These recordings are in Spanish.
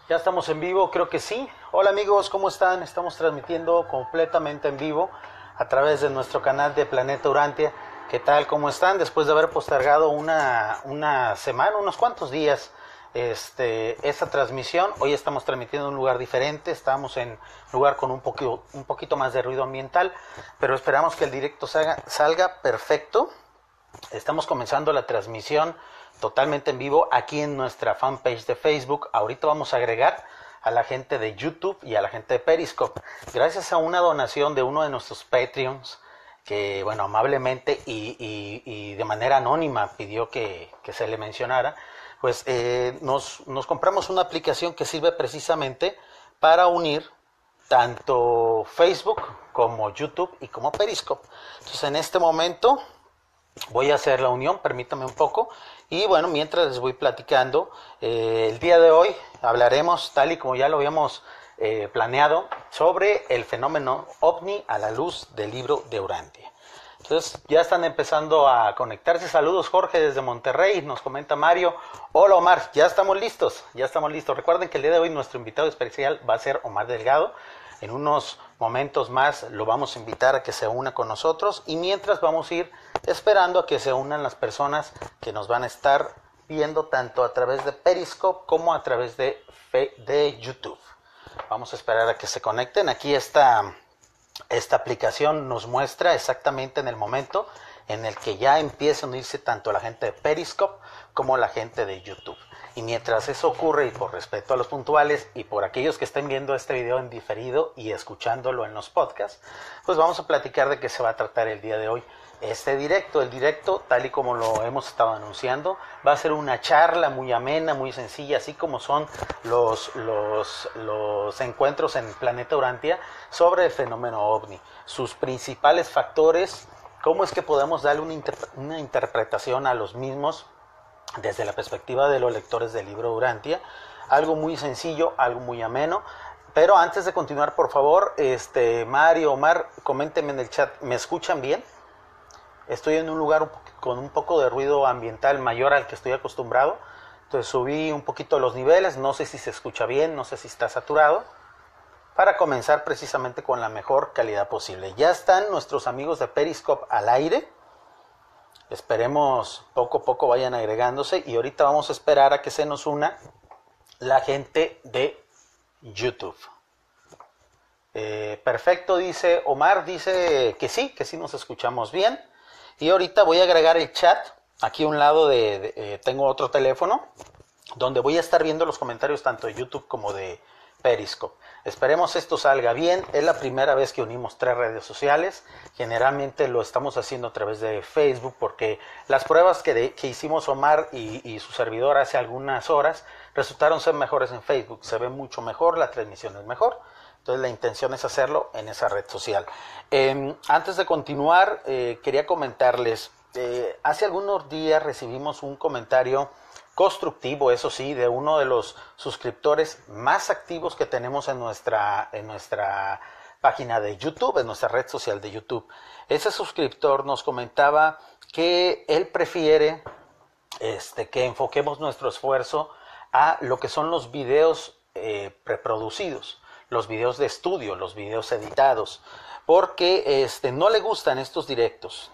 Ya estamos en vivo, creo que sí. Hola amigos, ¿cómo están? Estamos transmitiendo completamente en vivo a través de nuestro canal de Planeta Urantia. ¿Qué tal? ¿Cómo están? Después de haber postergado una semana, unos cuantos días, esta transmisión, hoy estamos transmitiendo en un lugar diferente. Estamos en un lugar con un poquito más de ruido ambiental, pero esperamos que el directo salga perfecto. Estamos comenzando la transmisión totalmente en vivo aquí en nuestra fanpage de Facebook. Ahorita vamos a agregar a la gente de YouTube y a la gente de Periscope. Gracias a una donación de uno de nuestros Patreons, que bueno, amablemente y de manera anónima pidió que se le mencionara, pues nos compramos una aplicación que sirve precisamente para unir tanto Facebook como YouTube y como Periscope. Entonces en este momento voy a hacer la unión, permítame un poco. Y bueno, mientras les voy platicando, el día de hoy hablaremos, tal y como ya lo habíamos planeado, sobre el fenómeno OVNI a la luz del libro de Urantia. Entonces ya están empezando a conectarse. Saludos Jorge desde Monterrey, nos comenta Mario. Hola Omar, ya estamos listos. Recuerden que el día de hoy nuestro invitado especial va a ser Omar Delgado. En unos momentos más lo vamos a invitar a que se una con nosotros, y mientras vamos a ir esperando a que se unan las personas que nos van a estar viendo tanto a través de Periscope como a través de YouTube. Vamos a esperar a que se conecten. Aquí esta aplicación nos muestra exactamente en el momento en el que ya empieza a unirse tanto la gente de Periscope como la gente de YouTube. Y mientras eso ocurre, y por respeto a los puntuales y por aquellos que estén viendo este video en diferido y escuchándolo en los podcasts, pues vamos a platicar de qué se va a tratar el día de hoy. El directo, tal y como lo hemos estado anunciando, va a ser una charla muy amena, muy sencilla, así como son los encuentros en Planeta Urantia, sobre el fenómeno OVNI, sus principales factores, cómo es que podemos darle una interpretación a los mismos desde la perspectiva de los lectores del libro Urantia. Algo muy sencillo, algo muy ameno. Pero antes de continuar, por favor, Mario, Omar, coméntenme en el chat, ¿me escuchan bien? Estoy en un lugar con un poco de ruido ambiental mayor al que estoy acostumbrado. Entonces subí un poquito los niveles, no sé si se escucha bien, no sé si está saturado, para comenzar precisamente con la mejor calidad posible. Ya están nuestros amigos de Periscope al aire. Esperemos poco a poco vayan agregándose, y ahorita vamos a esperar a que se nos una la gente de YouTube. Perfecto, dice Omar, dice que sí nos escuchamos bien. Y ahorita voy a agregar el chat. Aquí a un lado tengo otro teléfono donde voy a estar viendo los comentarios tanto de YouTube como de Periscope. Esperemos esto salga bien. Es la primera vez que unimos 3 redes sociales. Generalmente lo estamos haciendo a través de Facebook, porque las pruebas que hicimos Omar y su servidor hace algunas horas resultaron ser mejores en Facebook. Se ve mucho mejor, la transmisión es mejor. Entonces la intención es hacerlo en esa red social. Antes de continuar, quería comentarles, hace algunos días recibimos un comentario constructivo, eso sí, de uno de los suscriptores más activos que tenemos en nuestra página de YouTube, en nuestra red social de YouTube. Ese suscriptor nos comentaba que él prefiere que enfoquemos nuestro esfuerzo a lo que son los videos preproducidos, los videos de estudio, los videos editados, porque no le gustan estos directos,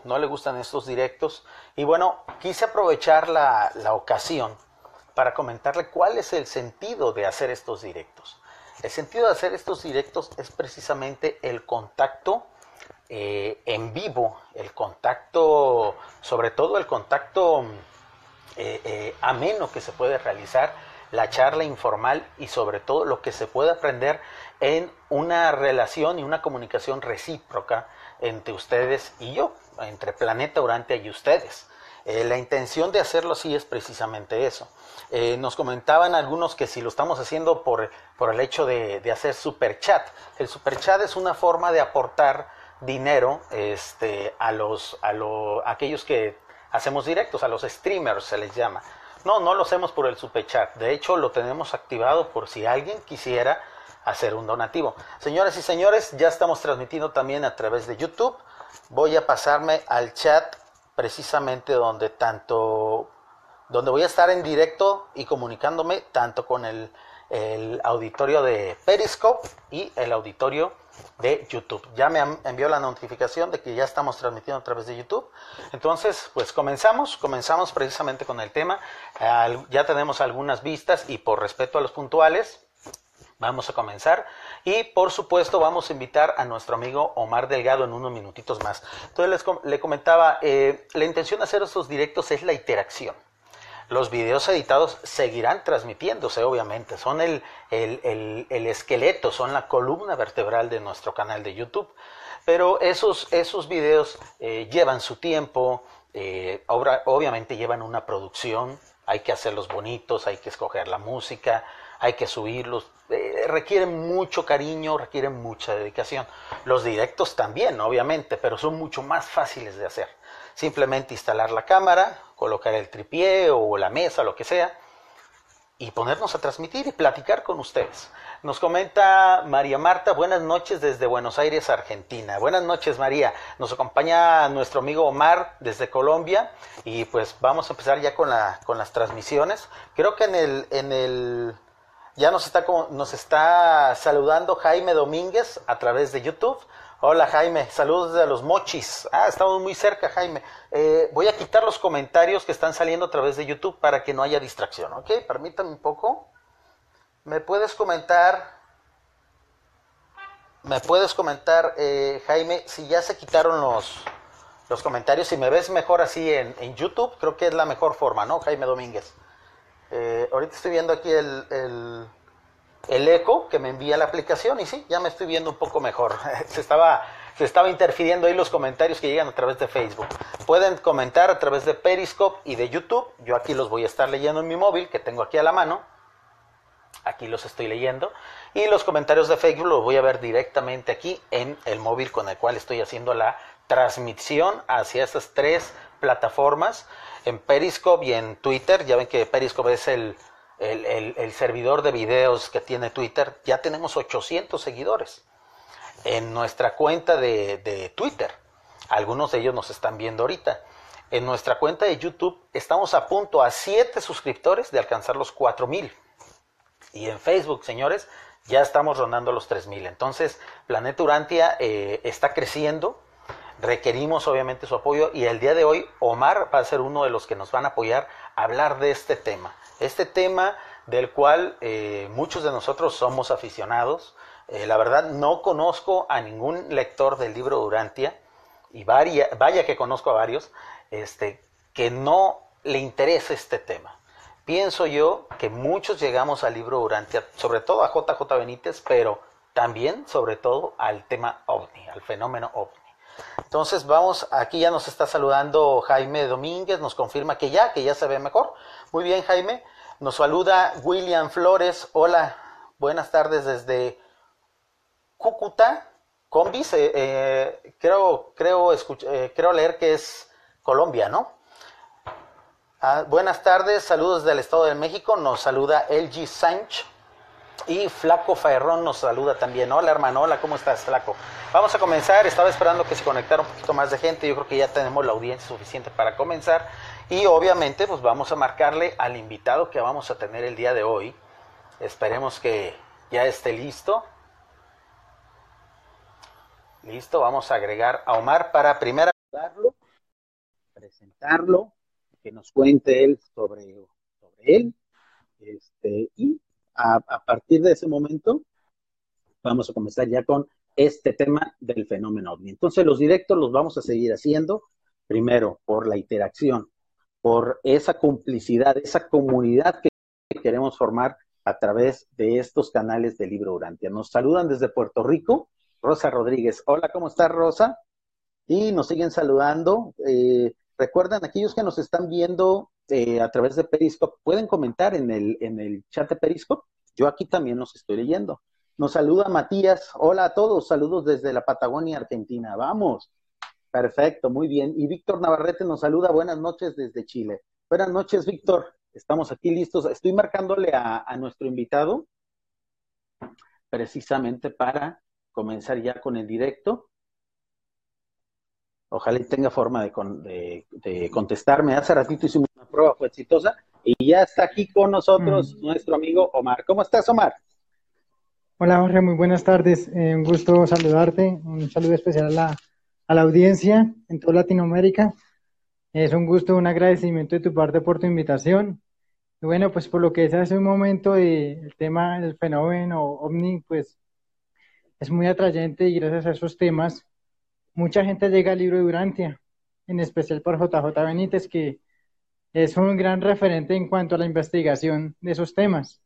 y bueno, quise aprovechar la ocasión para comentarle cuál es el sentido de hacer estos directos. El sentido de hacer estos directos es precisamente el contacto en vivo, el contacto, sobre todo el contacto ameno que se puede realizar, la charla informal, y sobre todo lo que se puede aprender en una relación y una comunicación recíproca entre ustedes y yo, entre Planeta Urantia y ustedes. La intención de hacerlo así es precisamente eso. Nos comentaban algunos que si lo estamos haciendo por el hecho de hacer super chat. El super chat es una forma de aportar dinero a aquellos que hacemos directos, a los streamers se les llama. No lo hacemos por el super chat. De hecho, lo tenemos activado por si alguien quisiera hacer un donativo. Señoras y señores, ya estamos transmitiendo también a través de YouTube. Voy a pasarme al chat precisamente donde voy a estar en directo y comunicándome tanto con el el auditorio de Periscope y el auditorio de YouTube. Ya me envió la notificación de que ya estamos transmitiendo a través de YouTube. Entonces, pues comenzamos precisamente con el tema. Ya tenemos algunas vistas y por respeto a los puntuales, vamos a comenzar. Y por supuesto vamos a invitar a nuestro amigo Omar Delgado en unos minutitos más. Entonces le comentaba, la intención de hacer estos directos es la interacción. Los videos editados seguirán transmitiéndose, obviamente. Son el esqueleto, son la columna vertebral de nuestro canal de YouTube. Pero esos videos llevan su tiempo, obviamente llevan una producción. Hay que hacerlos bonitos, hay que escoger la música, hay que subirlos. Requieren mucho cariño, requieren mucha dedicación. Los directos también, obviamente, pero son mucho más fáciles de hacer. Simplemente instalar la cámara, colocar el tripié o la mesa, lo que sea, y ponernos a transmitir y platicar con ustedes. Nos comenta María Marta, buenas noches desde Buenos Aires, Argentina. Buenas noches, María. Nos acompaña nuestro amigo Omar desde Colombia y pues vamos a empezar ya con las transmisiones. Creo que ya nos está saludando Jaime Domínguez a través de YouTube. Hola Jaime, saludos desde Los Mochis. Estamos muy cerca, Jaime. Voy a quitar los comentarios que están saliendo a través de YouTube para que no haya distracción, ¿ok? Permítame un poco. ¿Me puedes comentar, Jaime, si ya se quitaron los comentarios? Si me ves mejor así en YouTube, creo que es la mejor forma, ¿no, Jaime Domínguez? Ahorita estoy viendo aquí el eco que me envía la aplicación y sí, ya me estoy viendo un poco mejor. Se estaba interfiriendo ahí los comentarios que llegan a través de Facebook. Pueden comentar a través de Periscope y de YouTube. Yo aquí los voy a estar leyendo en mi móvil, que tengo aquí a la mano. Aquí los estoy leyendo. Y los comentarios de Facebook los voy a ver directamente aquí en el móvil con el cual estoy haciendo la transmisión hacia estas tres plataformas, en Periscope y en Twitter. Ya ven que Periscope es el servidor de videos que tiene Twitter. Ya tenemos 800 seguidores en nuestra cuenta de Twitter. Algunos de ellos nos están viendo ahorita. En nuestra cuenta de YouTube estamos a punto, a 7 suscriptores de alcanzar los 4,000. Y en Facebook, señores, ya estamos rondando los 3,000. Entonces, Planeta Urantia está creciendo. Requerimos obviamente su apoyo y el día de hoy Omar va a ser uno de los que nos van a apoyar a hablar de este tema. Este tema del cual muchos de nosotros somos aficionados. La verdad no conozco a ningún lector del libro Urantia, y vaya que conozco a varios, que no le interese este tema. Pienso yo que muchos llegamos al libro Urantia, sobre todo a JJ Benítez, pero también sobre todo al tema OVNI, al fenómeno OVNI. Entonces vamos, aquí ya nos está saludando Jaime Domínguez, nos confirma que ya se ve mejor. Muy bien, Jaime. Nos saluda William Flores. Hola, buenas tardes desde Cúcuta, Combis. Creo leer que es Colombia, ¿no? Buenas tardes, saludos del Estado de México. Nos saluda LG Sánchez. Y Flaco Ferrón nos saluda también. Hola, hermano. Hola, ¿cómo estás, Flaco? Vamos a comenzar. Estaba esperando que se conectara un poquito más de gente. Yo creo que ya tenemos la audiencia suficiente para comenzar. Y obviamente, pues vamos a marcarle al invitado que vamos a tener el día de hoy. Esperemos que ya esté listo. Listo, vamos a agregar a Omar para primero presentarlo, que nos cuente él sobre él. Y a partir de ese momento vamos a comenzar ya con este tema del fenómeno OVNI. Entonces los directos los vamos a seguir haciendo, primero por la interacción, por esa complicidad, esa comunidad que queremos formar a través de estos canales de Libro Urantia. Nos saludan desde Puerto Rico, Rosa Rodríguez. Hola, ¿cómo estás, Rosa? Y nos siguen saludando. Recuerden, aquellos que nos están viendo a través de Periscope, pueden comentar en el chat de Periscope. Yo aquí también los estoy leyendo. Nos saluda Matías. Hola a todos, saludos desde la Patagonia, Argentina. Vamos. Perfecto, muy bien. Y Víctor Navarrete nos saluda. Buenas noches desde Chile. Buenas noches, Víctor. Estamos aquí listos. Estoy marcándole a nuestro invitado precisamente para comenzar ya con el directo. Ojalá y tenga forma de contestarme. Hace ratito hicimos una prueba, fue exitosa. Y ya está aquí con nosotros Mm. nuestro amigo Omar. ¿Cómo estás, Omar? Hola Jorge, muy buenas tardes. Un gusto saludarte. Un saludo especial a la audiencia en toda Latinoamérica. Es un gusto, un agradecimiento de tu parte por tu invitación. Y bueno, pues por lo que es hace un momento el tema del fenómeno OVNI, pues es muy atrayente y gracias a esos temas mucha gente llega al libro de Durantia, en especial por JJ Benítez, que es un gran referente en cuanto a la investigación de esos temas.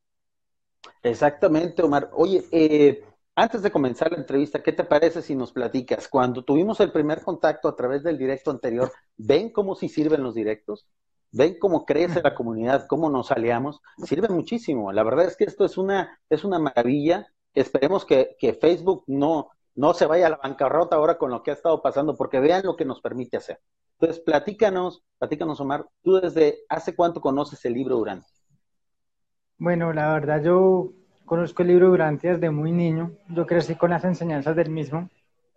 Exactamente, Omar. Oye, antes de comenzar la entrevista, ¿qué te parece si nos platicas? Cuando tuvimos el primer contacto a través del directo anterior, ¿ven cómo sí sirven los directos? ¿Ven cómo crece la comunidad? ¿Cómo nos aliamos? Sirve muchísimo. La verdad es que esto es una maravilla. Esperemos que Facebook no se vaya a la bancarrota ahora con lo que ha estado pasando, porque vean lo que nos permite hacer. Entonces, platícanos, Omar, ¿tú desde hace cuánto conoces el libro Durante? Bueno, la verdad yo conozco el libro Durantia desde muy niño. Yo crecí con las enseñanzas del mismo,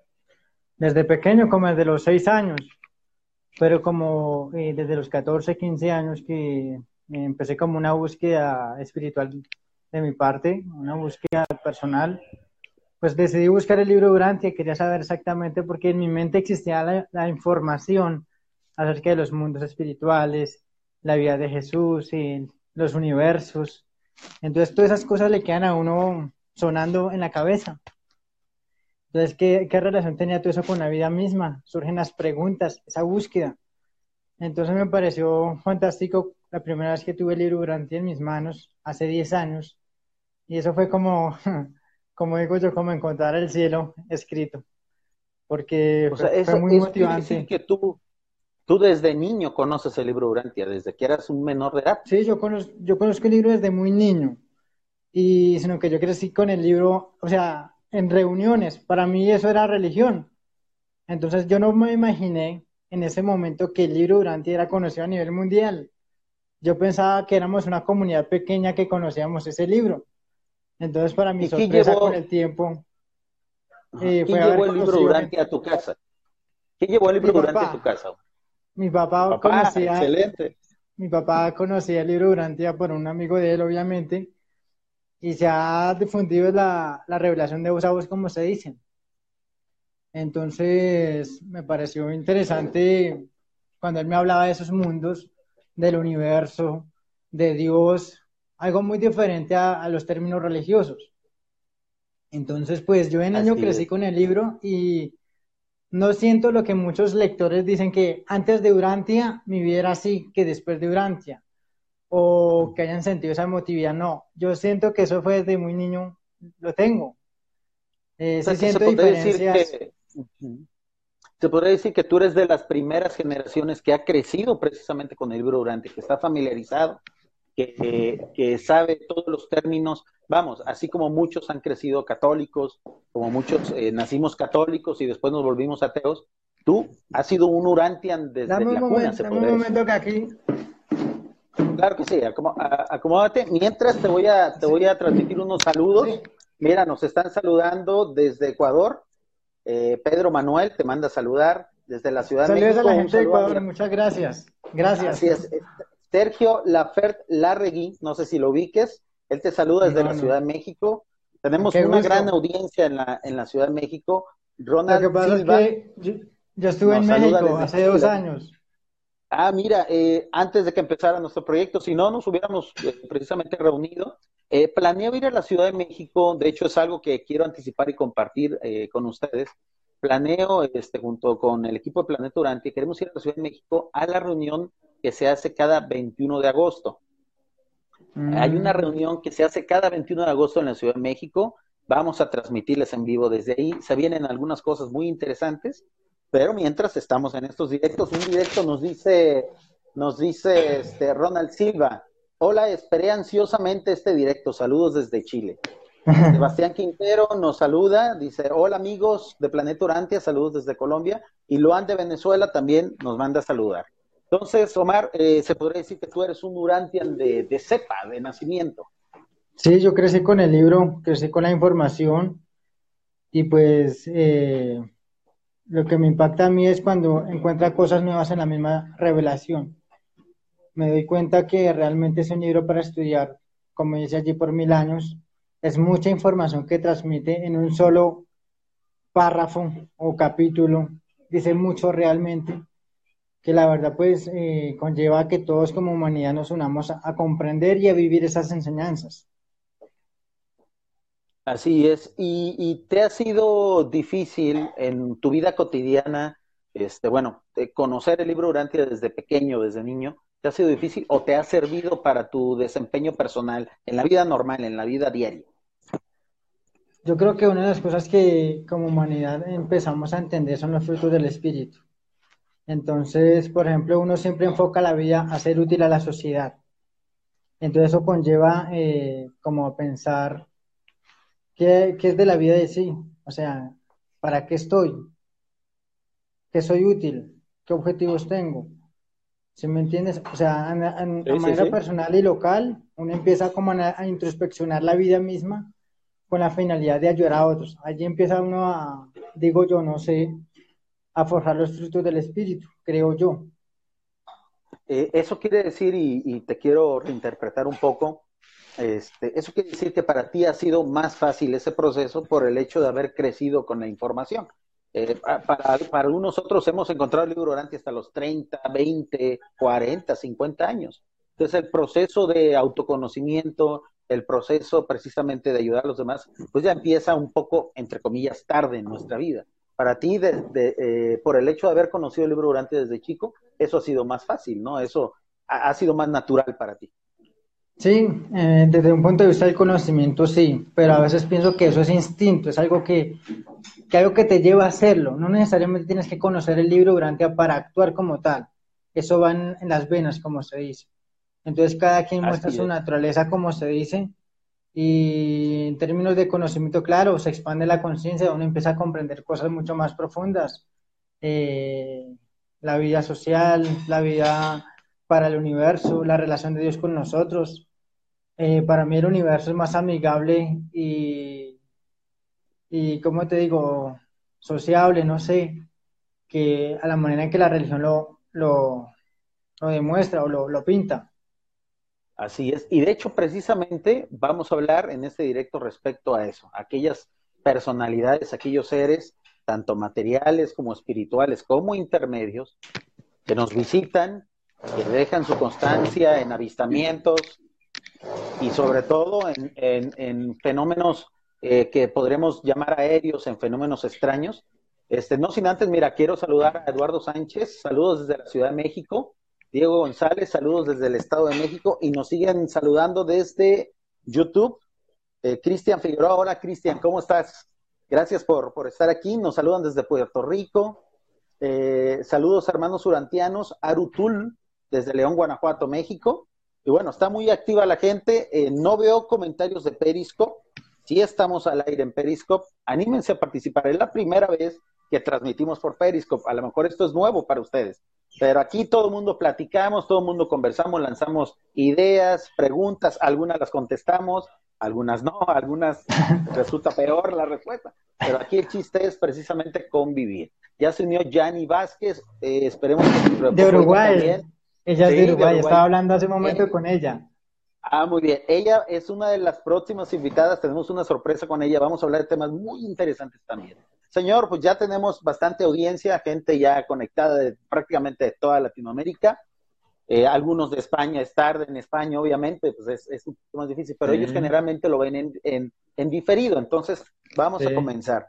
desde pequeño, como desde los 6 años, pero como desde los 14, 15 años que empecé como una búsqueda espiritual de mi parte, una búsqueda personal, pues decidí buscar el libro Durantia. Quería saber exactamente porque en mi mente existía la información acerca de los mundos espirituales, la vida de Jesús y los universos. Entonces todas esas cosas le quedan a uno sonando en la cabeza. Entonces, ¿qué relación tenía todo eso con la vida misma? Surgen las preguntas, esa búsqueda. Entonces me pareció fantástico la primera vez que tuve el libro Durante en mis manos, hace 10 años, y eso fue como, como digo yo, como encontrar el cielo escrito, porque O sea, fue muy eso quiere decir motivante. que tú desde niño conoces el libro Urantia, desde que eras un menor de edad. Sí, yo conozco el libro desde muy niño, y sino que yo crecí con el libro, o sea, en reuniones, para mí eso era religión. Entonces yo no me imaginé en ese momento que el libro Durante era conocido a nivel mundial. Yo pensaba que éramos una comunidad pequeña que conocíamos ese libro. Entonces, para mi ¿Y quién sorpresa con llevó, el tiempo, ajá, fue quién haber llevó el libro conocido gente. Urantia a tu casa? ¿Quién llevó el Mi libro Urantia a tu papá, casa? mi Tu papá papá, conocía, excelente. mi papá conocía el libro Durante por un amigo de él, obviamente, y se ha difundido la revelación de voz a voz, como se dice. Entonces, me pareció interesante cuando él me hablaba de esos mundos, del universo, de Dios, algo muy diferente a los términos religiosos. Entonces, pues yo de niño Así crecí es. con el libro y no siento lo que muchos lectores dicen que antes de Urantia mi vida era así que después de Urantia, o que hayan sentido esa emotividad. No, yo siento que eso fue desde muy niño, lo tengo. O Sí sea, que se siento podría decir diferencias. que, ujú, se podría decir que tú eres de las primeras generaciones que ha crecido precisamente con el libro Urantia, que está familiarizado, que sabe todos los términos. Vamos, así como muchos han crecido católicos, como muchos nacimos católicos y después nos volvimos ateos, tú has sido un Urantian desde la cuna, se Dame un podría decir. momento que aquí. Claro que sí, acomódate. Mientras te Sí, voy a transmitir unos saludos. sí. Mira, nos están saludando desde Ecuador. Pedro Manuel te manda a saludar desde la Ciudad de Saludos a México. la Un gente de saludo a mi. Ecuador, muchas gracias. Así Gracias. es. Sergio Lafert Larregui, no sé si lo ubiques. Él te saluda desde No, la Ciudad no. de México. Tenemos Qué una gran gusto. audiencia en la Ciudad de México. Lo que Ronald pasa es Silva que yo estuve en nos saluda México desde hace dos Chile. años. Ah, mira, antes de que empezara nuestro proyecto, si no nos hubiéramos precisamente reunido, planeo ir a la Ciudad de México, de hecho es algo que quiero anticipar y compartir con ustedes. Planeo, junto con el equipo de Planeta Durante, queremos ir a la Ciudad de México a la reunión que se hace cada 21 de agosto. Hay una Mm. reunión que se hace cada 21 de agosto en la Ciudad de México. Vamos a transmitirles en vivo desde ahí. Se vienen algunas cosas muy interesantes, pero mientras estamos en estos directos, un directo nos dice Ronald Silva. Hola, esperé ansiosamente este directo. Saludos desde Chile. Sebastián Quintero nos saluda, dice, hola amigos de Planeta Urantia, saludos desde Colombia, y Luan de Venezuela también nos manda a saludar. Entonces, Omar, se podría decir que tú eres un Urantian de cepa, de nacimiento. Sí, yo crecí con el libro, crecí con la información y pues lo que me impacta a mí es cuando encuentra cosas nuevas en la misma revelación. me doy cuenta que realmente es un libro para estudiar, como dice allí, por 1000 años. Es mucha información que transmite en un solo párrafo o capítulo. Dice mucho realmente, que la verdad pues conlleva que todos como humanidad nos unamos a comprender y a vivir esas enseñanzas. Así es. Y te ha sido difícil en tu vida cotidiana, bueno, conocer el libro Urantia desde pequeño, desde niño? ¿Te ha sido difícil o te ha servido para tu desempeño personal en la vida normal, en la vida diaria? Yo creo que una de las cosas que como humanidad empezamos a entender son los frutos del espíritu. Entonces, por ejemplo, uno siempre enfoca la vida a ser útil a la sociedad. Entonces eso conlleva como pensar qué es de la vida de sí. O sea, ¿para qué estoy? ¿Qué soy útil? ¿Qué objetivos tengo? ¿Sí me entiendes? O sea, a Sí, sí, manera sí. personal y local, uno empieza como a introspeccionar la vida misma con la finalidad de ayudar a otros. Allí empieza uno a, digo yo, no sé, a forjar los frutos del espíritu, creo yo. Eso quiere decir, y te quiero reinterpretar un poco, eso quiere decir que para ti ha sido más fácil ese proceso por el hecho de haber crecido con la información. Para algunos otros hemos encontrado el libro Orante hasta los 30, 20, 40, 50 años. Entonces el proceso de autoconocimiento, el proceso precisamente de ayudar a los demás, pues ya empieza un poco, entre comillas, tarde en nuestra vida. Para ti, por el hecho de haber conocido el libro Durante desde chico, eso ha sido más fácil, ¿no? Eso ha sido más natural para ti. Sí, desde un punto de vista del conocimiento, sí, pero a veces pienso que eso es instinto, es algo que te lleva a hacerlo. No necesariamente tienes que conocer el libro durante para actuar como tal. Eso va en las venas, como se dice. Entonces cada quien muestra Así su es. naturaleza, como se dice, y en términos de conocimiento, claro, se expande la conciencia, uno empieza a comprender cosas mucho más profundas. Eh, la vida social, la vida para el universo, la relación de Dios con nosotros. Para mí el universo es más amigable y ¿cómo te digo? Sociable, no sé, que a la manera en que la religión lo demuestra o lo pinta. Así es. Y de hecho, precisamente vamos a hablar en este directo respecto a eso, aquellas personalidades, aquellos seres, tanto materiales como espirituales, como intermedios, que nos visitan, que dejan su constancia en avistamientos y sobre todo en fenómenos que podremos llamar aéreos, en fenómenos extraños. No sin antes, mira, quiero saludar a Eduardo Sánchez, saludos desde la Ciudad de México, Diego González, saludos desde el Estado de México y nos siguen saludando desde YouTube. Cristian Figueroa, hola Cristian, ¿cómo estás? Gracias por estar aquí, nos saludan desde Puerto Rico. Saludos hermanos urantianos, Arutul, desde León, Guanajuato, México. Y bueno, está muy activa la gente. No veo comentarios de Periscope. Sí estamos al aire en Periscope. Anímense a participar. Es la primera vez que transmitimos por Periscope. A lo mejor esto es nuevo para ustedes. Pero aquí todo el mundo platicamos, todo el mundo conversamos, lanzamos ideas, preguntas, algunas las contestamos, algunas no, algunas resulta peor la respuesta. Pero aquí el chiste es precisamente convivir. Ya se unió Yanni Vázquez, esperemos que dentro de De poco ella Uruguay, también. ella es de Sí, de Uruguay, estaba Uruguay. hablando hace un momento Eh, con ella. muy bien. Ella es una de las próximas invitadas, tenemos una sorpresa con ella, vamos a hablar de temas muy interesantes también. Señor, pues ya tenemos bastante audiencia, gente ya conectada de prácticamente de toda Latinoamérica. Algunos de España, estar en España, obviamente, pues es un poco más difícil, pero ellos Sí, generalmente lo ven en diferido. Entonces, vamos a sí. comenzar.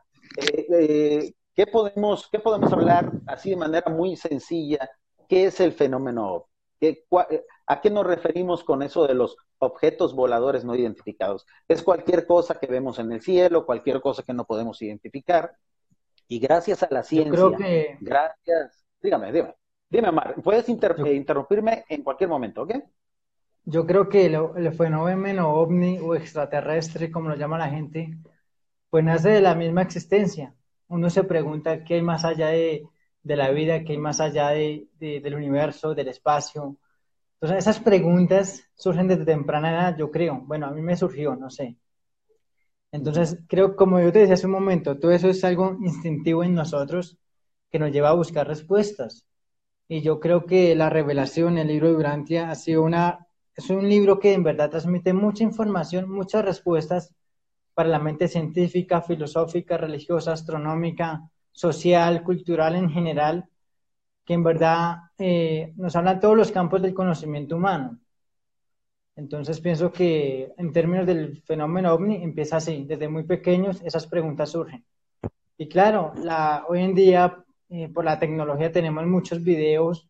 ¿Qué podemos hablar así de manera muy sencilla? ¿Qué es el fenómeno? ¿A qué nos referimos con eso de los objetos voladores no identificados? Es cualquier cosa que vemos en el cielo, cualquier cosa que no podemos identificar. Y gracias a la Yo creo ciencia, que, gracias, dime, Mar, puedes yo, interrumpirme en cualquier momento, ¿ok? yo creo que el fenómeno ovni o extraterrestre, como lo llama la gente, pues nace de la misma existencia. Uno se pregunta qué hay más allá de la vida, qué hay más allá del universo, del espacio. Entonces, esas preguntas surgen desde temprana edad, yo creo. Bueno, a mí me surgió, no sé. Uh -huh. Entonces, creo, como yo te decía hace un momento, todo eso es algo instintivo en nosotros que nos lleva a buscar respuestas. y yo creo que La Revelación, el libro de Urantia, es un libro que en verdad transmite mucha información, muchas respuestas para la mente científica, filosófica, religiosa, astronómica, social, cultural en general, que en verdad nos hablan todos los campos del conocimiento humano. Entonces pienso que en términos del fenómeno ovni empieza así, desde muy pequeños esas preguntas surgen. Y claro, hoy en día por la tecnología tenemos muchos videos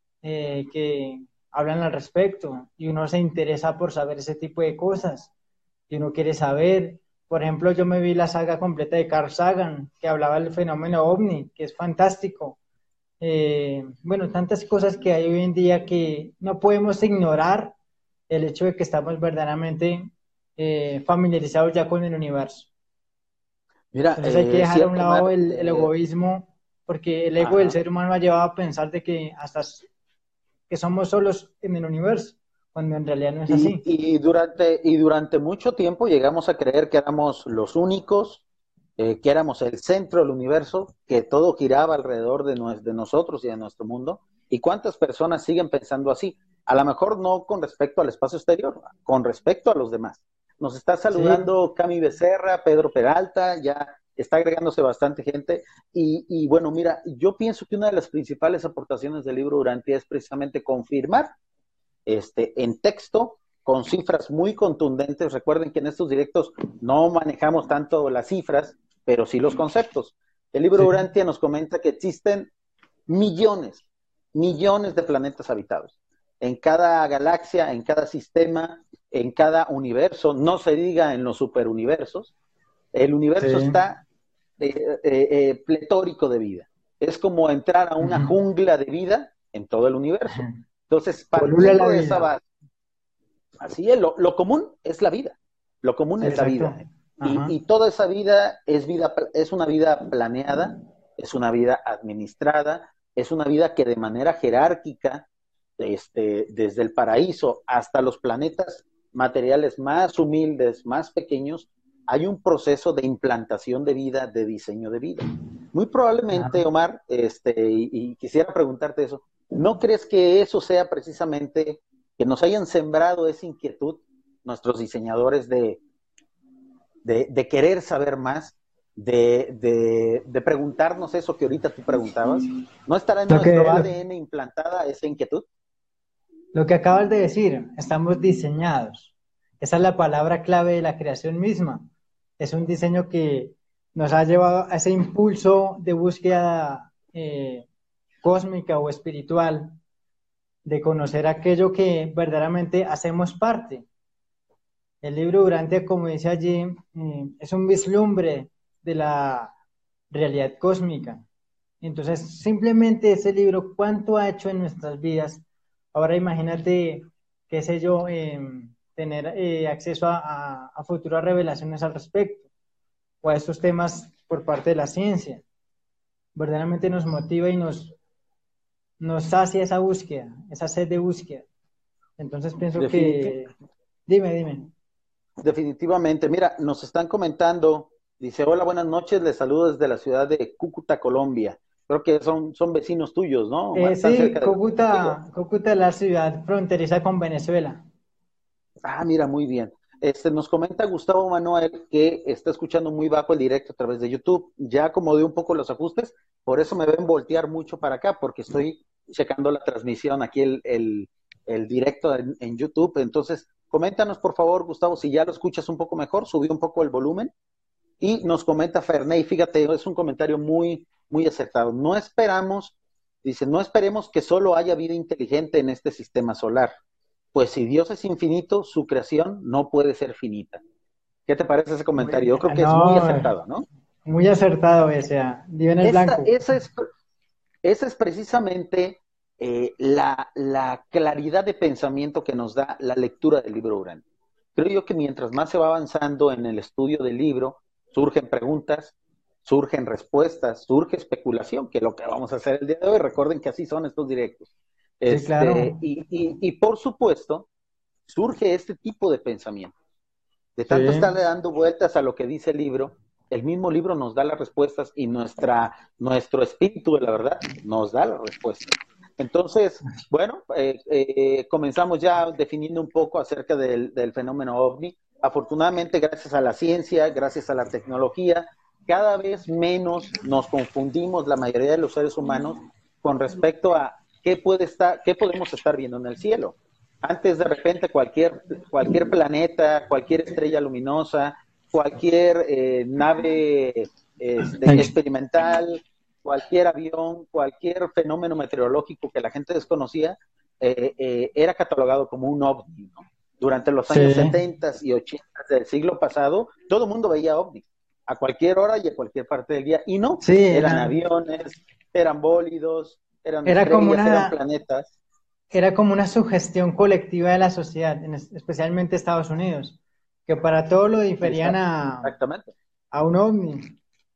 que hablan al respecto y uno se interesa por saber ese tipo de cosas y uno quiere saber. Por ejemplo, yo me vi la saga completa de Carl Sagan que hablaba del fenómeno ovni, que es fantástico. Bueno, tantas cosas que hay hoy en día que no podemos ignorar el hecho de que estamos verdaderamente familiarizados ya con el universo. Mira, Entonces hay que es dejar a un cierto, lado Omar. el egoísmo, porque el ego del Ajá. ser humano ha llevado a pensar de que que somos solos en el universo, cuando en realidad no es así. Y durante mucho tiempo llegamos a creer que éramos los únicos, que éramos el centro del universo, que todo giraba alrededor de nosotros y de nuestro mundo. ¿Y cuántas personas siguen pensando así? A lo mejor no con respecto al espacio exterior, con respecto a los demás. Nos está Sí, saludando Cami Becerra, Pedro Peralta, ya está agregándose bastante gente. Y bueno, mira, yo pienso que una de las principales aportaciones del libro Durante es precisamente confirmar en texto, con cifras muy contundentes. Recuerden que en estos directos no manejamos tanto las cifras, pero sí los conceptos. El libro sí. Urantia nos comenta que existen millones, millones de planetas habitados. En cada galaxia, en cada sistema, en cada universo, no se diga en los superuniversos, el Sí. universo está pletórico de vida. Es como entrar a una Ujú. jungla de vida en todo el universo. Entonces, Polula la partiendo de esa vida. base, así es, lo común es la vida, lo común Sí, es la exacto. vida. Ajá. Y toda esa vida es una vida planeada, es una vida administrada, es una vida que de manera jerárquica, desde el paraíso hasta los planetas materiales más humildes, más pequeños, hay un proceso de implantación de vida, de diseño de vida. Muy probablemente, Ajá. Omar, y quisiera preguntarte eso, ¿no crees que eso sea precisamente que nos hayan sembrado esa inquietud nuestros diseñadores de querer saber más, de preguntarnos eso que ahorita tú preguntabas? ¿No estará en Lo nuestro que, lo, ADN implantada esa inquietud? lo que acabas de decir, estamos diseñados. Esa es la palabra clave de la creación misma. Es un diseño que nos ha llevado a ese impulso de búsqueda cósmica o espiritual, de conocer aquello que verdaderamente hacemos parte. El libro Durante, como dice allí, es un vislumbre de la realidad cósmica. Entonces, simplemente ese libro, ¿cuánto ha hecho en nuestras vidas? Ahora imagínate, qué sé yo, tener acceso a futuras revelaciones al respecto o a estos temas por parte de la ciencia. Verdaderamente nos motiva y nos sacia esa búsqueda, esa sed de búsqueda. Entonces pienso Definiti- que, dime. Definitivamente. Mira, nos están comentando, dice, hola, buenas noches, les saludo desde la ciudad de Cúcuta, Colombia. Creo que son vecinos tuyos, ¿no, Omar? ¿Están Sí, cerca de contigo? Cúcuta es la ciudad fronteriza con Venezuela. Ah, mira, muy bien. Nos comenta Gustavo Manuel que está escuchando muy bajo el directo a través de YouTube. Ya acomodé un poco los ajustes, por eso me ven voltear mucho para acá, porque estoy checando la transmisión aquí, el directo en YouTube. Entonces, coméntanos, por favor, Gustavo, si ya lo escuchas un poco mejor, subí un poco el volumen. Y nos comenta Ferney, fíjate, es un comentario muy, muy acertado. No esperamos, dice, no esperemos que solo haya vida inteligente en este sistema solar, pues si Dios es infinito, su creación no puede ser finita. ¿Qué te parece ese comentario? Yo creo que es muy No, acertado, ¿no? muy acertado ese, dio en el Esa, blanco. esa, es, esa es precisamente la claridad de pensamiento que nos da la lectura del libro Urano. Creo yo que mientras más se va avanzando en el estudio del libro, surgen preguntas, surgen respuestas, surge especulación, que es lo que vamos a hacer el día de hoy. Recuerden que así son estos directos. Sí, claro. Y por supuesto, surge este tipo de pensamiento. De Sí, tanto estarle dando vueltas a lo que dice el libro, el mismo libro nos da las respuestas y nuestro espíritu de la verdad nos da las respuestas. Entonces, bueno, comenzamos ya definiendo un poco acerca del fenómeno ovni. Afortunadamente, gracias a la ciencia, gracias a la tecnología, cada vez menos nos confundimos la mayoría de los seres humanos con respecto a qué podemos estar viendo en el cielo. Antes, de repente, cualquier planeta, cualquier estrella luminosa, cualquier nave experimental, cualquier avión, cualquier fenómeno meteorológico que la gente desconocía, era catalogado como un ovni, ¿no? Durante los años Sí, 70 y 80 del siglo pasado, todo el mundo veía ovnis, a cualquier hora y a cualquier parte del día. Y no, sí, eran aviones, eran bólidos, eran era como estrellas, eran una, planetas. era como una sugestión colectiva de la sociedad, especialmente Estados Unidos, que para todo lo diferían Exactamente. a un ovni.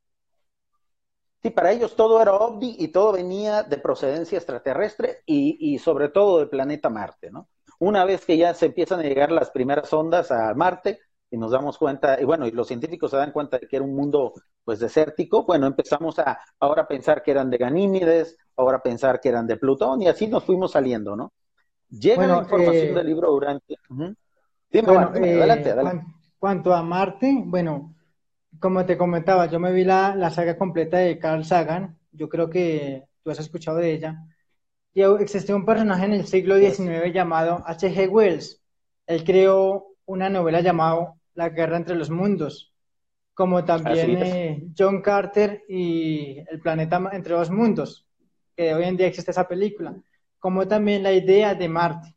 Sí, para ellos todo era ovni y todo venía de procedencia extraterrestre y sobre todo del planeta Marte, ¿no? Una vez que ya se empiezan a llegar las primeras ondas a Marte y nos damos cuenta, y bueno, y los científicos se dan cuenta de que era un mundo pues desértico, bueno, empezamos a ahora pensar que eran de Ganímedes, ahora pensar que eran de Plutón y así nos fuimos saliendo, ¿no? Llega la Bueno, información del libro Durante. Uh-huh. Dime, Omar, bueno, dime, adelante, adelante. cuanto a Marte, bueno, como te comentaba, yo me vi la saga completa de Carl Sagan, yo creo que tú has escuchado de ella, y existió un personaje en el siglo Yes. XIX llamado H.G. Wells. Él creó una novela llamada La Guerra entre los Mundos, como Así también es. John Carter y El planeta entre dos mundos, que hoy en día existe esa película, como también la idea de Marte.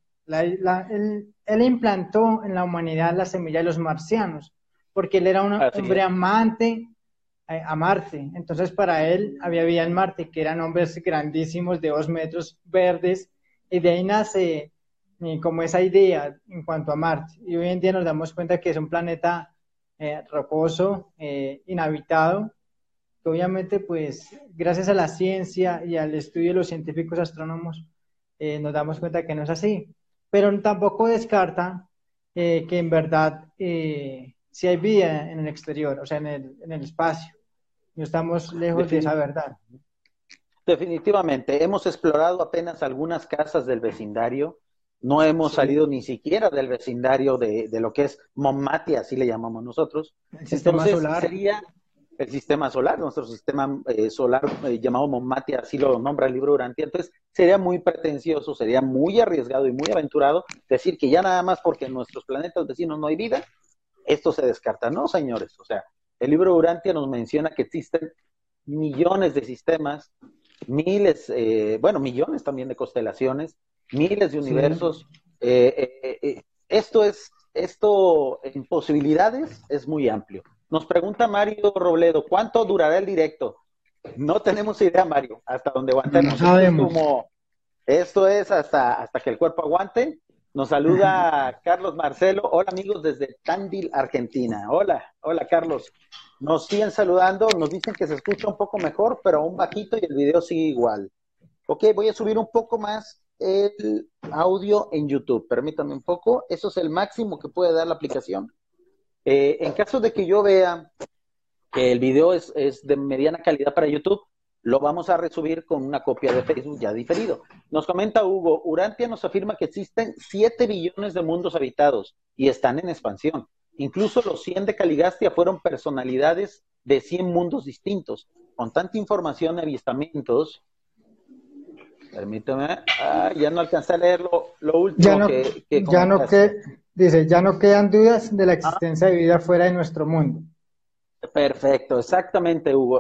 Él implantó en la humanidad la semilla de los marcianos, porque él era un Así hombre es. amante a Marte. Entonces para él había vida en Marte, que eran hombres grandísimos de 2 metros verdes, y de ahí nace como esa idea en cuanto a Marte. Y hoy en día nos damos cuenta que es un planeta rocoso, inhabitado, que obviamente pues gracias a la ciencia y al estudio de los científicos astrónomos nos damos cuenta que no es así. Pero tampoco descarta que en verdad sí hay vida en el exterior, o sea, en el espacio. No estamos lejos de esa Definitivamente. verdad. Definitivamente, hemos explorado apenas algunas casas del vecindario, no hemos Sí, salido ni siquiera del vecindario de lo que es Montmartre, así le llamamos nosotros. el sistema Entonces, solar. sería el sistema solar, nuestro sistema solar llamado Montmartre, así lo nombra el libro Durante. Entonces, sería muy pretencioso, sería muy arriesgado y muy aventurado decir que ya nada más porque en nuestros planetas vecinos no hay vida, esto se descarta. No, señores, o sea, el libro Urantia nos menciona que existen millones de sistemas, miles, bueno, millones también de constelaciones, miles de Sí. universos. Esto en posibilidades es muy amplio. Nos pregunta Mario Robledo, ¿cuánto durará el directo? No tenemos idea, Mario, hasta donde No, no aguantemos. sabemos. Esto es hasta que el cuerpo aguante. Nos saluda Carlos Marcelo. Hola amigos desde Tandil, Argentina. Hola, hola Carlos. Nos siguen saludando, nos dicen que se escucha un poco mejor, pero aún bajito y el video sigue igual. Ok, voy a subir un poco más el audio en YouTube. Permítanme un poco. Eso es el máximo que puede dar la aplicación. En caso de que yo vea que el video es de mediana calidad para YouTube, lo vamos a resubir con una copia de Facebook ya diferido. Nos comenta Hugo, Urantia nos afirma que existen 7 billones de mundos habitados y están en expansión. Incluso los 100 de Caligastia fueron personalidades de 100 mundos distintos. Con tanta información y avistamientos, permíteme, ya no alcancé a leer lo Ya último no, que ya no comentaste. dice, ya no quedan dudas de la existencia de vida fuera de nuestro mundo. Perfecto, exactamente, Hugo.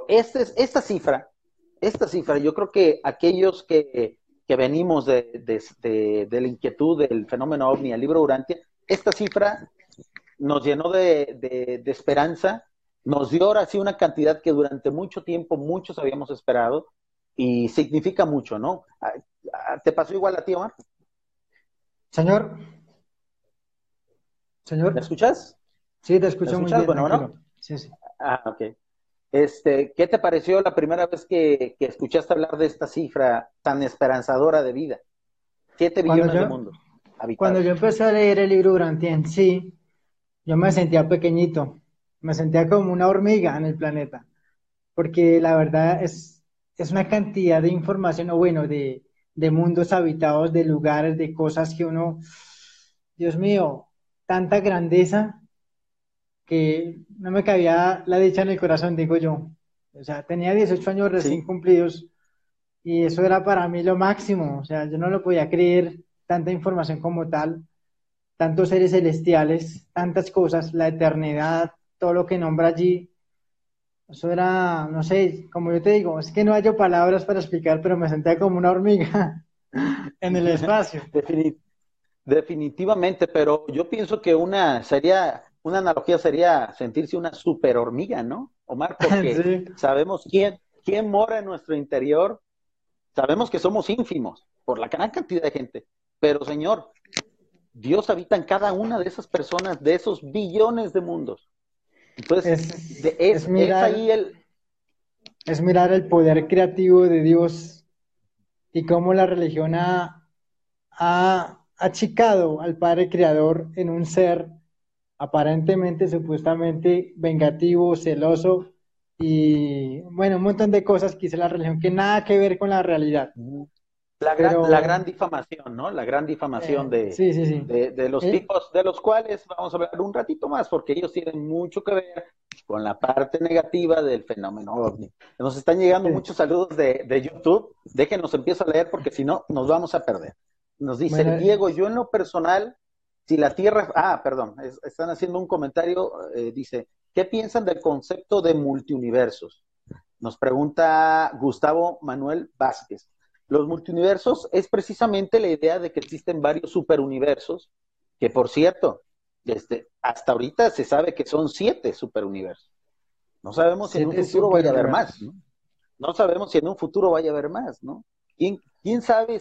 Esta cifra, yo creo que aquellos que venimos de la inquietud del fenómeno ovni, el libro Urantia, esta cifra nos llenó de esperanza, nos dio ahora sí una cantidad que durante mucho tiempo muchos habíamos esperado y significa mucho, ¿no? ¿Te pasó igual a ti, Omar? Señor, ¿Me señor, escuchas? sí, te ¿Me escucho muy escuchas? bien, Bueno, tranquilo. bueno. Sí, sí. Ok. ¿Qué te pareció la primera vez que escuchaste hablar de esta cifra tan esperanzadora de vida? 7 Cuando billones de yo, mundos cuando yo habitados. empecé a leer el libro Durante en sí, yo me sentía pequeñito, me sentía como una hormiga en el planeta, porque la verdad es una cantidad de información, o bueno, de mundos habitados, de lugares, de cosas que uno, Dios mío, tanta grandeza que no me cabía la dicha en el corazón, digo yo. O sea, tenía 18 años recién Sí, cumplidos y eso era para mí lo máximo. O sea, yo no lo podía creer, tanta información como tal, tantos seres celestiales, tantas cosas, la eternidad, todo lo que nombra allí. Eso era, no sé, como yo te digo, es que no hallo palabras para explicar, pero me sentía como una hormiga en el espacio. Defini- definitivamente, pero yo pienso que una analogía sería sentirse una super hormiga, ¿no, Omar? Porque Sí, sabemos quién mora en nuestro interior, sabemos que somos ínfimos por la gran cantidad de gente, pero Señor, Dios habita en cada una de esas personas, de esos billones de mundos. Entonces, es, es es mirar, ahí el... es mirar el poder creativo de Dios y cómo la religión ha achicado al Padre Creador en un ser aparentemente, supuestamente vengativo, celoso y bueno, un montón de cosas que dice la religión que nada que ver con la realidad. La gran Pero difamación, ¿no? La gran difamación sí, sí, sí. de los Eh, tipos de los cuales vamos a hablar un ratito más, porque ellos tienen mucho que ver con la parte negativa del fenómeno ovni. Nos están llegando sí. muchos saludos de YouTube. Déjenos empiezo a leer porque si no nos vamos a perder. Nos dice Bueno, el Diego, yo en lo personal, si la Tierra... Ah, perdón, están haciendo un comentario, dice, ¿qué piensan del concepto de multiuniversos? Nos pregunta Gustavo Manuel Vázquez. Los multiuniversos es precisamente la idea de que existen varios superuniversos, que por cierto, hasta ahorita se sabe que son 7 superuniversos. No sabemos si en un 7 futuro vaya a haber más, superuniversos. ¿no? No sabemos si en un futuro vaya a haber más, ¿no? ¿Quién sabe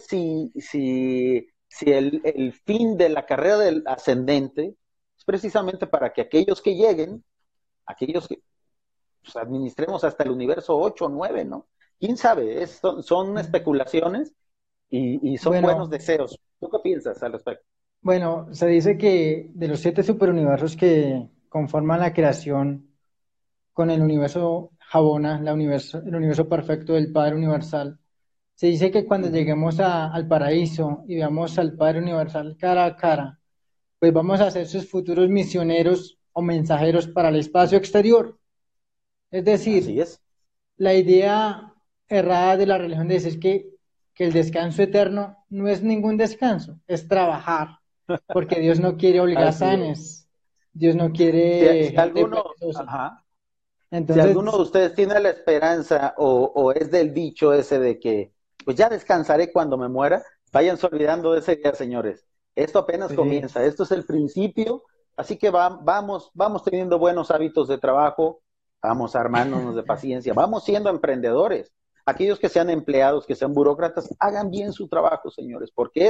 si el fin de la carrera del ascendente es precisamente para que aquellos que lleguen, aquellos que pues, administremos hasta el universo 8 o 9, ¿no? ¿Quién sabe? Son especulaciones y son buenos Bueno, deseos. ¿Tú qué piensas al respecto? bueno, se dice que de los 7 superuniversos que conforman la creación con el universo Jabona, el universo perfecto del Padre Universal, se dice que cuando Uh -huh. lleguemos al paraíso y veamos al Padre Universal cara a cara, pues vamos a ser sus futuros misioneros o mensajeros para el espacio exterior. Es Así decir, es. la idea errada de la religión de decir que el descanso eterno no es ningún descanso, es trabajar, porque Dios no quiere Así es. holgazanes, Dios no Si, quiere si gente alguno, perezosa. ajá, si alguno de Entonces, ustedes tiene la esperanza o es del dicho ese de que pues ya descansaré cuando me muera, váyanse olvidando de ese día, señores. Esto apenas sí, comienza, esto es el principio, así que vamos teniendo buenos hábitos de trabajo, vamos armándonos de paciencia, vamos siendo emprendedores. Aquellos que sean empleados, que sean burócratas, hagan bien su trabajo, señores, porque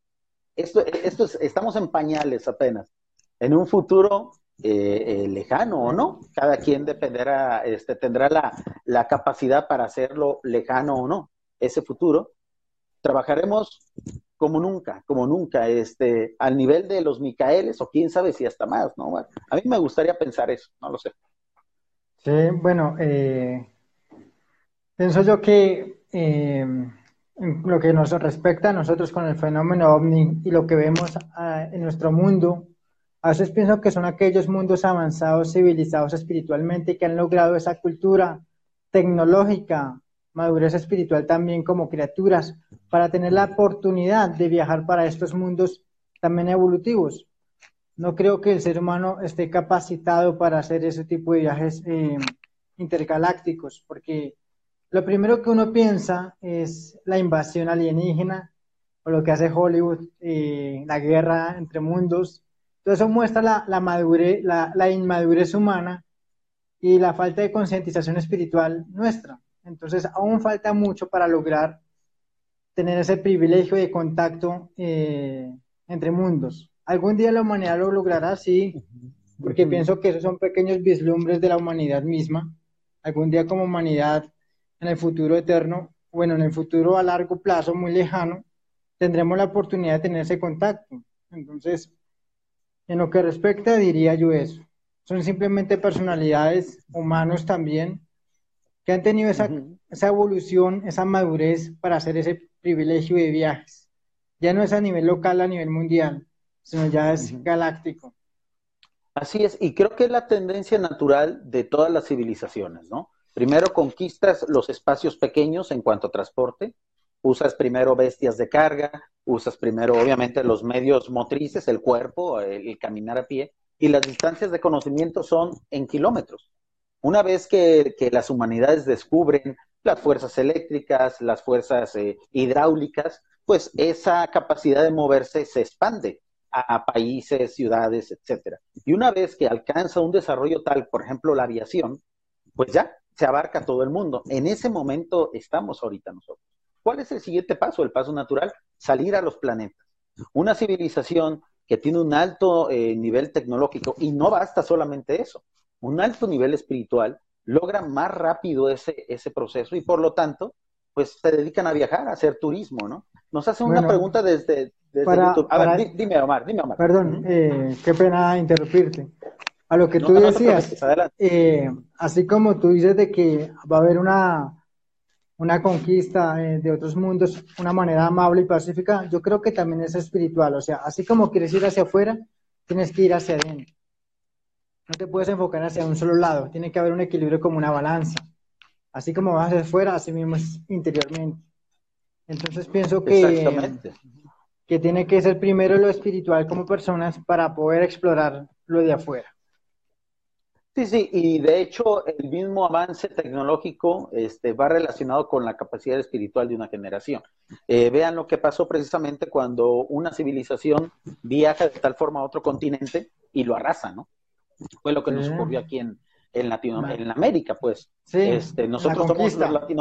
estamos en pañales apenas. En un futuro lejano o no, cada quien dependerá, tendrá la capacidad para hacerlo lejano o no, ese futuro. Trabajaremos como nunca, al nivel de los Micaeles, o quién sabe si hasta más, ¿no? Bueno, a mí me gustaría pensar eso, no lo sé. sí, bueno, pienso yo que en lo que nos respecta a nosotros con el fenómeno ovni y lo que vemos en nuestro mundo, a veces pienso que son aquellos mundos avanzados, civilizados espiritualmente, que han logrado esa cultura tecnológica, madurez espiritual también como criaturas, para tener la oportunidad de viajar para estos mundos también evolutivos. No creo que el ser humano esté capacitado para hacer ese tipo de viajes intergalácticos, porque lo primero que uno piensa es la invasión alienígena o lo que hace Hollywood, la guerra entre mundos. Todo eso muestra la madurez, la inmadurez humana y la falta de concientización espiritual nuestra. Entonces, aún falta mucho para lograr tener ese privilegio de contacto entre mundos. Algún día la humanidad lo logrará, sí, porque pienso que esos son pequeños vislumbres de la humanidad misma. Algún día como humanidad, en el futuro eterno, bueno, en el futuro a largo plazo, muy lejano, tendremos la oportunidad de tener ese contacto. Entonces, en lo que respecta, diría yo eso. Son simplemente personalidades, humanos también, que han tenido esa evolución, esa madurez para hacer privilegio de viajes. Ya no es a nivel local, a nivel mundial, sino ya es galáctico. Así es, y creo que es la tendencia natural de todas las civilizaciones, ¿no? Primero conquistas los espacios pequeños en cuanto a transporte, usas primero bestias de carga, usas primero obviamente los medios motrices, el cuerpo, el caminar a pie, y las distancias de conocimiento son en kilómetros. Una vez que las humanidades descubren las fuerzas eléctricas, las fuerzas hidráulicas, pues esa capacidad de moverse se expande a países, ciudades, etcétera. Y una vez que alcanza un desarrollo tal, por ejemplo, la aviación, pues ya se abarca todo el mundo. En ese momento estamos ahorita nosotros. ¿Cuál es el siguiente paso? El paso natural, salir a los planetas. Una civilización que tiene un alto nivel tecnológico, y no basta solamente eso, un alto nivel espiritual, logra más rápido ese proceso y por lo tanto, pues se dedican a viajar, a hacer turismo, ¿no? Nos hacen una pregunta desde YouTube. A ver, dime, Omar. Perdón, qué pena interrumpirte. A lo que tú decías, así como tú dices de que va a haber una conquista de otros mundos, una manera amable y pacífica, yo creo que también es espiritual. O sea, así como quieres ir hacia afuera, tienes que ir hacia adentro. No te puedes enfocar hacia un solo lado, tiene que haber un equilibrio como una balanza. Así como vas hacia afuera, así mismo es interiormente. Entonces pienso que tiene que ser primero lo espiritual como personas para poder explorar lo de afuera. Sí, y de hecho el mismo avance tecnológico va relacionado con la capacidad espiritual de una generación. Vean lo que pasó precisamente cuando una civilización viaja de tal forma a otro continente y lo arrasa, ¿no? Fue lo que nos ocurrió aquí en América, pues. Sí, nosotros somos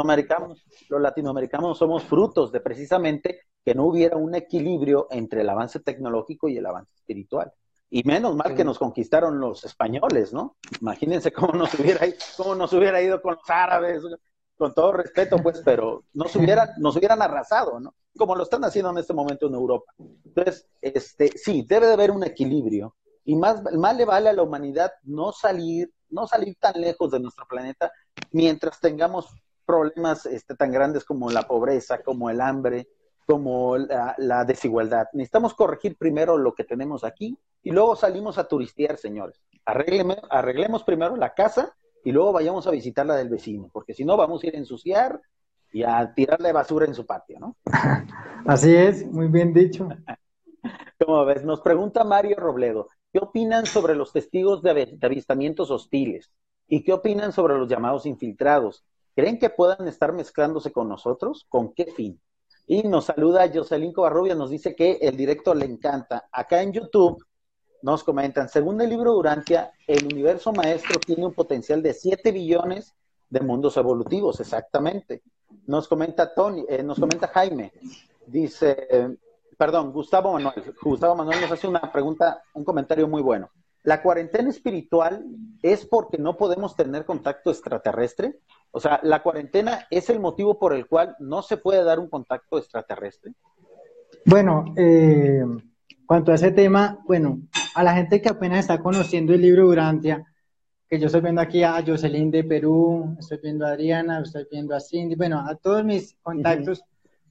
los latinoamericanos somos frutos de precisamente que no hubiera un equilibrio entre el avance tecnológico y el avance espiritual. Y menos mal que nos conquistaron los españoles, ¿no? Imagínense cómo nos hubiera ido con los árabes, con todo respeto, pues, pero nos hubieran arrasado, ¿no? Como lo están haciendo en este momento en Europa. Entonces, sí, debe de haber un equilibrio. Y más le vale a la humanidad no salir tan lejos de nuestro planeta mientras tengamos problemas tan grandes como la pobreza, como el hambre, como la desigualdad. Necesitamos corregir primero lo que tenemos aquí y luego salimos a turistear, señores. Arreglemos primero la casa y luego vayamos a visitar la del vecino, porque si no vamos a ir a ensuciar y a tirarle basura en su patio, ¿no? Así es, muy bien dicho. ¿Cómo ves? Nos pregunta Mario Robledo, ¿qué opinan sobre los testigos de avistamientos hostiles? ¿Y qué opinan sobre los llamados infiltrados? ¿Creen que puedan estar mezclándose con nosotros? ¿Con qué fin? Y nos saluda Jocelyn Covarrubia, nos dice que el directo le encanta. Acá en YouTube nos comentan, según el libro Durantia, el universo maestro tiene un potencial de 7 billones de mundos evolutivos, exactamente. Nos comenta Jaime, dice, Gustavo Manuel nos hace una pregunta, un comentario muy bueno. ¿La cuarentena espiritual es porque no podemos tener contacto extraterrestre? O sea, ¿la cuarentena es el motivo por el cual no se puede dar un contacto extraterrestre? Bueno, cuanto a ese tema, bueno, a la gente que apenas está conociendo el libro Durantia, que yo estoy viendo aquí a Jocelyn de Perú, estoy viendo a Adriana, estoy viendo a Cindy, bueno, a todos mis contactos,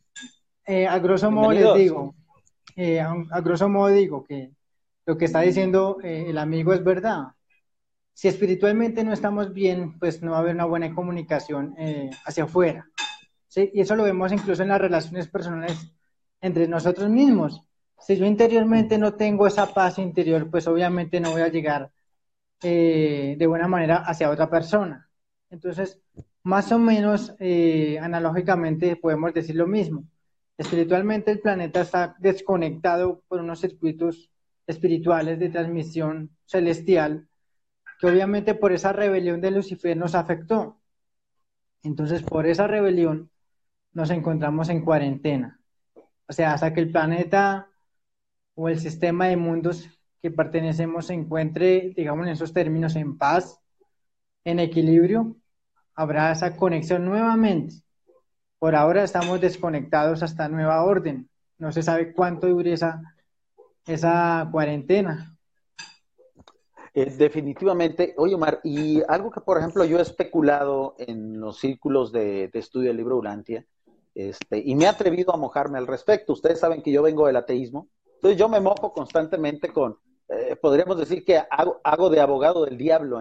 a grosso modo les digo, a grosso modo digo que lo que está diciendo el amigo es verdad. Si espiritualmente no estamos bien, pues no va a haber una buena comunicación hacia afuera. ¿Sí? Y eso lo vemos incluso en las relaciones personales entre nosotros mismos. Si yo interiormente no tengo esa paz interior, pues obviamente no voy a llegar de buena manera hacia otra persona. Entonces, más o menos analógicamente podemos decir lo mismo. Espiritualmente el planeta está desconectado por unos circuitos espirituales de transmisión celestial que obviamente por esa rebelión de Lucifer nos afectó. Entonces, por esa rebelión nos encontramos en cuarentena. O sea, hasta que el planeta o el sistema de mundos que pertenecemos se encuentre, digamos, en esos términos, en paz, en equilibrio, habrá esa conexión nuevamente. Por ahora estamos desconectados hasta nueva orden. No se sabe cuánto dure esa cuarentena. Definitivamente. Oye, Omar, y algo que, por ejemplo, yo he especulado en los círculos de estudio del libro Urantia, Y me he atrevido a mojarme al respecto. Ustedes saben que yo vengo del ateísmo, entonces yo me mojo constantemente podríamos decir que hago de abogado del diablo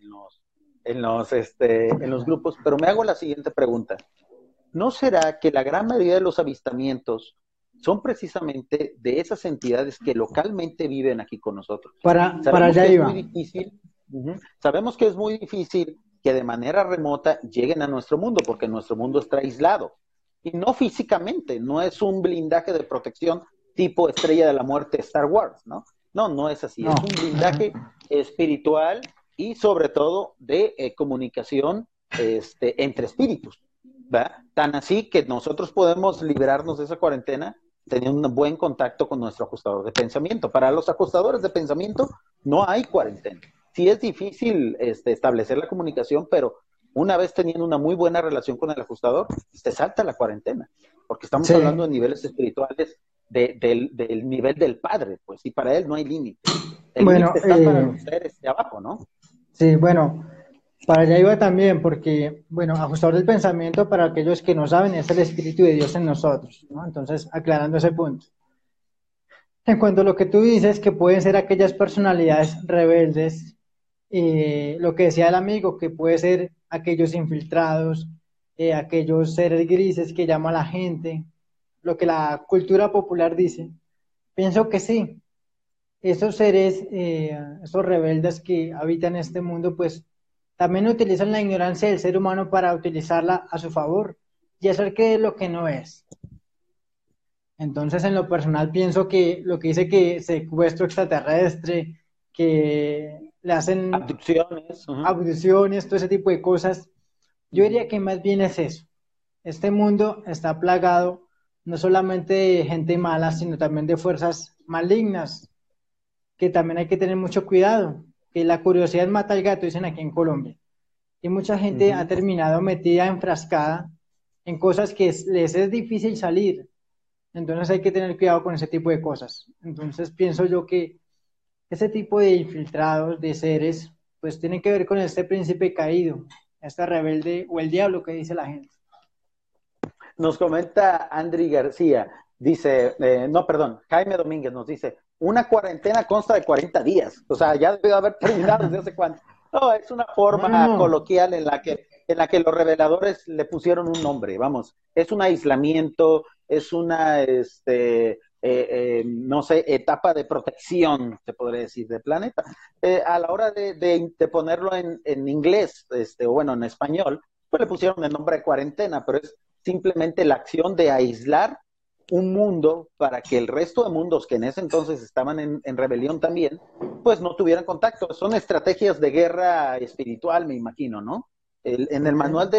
en los grupos, pero me hago la siguiente pregunta. ¿No será que la gran mayoría de los avistamientos son precisamente de esas entidades que localmente viven aquí con nosotros? Para Sabemos allá que es iba. muy difícil, sabemos que es muy difícil que de manera remota lleguen a nuestro mundo, porque nuestro mundo está aislado. Y no físicamente, no es un blindaje de protección tipo Estrella de la Muerte Star Wars, ¿no? No, no es así, No. es un blindaje espiritual y sobre todo de comunicación entre espíritus, ¿va? Tan así que nosotros podemos liberarnos de esa cuarentena teniendo un buen contacto con nuestro ajustador de pensamiento. Para los ajustadores de pensamiento no hay cuarentena. Sí es difícil establecer la comunicación, pero una vez teniendo una muy buena relación con el ajustador, te salta la cuarentena, porque estamos hablando de niveles espirituales del nivel del Padre, pues, y para él no hay límite. El Bueno, límite está para los seres de abajo, ¿no? sí, bueno, para allá iba también, porque, bueno, ajustador del pensamiento, para aquellos que no saben, es el Espíritu de Dios en nosotros, ¿no? Entonces, aclarando ese punto. En cuanto a lo que tú dices, que pueden ser aquellas personalidades rebeldes, lo que decía el amigo, que puede ser aquellos infiltrados, aquellos seres grises que llama la gente, lo que la cultura popular dice, pienso que sí. Esos seres, esos rebeldes que habitan este mundo, pues también utilizan la ignorancia del ser humano para utilizarla a su favor y hacer creer lo que no es. Entonces, en lo personal, pienso que lo que dice que secuestro extraterrestre, que le hacen Abducciones. abducciones, todo ese tipo de cosas, yo diría que más bien es eso. Este mundo está plagado no solamente de gente mala, sino también de fuerzas malignas, que también hay que tener mucho cuidado, que la curiosidad mata al gato, dicen aquí en Colombia. Y mucha gente ha terminado metida, enfrascada en cosas que les es difícil salir. Entonces hay que tener cuidado con ese tipo de cosas. Entonces pienso yo que ese tipo de infiltrados, de seres, pues tienen que ver con este príncipe caído, este rebelde o el diablo que dice la gente. Nos comenta Andri García, dice, no, perdón, Jaime Domínguez nos dice, una cuarentena consta de 40 días, o sea, ya debió haber terminado desde hace cuánto. No, es una forma coloquial en la que los reveladores le pusieron un nombre, vamos, es un aislamiento, es una, no sé, etapa de protección, se podría decir, del planeta. A la hora de ponerlo en inglés, o bueno, en español, pues le pusieron el nombre de cuarentena, pero es simplemente la acción de aislar un mundo para que el resto de mundos que en ese entonces estaban en rebelión también, pues no tuvieran contacto. Son estrategias de guerra espiritual, me imagino, ¿no? En el manual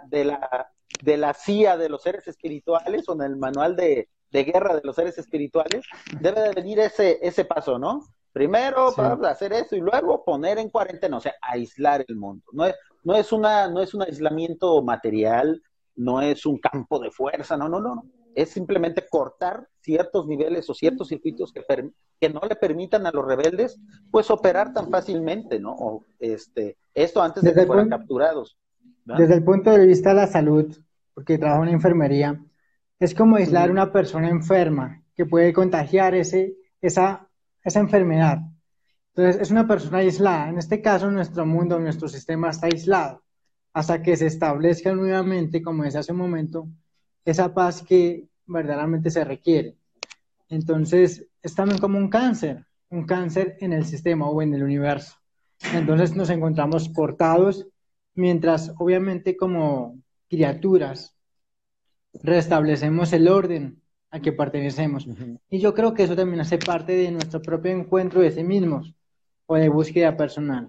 de la CIA de los seres espirituales o en el manual de guerra de los seres espirituales, debe de venir ese paso, ¿no? Primero sí, hacer eso y luego poner en cuarentena, o sea, aislar el mundo. No es un aislamiento material, no es un campo de fuerza, no. Es simplemente cortar ciertos niveles o ciertos circuitos que no le permitan a los rebeldes, pues, operar tan fácilmente, ¿no? O, esto antes de que fueran capturados, ¿no? Desde el punto de vista de la salud, porque trabajo en enfermería, es como aislar una persona enferma que puede contagiar esa enfermedad. Entonces, es una persona aislada. En este caso, nuestro mundo, nuestro sistema está aislado hasta que se establezca nuevamente, como decía hace un momento, esa paz que verdaderamente se requiere. Entonces, es también como un cáncer en el sistema o en el universo. Entonces, nos encontramos cortados, mientras obviamente como criaturas restablecemos el orden al que pertenecemos. Y yo creo que eso también hace parte de nuestro propio encuentro de sí mismos o de búsqueda personal.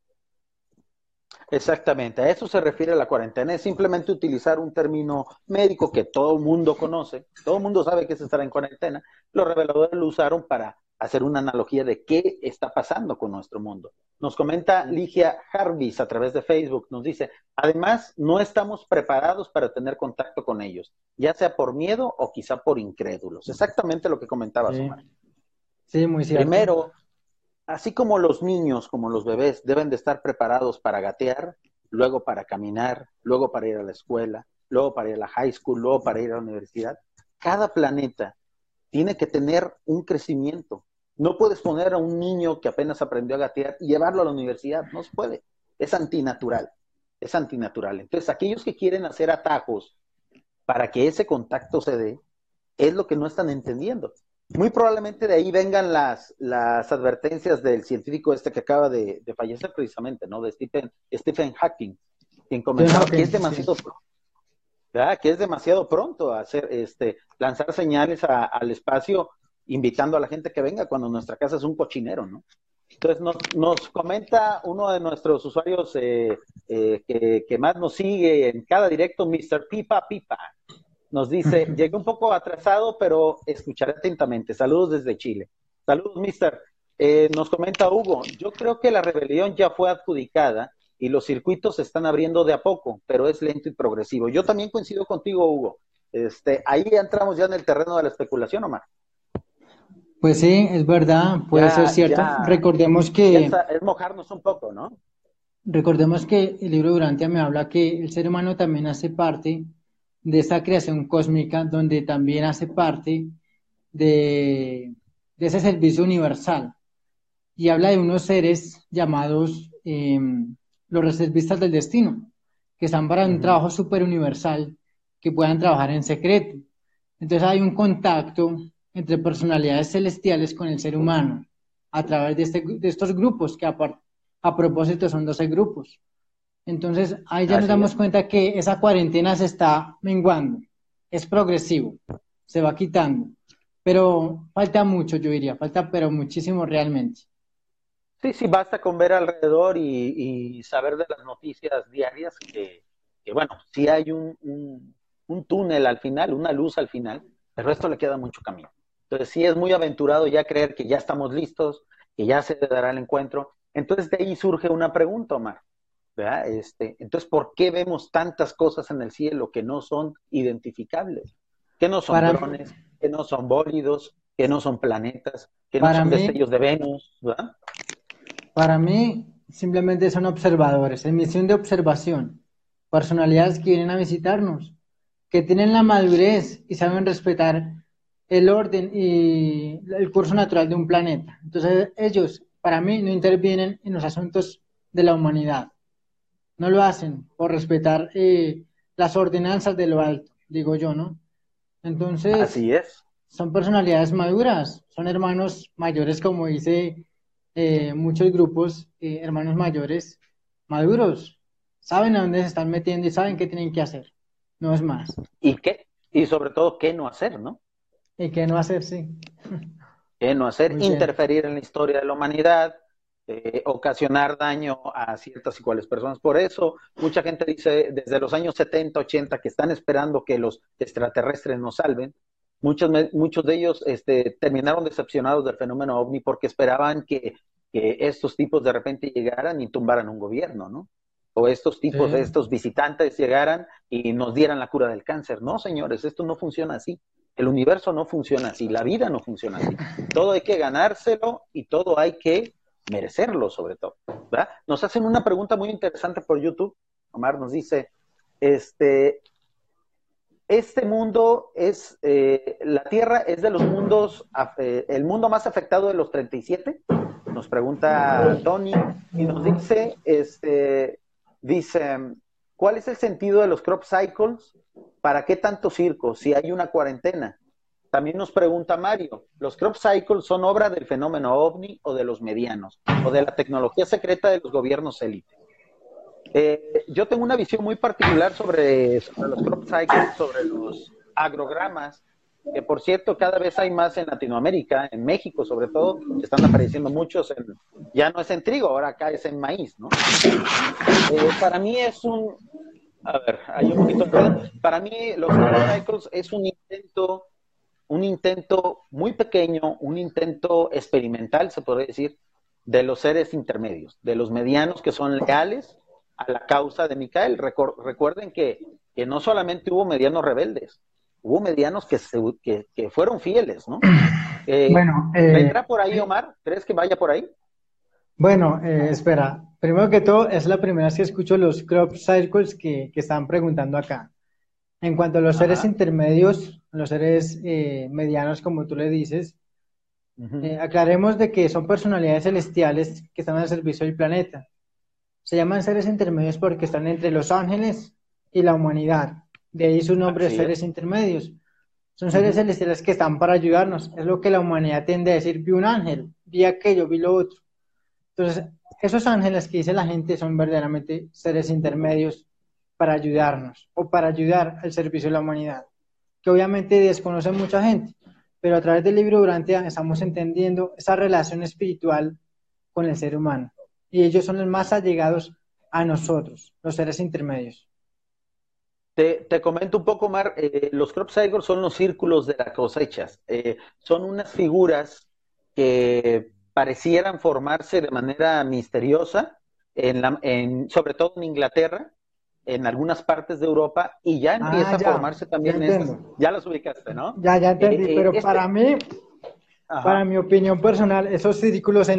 Exactamente, a eso se refiere la cuarentena, es simplemente utilizar un término médico que todo el mundo conoce, todo el mundo sabe que es estar en cuarentena, los reveladores lo usaron para hacer una analogía de qué está pasando con nuestro mundo. Nos comenta Ligia Jarvis a través de Facebook, nos dice, además no estamos preparados para tener contacto con ellos, ya sea por miedo o quizá por incrédulos, exactamente lo que comentabas, Omar. Sí, muy cierto. Primero, así como los niños, como los bebés, deben de estar preparados para gatear, luego para caminar, luego para ir a la escuela, luego para ir a la high school, luego para ir a la universidad. Cada planeta tiene que tener un crecimiento. No puedes poner a un niño que apenas aprendió a gatear y llevarlo a la universidad, no se puede. Es antinatural, es antinatural. Entonces, aquellos que quieren hacer atajos para que ese contacto se dé, es lo que no están entendiendo. Muy probablemente de ahí vengan las advertencias del científico este que acaba de fallecer precisamente, ¿no? De Stephen Hawking, quien comentaba que es demasiado pronto, ¿verdad? Que es demasiado pronto hacer, lanzar señales al espacio, invitando a la gente que venga cuando nuestra casa es un cochinero, ¿no? Entonces nos comenta uno de nuestros usuarios que más nos sigue en cada directo, Mr. Pipa Pipa. Nos dice, llegué un poco atrasado, pero escucharé atentamente. Saludos desde Chile. Saludos, mister. Nos comenta Hugo, yo creo que la rebelión ya fue adjudicada y los circuitos se están abriendo de a poco, pero es lento y progresivo. Yo también coincido contigo, Hugo. Ahí entramos ya en el terreno de la especulación, Omar. Pues sí, es verdad, puede ser cierto. Recordemos que es mojarnos un poco, ¿no? Recordemos que el libro Durantia me habla que el ser humano también hace parte de esa creación cósmica, donde también hace parte de ese servicio universal. Y habla de unos seres llamados los reservistas del destino, que están para un trabajo súper universal, que puedan trabajar en secreto. Entonces hay un contacto entre personalidades celestiales con el ser humano a través de estos grupos, que a propósito son 12 grupos. Entonces ahí ya nos damos cuenta que esa cuarentena se está menguando, es progresivo, se va quitando, pero falta mucho, yo diría, falta pero muchísimo realmente. Sí, basta con ver alrededor y saber de las noticias diarias que bueno, sí hay un túnel al final, una luz al final, el resto le queda mucho camino. Entonces sí es muy aventurado ya creer que ya estamos listos, que ya se dará el encuentro. Entonces de ahí surge una pregunta, Omar, ¿verdad? Entonces, ¿por qué vemos tantas cosas en el cielo que no son identificables? Que no son drones, que no son bólidos, que no son planetas, que no son destellos de Venus, ¿verdad? Para mí, simplemente son observadores, en misión de observación, personalidades que vienen a visitarnos, que tienen la madurez y saben respetar el orden y el curso natural de un planeta. Entonces, ellos, para mí, no intervienen en los asuntos de la humanidad. No lo hacen por respetar las ordenanzas de lo alto, digo yo, ¿no? Entonces, así es. Son personalidades maduras, son hermanos mayores, como dice muchos grupos, hermanos mayores maduros, saben a dónde se están metiendo y saben qué tienen que hacer, no es más. Y sobre todo, qué no hacer, ¿no? Y qué no hacer, sí. Qué no hacer, interferir en la historia de la humanidad, ocasionar daño a ciertas y cuales personas. Por eso, mucha gente dice desde los años 70, 80 que están esperando que los extraterrestres nos salven. Muchos de ellos terminaron decepcionados del fenómeno OVNI porque esperaban que estos tipos de repente llegaran y tumbaran un gobierno, ¿no? O estos tipos, estos visitantes llegaran y nos dieran la cura del cáncer. No, señores, esto no funciona así. El universo no funciona así, la vida no funciona así. Todo hay que ganárselo y todo hay que merecerlo, sobre todo, ¿verdad? Nos hacen una pregunta muy interesante por YouTube. Omar nos dice, este mundo es, la Tierra es de los mundos, el mundo más afectado de los 37, nos pregunta Tony, y nos dice, ¿cuál es el sentido de los crop cycles? ¿Para qué tanto circo si hay una cuarentena? También nos pregunta Mario, ¿los crop cycles son obra del fenómeno OVNI o de los medianos, o de la tecnología secreta de los gobiernos élite? Yo tengo una visión muy particular sobre los crop cycles, sobre los agrogramas, que por cierto cada vez hay más en Latinoamérica, en México sobre todo, están apareciendo muchos, ya no es en trigo, ahora acá es en maíz, ¿no? Para mí es hay un poquito de ruido. Para mí los crop cycles es un intento muy pequeño, un intento experimental, se podría decir, de los seres intermedios, de los medianos que son leales a la causa de Micael. Recuerden que no solamente hubo medianos rebeldes, hubo medianos que fueron fieles, ¿no? ¿Vendrá por ahí, Omar? ¿Crees que vaya por ahí? Bueno, espera. Primero que todo, es la primera vez que escucho los crop circles que están preguntando acá. En cuanto a los seres Ajá. intermedios, los seres medianos, como tú le dices, Ujú. aclaremos de que son personalidades celestiales que están al servicio del planeta. Se llaman seres intermedios porque están entre los ángeles y la humanidad. De ahí su nombre de Así seres es. intermedios. Son seres Ujú. celestiales que están para ayudarnos. Es lo que la humanidad tiende a decir, vi un ángel, vi aquello, vi lo otro. Entonces, esos ángeles que dice la gente son verdaderamente seres intermedios para ayudarnos o para ayudar al servicio de la humanidad, que obviamente desconoce mucha gente, pero a través del libro Durantia estamos entendiendo esa relación espiritual con el ser humano. Y ellos son los más allegados a nosotros, los seres intermedios. Te comento un poco, Mar, los crop circles son los círculos de las cosechas. Son unas figuras que parecieran formarse de manera misteriosa, sobre todo en Inglaterra, en algunas partes de Europa, y ya Ah, empieza a formarse ya también entiendo. estas, ya las ubicaste, ¿no? Ya entendí, pero Este, para ajá. mi opinión personal, esos círculos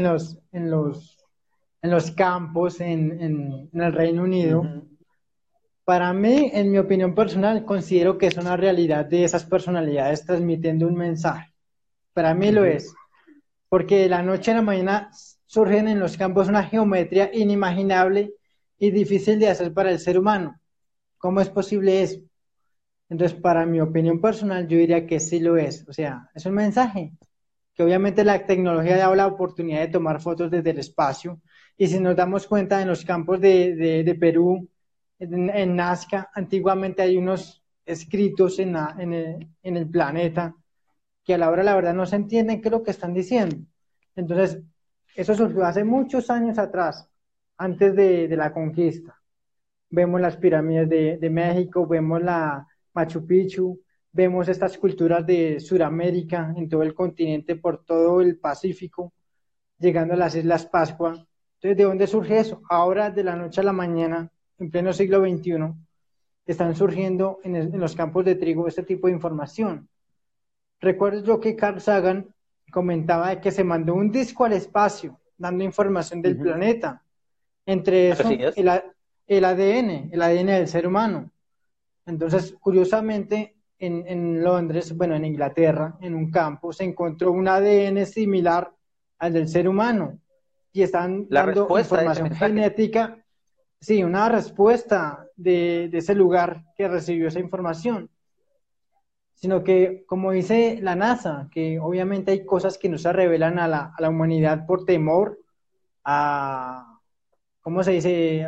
en los campos en el Reino Unido, Ujú. para mí, en mi opinión personal, considero que es una realidad de esas personalidades transmitiendo un mensaje. Para mí lo Ujú. es, porque de la noche a la mañana surgen en los campos una geometría inimaginable y difícil de hacer para el ser humano. ¿Cómo es posible eso? Entonces, para mi opinión personal, yo diría que sí lo es. O sea, es un mensaje que obviamente la tecnología da la oportunidad de tomar fotos desde el espacio. Y si nos damos cuenta, en los campos de Perú, en Nazca, antiguamente hay unos escritos en el planeta que a la hora, la verdad, no se entienden qué es lo que están diciendo. Entonces, eso surgió hace muchos años atrás, antes de la conquista. Vemos las pirámides de México, vemos la Machu Picchu, vemos estas culturas de Sudamérica, en todo el continente, por todo el Pacífico, llegando a las Islas Pascua. Entonces, ¿de dónde surge eso? Ahora, de la noche a la mañana, en pleno siglo XXI, están surgiendo en los campos de trigo este tipo de información. Recuerdo yo que Carl Sagan comentaba de que se mandó un disco al espacio, dando información del Ujú. planeta. Entre Así eso, es. el ADN del ser humano. Entonces, curiosamente, en Londres, bueno, en Inglaterra, en un campo, se encontró un ADN similar al del ser humano y están La dando respuesta a ese información mensaje. genética, sí, una respuesta de ese lugar que recibió esa información. Sino que, como dice la NASA, que obviamente hay cosas que no se revelan a la humanidad por temor a, ¿cómo se dice?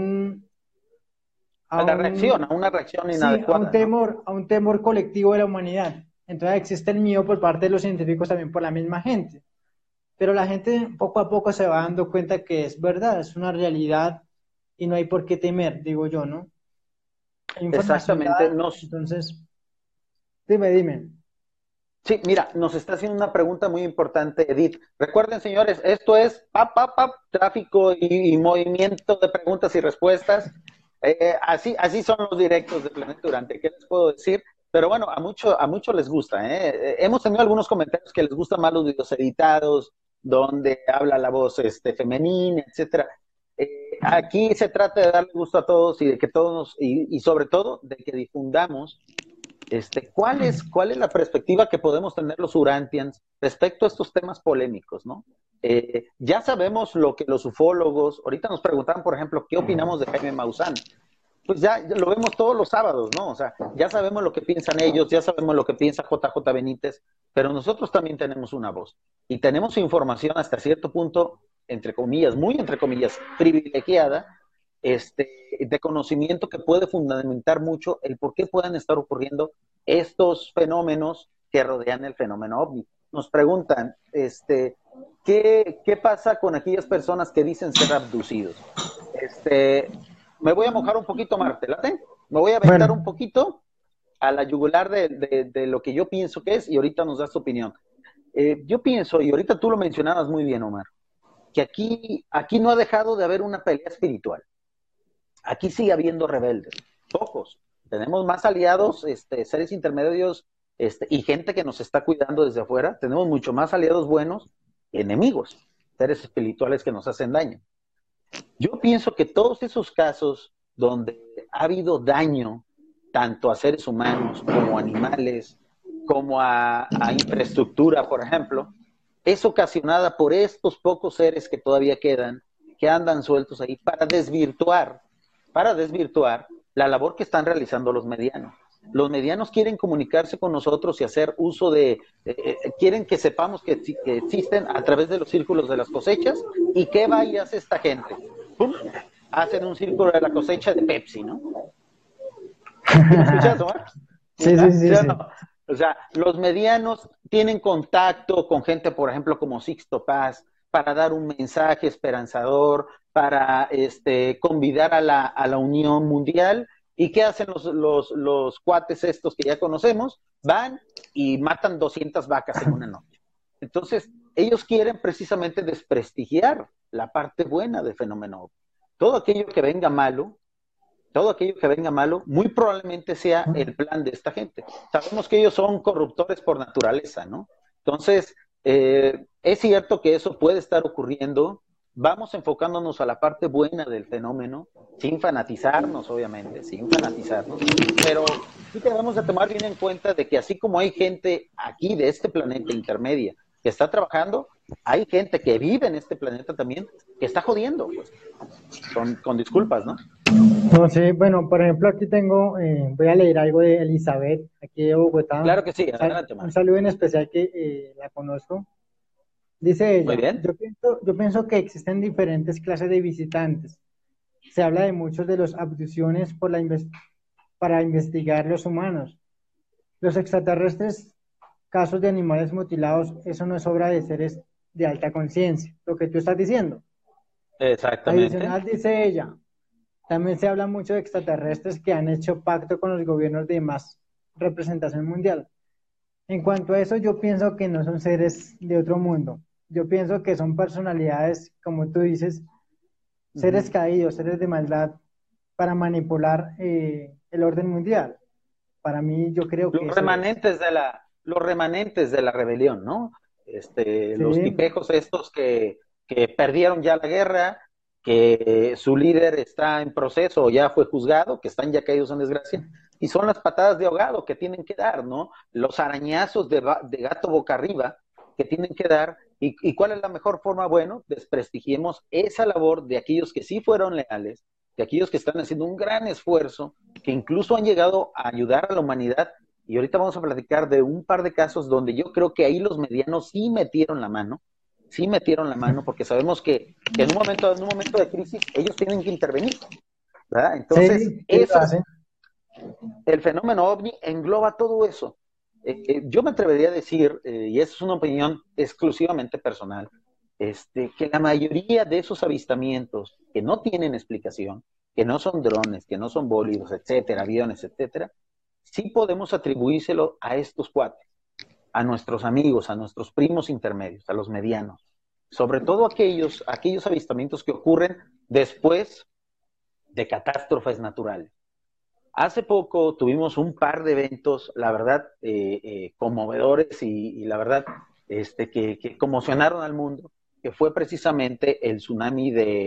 A A la reacción, a un, una reacción sí, inadecuada, ¿no? a un temor colectivo de la humanidad. Entonces existe el miedo por parte de los científicos también por la misma gente. Pero la gente poco a poco se va dando cuenta que es verdad, es una realidad y no hay por qué temer, digo yo, ¿no? Hay información Exactamente. dada, entonces, dime. Sí, mira, nos está haciendo una pregunta muy importante, Edith. Recuerden, señores, esto es tráfico y movimiento de preguntas y respuestas. Así son los directos de Planeta Durante. ¿Qué les puedo decir? Pero bueno, a mucho les gusta. Hemos tenido algunos comentarios que les gustan más los videos editados, donde habla la voz femenina, etcétera. Aquí se trata de darle gusto a todos y de que todos, y sobre todo, de que difundamos cuál es la perspectiva que podemos tener los Urantians respecto a estos temas polémicos, ¿no? Ya sabemos lo que los ufólogos, ahorita nos preguntaban, por ejemplo, ¿qué opinamos de Jaime Maussan? Pues ya lo vemos todos los sábados, ¿no? O sea, ya sabemos lo que piensan ellos, ya sabemos lo que piensa JJ Benítez, pero nosotros también tenemos una voz y tenemos información hasta cierto punto, entre comillas, muy entre comillas, privilegiada, de conocimiento que puede fundamentar mucho el por qué puedan estar ocurriendo estos fenómenos que rodean el fenómeno ovni. Nos preguntan, ¿qué pasa con aquellas personas que dicen ser abducidos? Me voy a mojar un poquito, Marte, ¿late? Me voy a aventar un Bueno, poquito a la yugular de lo que yo pienso que es y ahorita nos das tu opinión. Yo pienso, y ahorita tú lo mencionabas muy bien, Omar, que aquí no ha dejado de haber una pelea espiritual. Aquí sigue habiendo rebeldes, pocos. Tenemos más aliados, seres intermedios, y gente que nos está cuidando desde afuera. Tenemos mucho más aliados buenos, enemigos, seres espirituales que nos hacen daño. Yo pienso que todos esos casos donde ha habido daño tanto a seres humanos como a animales, como a infraestructura, por ejemplo, es ocasionada por estos pocos seres que todavía quedan, que andan sueltos ahí para desvirtuar la labor que están realizando los medianos. Los medianos quieren comunicarse con nosotros y hacer uso quieren que sepamos que existen a través de los círculos de las cosechas. ¿Y qué va y hace esta gente? ¡Pum! Hacen un círculo de la cosecha de Pepsi, ¿no? ¿Sí lo escuchas, Omar? Sí, sí, sí, sí. O sea, los medianos tienen contacto con gente, por ejemplo, como Sixto Paz, para dar un mensaje esperanzador, para convidar a la unión mundial. ¿Y qué hacen los cuates estos que ya conocemos? Van y matan 200 vacas en una noche. Entonces, ellos quieren precisamente desprestigiar la parte buena del fenómeno. Todo aquello que venga malo, muy probablemente sea el plan de esta gente. Sabemos que ellos son corruptores por naturaleza, ¿no? Entonces, es cierto que eso puede estar ocurriendo. Vamos enfocándonos a la parte buena del fenómeno, sin fanatizarnos, obviamente, pero sí que debemos de tomar bien en cuenta de que así como hay gente aquí de este planeta intermedia que está trabajando, hay gente que vive en este planeta también que está jodiendo, pues, con disculpas, ¿no? No, sí, bueno, por ejemplo, aquí tengo, voy a leer algo de Elizabeth, aquí de Bogotá. Claro que sí, adelante, Un Omar. saludo en especial que la conozco. Dice Muy ella, bien. yo pienso que existen diferentes clases de visitantes. Se habla de muchos de las abducciones para investigar los humanos. Los extraterrestres, casos de animales mutilados, eso no es obra de seres de alta conciencia, lo que tú estás diciendo. Exactamente. Adicional, dice ella, también se habla mucho de extraterrestres que han hecho pacto con los gobiernos de más representación mundial. En cuanto a eso, yo pienso que no son seres de otro mundo. Yo pienso que son personalidades, como tú dices, seres caídos, seres de maldad, para manipular el orden mundial. Para mí, yo creo que eso es. Los remanentes de la rebelión, ¿no? Los Sí, tipejos estos que perdieron ya la guerra, que su líder está en proceso o ya fue juzgado, que están ya caídos en desgracia, y son las patadas de ahogado que tienen que dar, ¿no? Los arañazos de gato boca arriba que tienen que dar. ¿Y cuál es la mejor forma? Bueno, desprestigiemos esa labor de aquellos que sí fueron leales, de aquellos que están haciendo un gran esfuerzo, que incluso han llegado a ayudar a la humanidad. Y ahorita vamos a platicar de un par de casos donde yo creo que ahí los medianos sí metieron la mano, porque sabemos que en un momento de crisis ellos tienen que intervenir, ¿verdad? Entonces, sí, sí lo eso, hacen. el fenómeno ovni engloba todo eso. Yo me atrevería a decir, y esa es una opinión exclusivamente personal, que la mayoría de esos avistamientos que no tienen explicación, que no son drones, que no son bólidos, etcétera, aviones, etcétera, sí podemos atribuírselo a estos cuates, a nuestros amigos, a nuestros primos intermedios, a los medianos. Sobre todo aquellos avistamientos que ocurren después de catástrofes naturales. Hace poco tuvimos un par de eventos, la verdad, conmovedores y la verdad, que conmocionaron al mundo, que fue precisamente el tsunami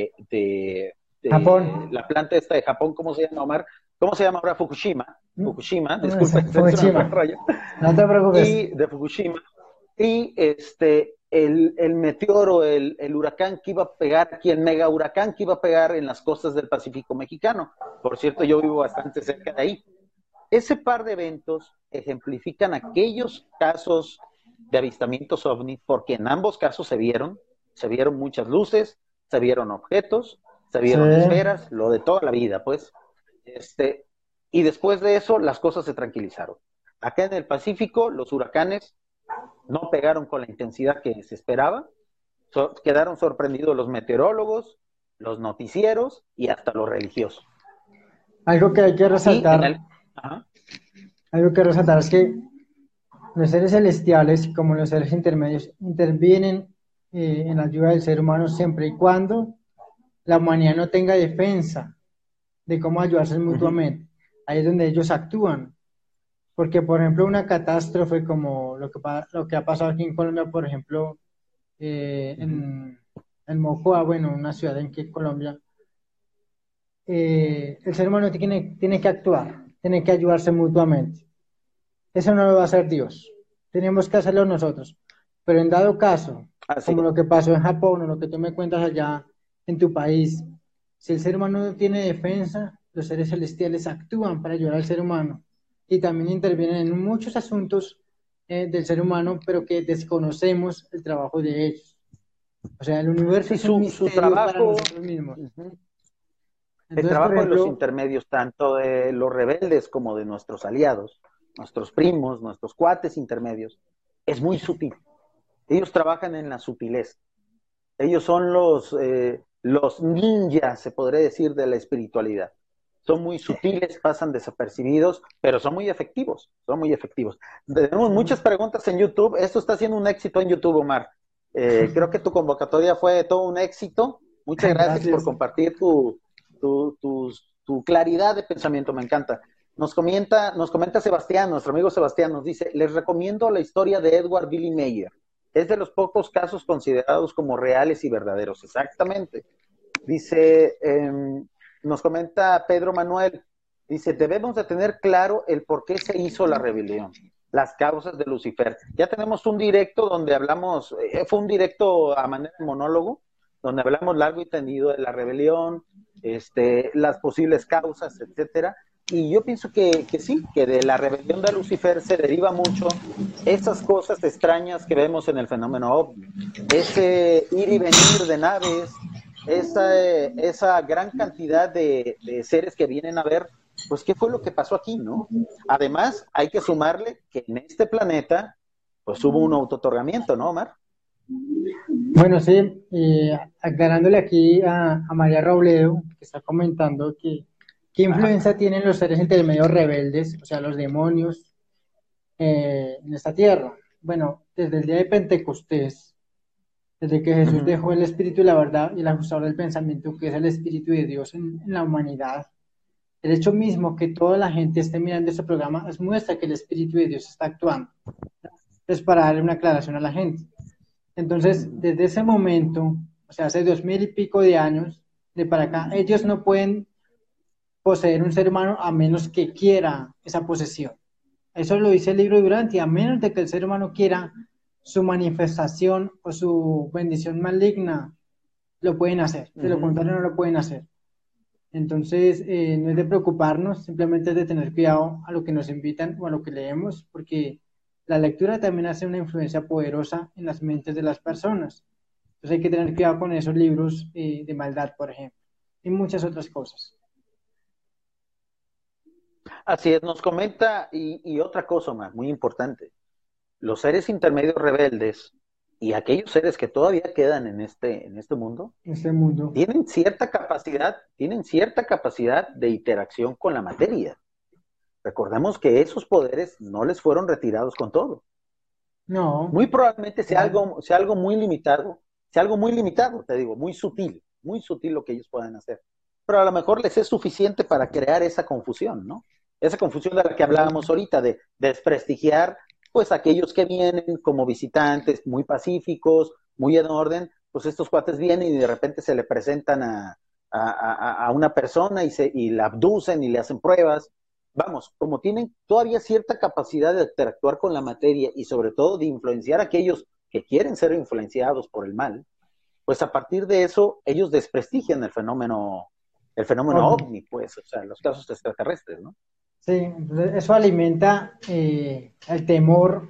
de Japón. la planta esta de Japón. ¿Cómo se llama, Omar? ¿Cómo se llama ahora? Fukushima, No sé, disculpe, se me fue el Fukushima. rollo. No te preocupes. Y de Fukushima, y el meteoro, el huracán que iba a pegar aquí, el mega huracán que iba a pegar en las costas del Pacífico mexicano. Por cierto, yo vivo bastante cerca de ahí. Ese par de eventos ejemplifican aquellos casos de avistamientos ovni, porque en ambos casos se vieron muchas luces, se vieron objetos, se Sí. vieron esferas, lo de toda la vida, pues. Y después de eso, las cosas se tranquilizaron. Acá en el Pacífico, los huracanes no pegaron con la intensidad que se esperaba, quedaron sorprendidos los meteorólogos, los noticieros y hasta los religiosos. Algo que hay que Y en resaltar, el... Ajá. algo que resaltar es que los seres celestiales, como los seres intermedios, intervienen en la ayuda del ser humano siempre y cuando la humanidad no tenga defensa de cómo ayudarse Uh-huh. mutuamente. Ahí es donde ellos actúan. Porque, por ejemplo, una catástrofe como lo que ha pasado aquí en Colombia, por ejemplo, Uh-huh. en Mocoa, bueno, una ciudad en que Colombia, el ser humano tiene que actuar, tienen que ayudarse mutuamente. Eso no lo va a hacer Dios. Tenemos que hacerlo nosotros. Pero en dado caso, Así como es. lo que pasó en Japón o lo que tú me cuentas allá en tu país, si el ser humano no tiene defensa, los seres celestiales actúan para ayudar al ser humano y también intervienen en muchos asuntos del ser humano, pero que desconocemos el trabajo de ellos. O sea, el universo Sí, es un su misterio para trabajo, nosotros mismos. ujú, el Entonces, por trabajo de los ejemplo, intermedios, tanto de los rebeldes como de nuestros aliados, nuestros primos, nuestros cuates intermedios, es muy sutil. Ellos trabajan en la sutileza. Ellos son los ninjas, se podría decir, de la espiritualidad. Son muy sutiles, pasan desapercibidos, pero son muy efectivos, son muy efectivos. Tenemos muchas preguntas en YouTube. Esto está siendo un éxito en YouTube, Omar. Creo que tu convocatoria fue todo un éxito. Muchas gracias por gracias. compartir tu claridad de pensamiento, me encanta. Nos comenta Sebastián, nuestro amigo Sebastián, nos dice, les recomiendo la historia de Edward Billy Mayer. Es de los pocos casos considerados como reales y verdaderos. Exactamente. Dice, nos comenta Pedro Manuel, dice, debemos de tener claro el por qué se hizo la rebelión, las causas de Lucifer. Ya tenemos un directo donde hablamos, fue un directo a manera de monólogo, donde hablamos largo y tendido de la rebelión, las posibles causas, etcétera. Y yo pienso que sí, que de la rebelión de Lucifer se deriva mucho esas cosas extrañas que vemos en el fenómeno OVNI. Ese ir y venir de naves, esa gran cantidad de seres que vienen a ver, pues qué fue lo que pasó aquí, ¿no? Además, hay que sumarle que en este planeta, pues hubo un autootorgamiento, ¿no, Omar? Bueno, sí, aclarándole aquí a María Robledo, que está comentando que qué Ajá. influencia tienen los seres intermedios rebeldes, o sea, los demonios, en esta tierra. Bueno, desde el día de Pentecostés, desde que Jesús Uh-huh. dejó el espíritu y la verdad y el ajustador del pensamiento, que es el espíritu de Dios en la humanidad, el hecho mismo que toda la gente esté mirando este programa es muestra que el espíritu de Dios está actuando. Es para darle una aclaración a la gente. Entonces, desde ese momento, o sea, hace 2000 y pico de años, de para acá, ellos no pueden poseer un ser humano a menos que quiera esa posesión. Eso lo dice el libro de Durante, a menos de que el ser humano quiera su manifestación o su bendición maligna, lo pueden hacer. De lo Uh-huh. contrario, no lo pueden hacer. Entonces, no es de preocuparnos, simplemente es de tener cuidado a lo que nos invitan o a lo que leemos, porque la lectura también hace una influencia poderosa en las mentes de las personas. Entonces hay que tener cuidado con esos libros de maldad, por ejemplo, y muchas otras cosas. Así es, nos comenta, y otra cosa más, muy importante, los seres intermedios rebeldes y aquellos seres que todavía quedan en este mundo, Este mundo. tienen cierta capacidad de interacción con la materia. Recordemos que esos poderes no les fueron retirados con todo. No, Muy probablemente claro. sea algo muy limitado, te digo, muy sutil lo que ellos puedan hacer. Pero a lo mejor les es suficiente para crear esa confusión, ¿no? Esa confusión de la que hablábamos ahorita, de desprestigiar, pues aquellos que vienen como visitantes muy pacíficos, muy en orden, pues estos cuates vienen y de repente se le presentan a una persona y la abducen y le hacen pruebas. Vamos, como tienen todavía cierta capacidad de interactuar con la materia y sobre todo de influenciar a aquellos que quieren ser influenciados por el mal, pues a partir de eso ellos desprestigian el fenómeno Ovni. ovni, pues, o sea, los casos extraterrestres, ¿no? Sí, entonces eso alimenta el temor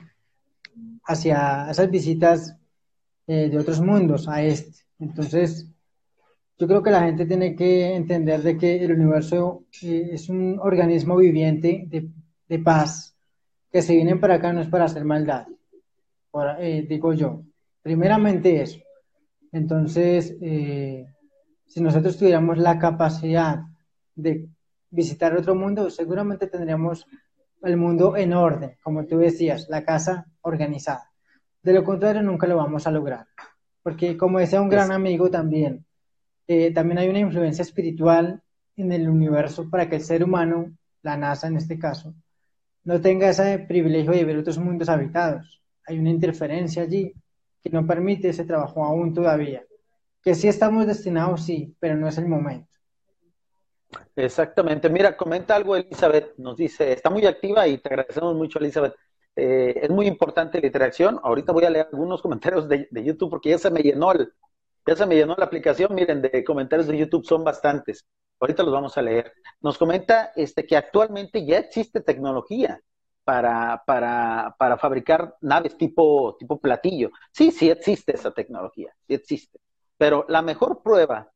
hacia esas visitas de otros mundos a este. Entonces, yo creo que la gente tiene que entender de que el universo es un organismo viviente de paz, que si vienen para acá no es para hacer maldad, digo yo. Primeramente eso. Entonces, si nosotros tuviéramos la capacidad de visitar otro mundo, seguramente tendríamos el mundo en orden, como tú decías, la casa organizada. De lo contrario, nunca lo vamos a lograr. Porque como decía un gran Es, amigo también, también hay una influencia espiritual en el universo para que el ser humano, la NASA en este caso, no tenga ese privilegio de ver otros mundos habitados. Hay una interferencia allí que no permite ese trabajo aún todavía. Que sí estamos destinados, sí, pero no es el momento. Exactamente. Mira, comenta algo Elizabeth, nos dice, está muy activa y te agradecemos mucho, Elizabeth. Es muy importante la interacción. Ahorita voy a leer algunos comentarios de YouTube porque ya se me llenó la aplicación. Miren, de comentarios de YouTube son bastantes. Ahorita los vamos a leer. Nos comenta que actualmente ya existe tecnología para fabricar naves tipo platillo. Sí, sí existe esa tecnología, sí existe. Pero la mejor prueba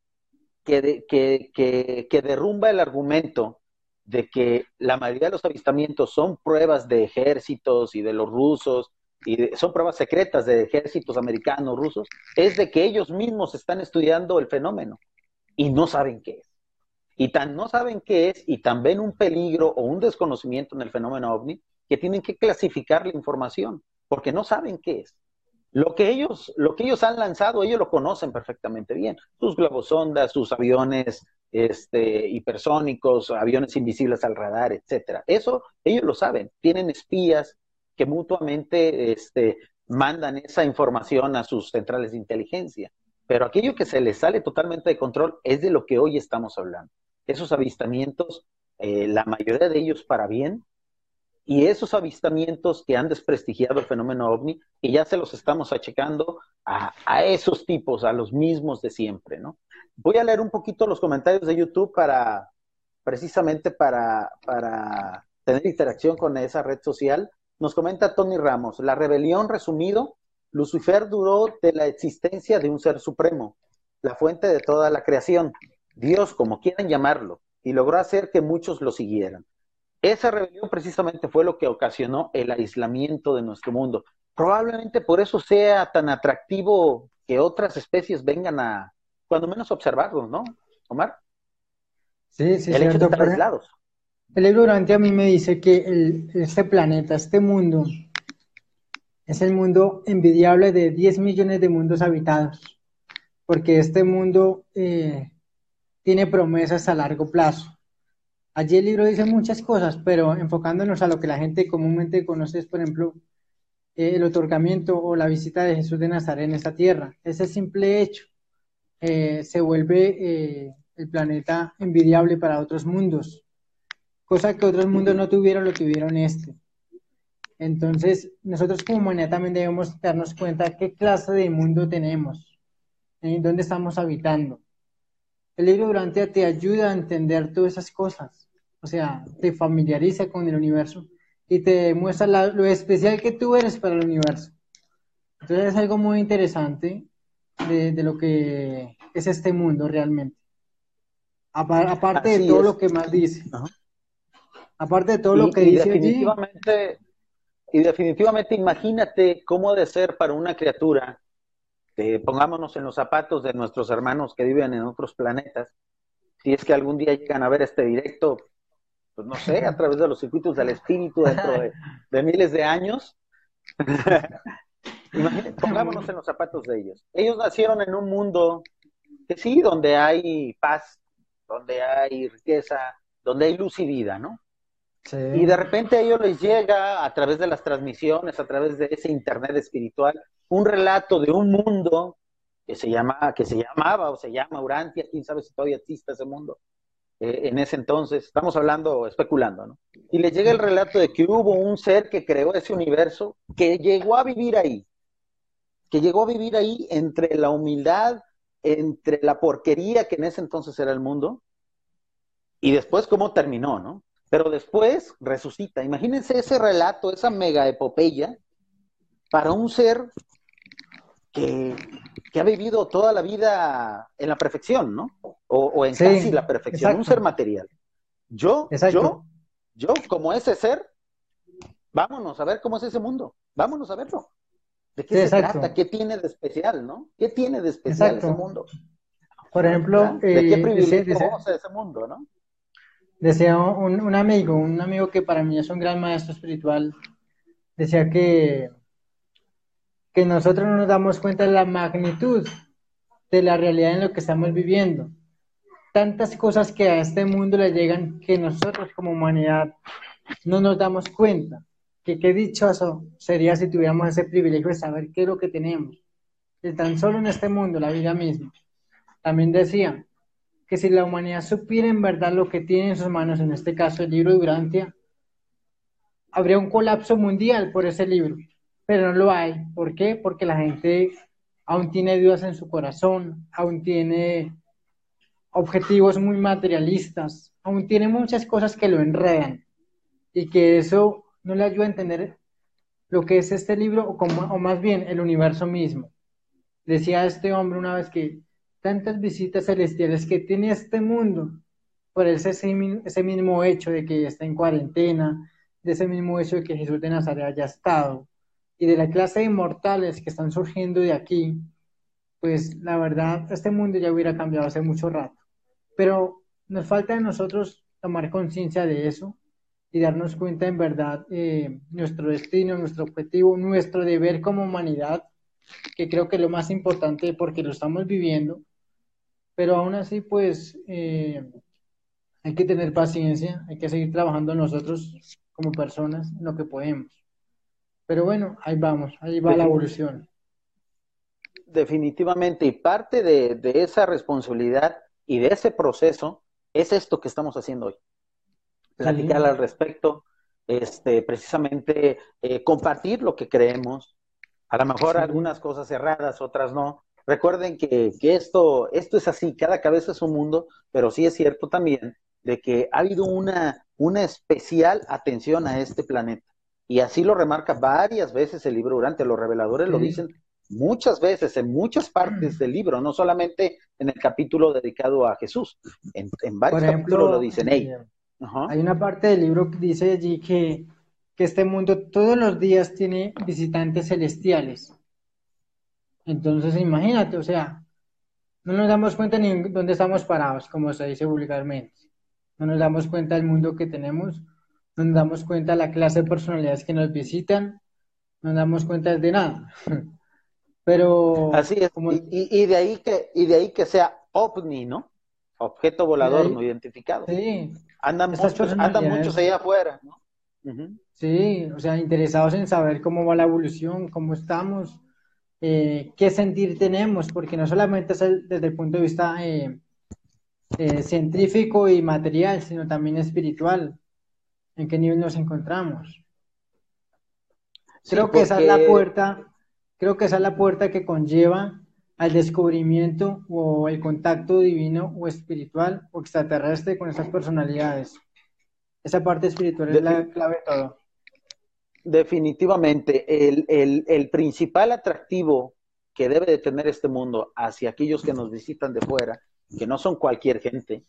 que derrumba el argumento de que la mayoría de los avistamientos son pruebas de ejércitos y de los rusos, son pruebas secretas de ejércitos americanos, rusos, es de que ellos mismos están estudiando el fenómeno y no saben qué es. Y tan no saben qué es y tan ven un peligro o un desconocimiento en el fenómeno ovni que tienen que clasificar la información porque no saben qué es. Lo que ellos han lanzado, ellos lo conocen perfectamente bien. Sus globosondas, sus aviones hipersónicos, aviones invisibles al radar, etcétera. Eso ellos lo saben. Tienen espías que mutuamente mandan esa información a sus centrales de inteligencia. Pero aquello que se les sale totalmente de control es de lo que hoy estamos hablando. Esos avistamientos, la mayoría de ellos para bien, y esos avistamientos que han desprestigiado el fenómeno ovni, y ya se los estamos achacando a esos tipos, a los mismos de siempre, ¿no? Voy a leer un poquito los comentarios de YouTube precisamente para tener interacción con esa red social. Nos comenta Tony Ramos, la rebelión resumido, Lucifer duró de la existencia de un ser supremo, la fuente de toda la creación, Dios, como quieran llamarlo, y logró hacer que muchos lo siguieran. Esa rebelión precisamente fue lo que ocasionó el aislamiento de nuestro mundo. Probablemente por eso sea tan atractivo que otras especies vengan a, cuando menos, observarlos, ¿no, Omar? Sí, sí, El hecho de cierto. estar aislados. El libro Durante a mí me dice que este planeta, este mundo, es el mundo envidiable de 10 millones de mundos habitados, porque este mundo tiene promesas a largo plazo. Allí el libro dice muchas cosas, pero enfocándonos a lo que la gente comúnmente conoce es, por ejemplo, el otorgamiento o la visita de Jesús de Nazaret en esta tierra. Ese simple hecho se vuelve el planeta envidiable para otros mundos, cosa que otros mundos no tuvieron, lo tuvieron este. Entonces, nosotros como humanidad también debemos darnos cuenta qué clase de mundo tenemos, en dónde estamos habitando. El libro Durante te ayuda a entender todas esas cosas, o sea, te familiariza con el universo y te demuestra lo especial que tú eres para el universo. Entonces es algo muy interesante de lo que es este mundo realmente. Aparte de Así todo lo es. que más dice, Ajá. aparte de todo lo Y, que y dice allí, definitivamente imagínate cómo ha de ser para una criatura, pongámonos en los zapatos de nuestros hermanos que viven en otros planetas, si es que algún día llegan a ver este directo, pues no sé, a través de los circuitos del espíritu dentro de miles de años. Pongámonos en los zapatos de ellos. Ellos nacieron en un mundo que sí, donde hay paz, donde hay riqueza, donde hay luz y vida, ¿no? sí, Y de repente a ellos les llega a través de las transmisiones, a través de ese internet espiritual, un relato de un mundo que se llamaba o se llama Urantia, quién sabe si todavía existe ese mundo, en ese entonces, estamos hablando, especulando, ¿no? Y les llega el relato de que hubo un ser que creó ese universo, que llegó a vivir ahí entre la humildad, entre la porquería que en ese entonces era el mundo, y después cómo terminó, ¿no? Pero después resucita. Imagínense ese relato, esa mega epopeya, para un ser que, que ha vivido toda la vida en la perfección, ¿no? O en casi sí, la perfección, un exacto, ser material. Yo, exacto, yo, yo, como ese ser, vámonos a ver cómo es ese mundo, vámonos a verlo. ¿De qué sí, se trata? exacto, ¿Qué tiene de especial, no? ¿Qué tiene de especial ese exacto. mundo? Por ejemplo, ¿Verdad? ¿De qué privilegio goza ese mundo, no? decía un amigo que para mí es un gran maestro espiritual, decía que nosotros no nos damos cuenta de la magnitud de la realidad en lo que estamos viviendo. Tantas cosas que a este mundo le llegan que nosotros como humanidad no nos damos cuenta. Que qué dichoso sería si tuviéramos ese privilegio de saber qué es lo que tenemos. De tan solo en este mundo, la vida misma. También decía que si la humanidad supiera en verdad lo que tiene en sus manos, en este caso el libro de Urantia, habría un colapso mundial por ese libro, pero no lo hay. ¿Por qué? Porque la gente aún tiene dudas en su corazón, aún tiene objetivos muy materialistas, aún tiene muchas cosas que lo enredan y que eso no le ayuda a entender lo que es este libro o más bien el universo mismo. Decía este hombre una vez que tantas visitas celestiales que tiene este mundo, por ese mismo hecho de que está en cuarentena, de ese mismo hecho de que Jesús de Nazaret haya estado, y de la clase de inmortales que están surgiendo de aquí, pues la verdad, este mundo ya hubiera cambiado hace mucho rato. Pero nos falta a nosotros tomar conciencia de eso y darnos cuenta en verdad nuestro destino, nuestro objetivo, nuestro deber como humanidad, que creo que es lo más importante porque lo estamos viviendo, pero aún así pues hay que tener paciencia, hay que seguir trabajando nosotros como personas en lo que podemos. Pero bueno, ahí vamos, ahí va la Defin- evolución. Definitivamente, y parte de esa responsabilidad y de ese proceso es esto que estamos haciendo hoy. Sí, Platicar al respecto, precisamente compartir lo que creemos, a lo mejor sí, algunas cosas cerradas, otras no. Recuerden que esto es así, cada cabeza es un mundo, pero sí es cierto también de que ha habido una especial atención a este planeta. Y así lo remarca varias veces el libro Durante. Los reveladores lo sí. dicen muchas veces, en muchas partes del libro, no solamente en el capítulo dedicado a Jesús. En Por varios capítulos lo ejemplo, dicen, hey, uh-huh. hay una parte del libro que dice allí que este mundo todos los días tiene visitantes celestiales. Entonces, imagínate, o sea, no nos damos cuenta ni en dónde estamos parados, como se dice vulgarmente. No nos damos cuenta del mundo que tenemos, no nos damos cuenta de la clase de personalidades que nos visitan, no nos damos cuenta de nada. Pero, Así es, como y de ahí que sea ovni, ¿no? Objeto de volador no ahí, identificado. sí, estas Andan muchos personalidades, allá afuera, ¿no? Uh-huh. sí, o sea, interesados en saber cómo va la evolución, cómo estamos, qué sentir tenemos, porque no solamente es desde el punto de vista científico y material, sino también espiritual, en qué nivel nos encontramos. Sí, Creo que esa es la porque puerta, creo que esa es la puerta que conlleva al descubrimiento o el contacto divino o espiritual o extraterrestre con esas personalidades. Esa parte espiritual es defi- la clave de todo. definitivamente el principal atractivo que debe de tener este mundo hacia aquellos que nos visitan de fuera, que no son cualquier gente,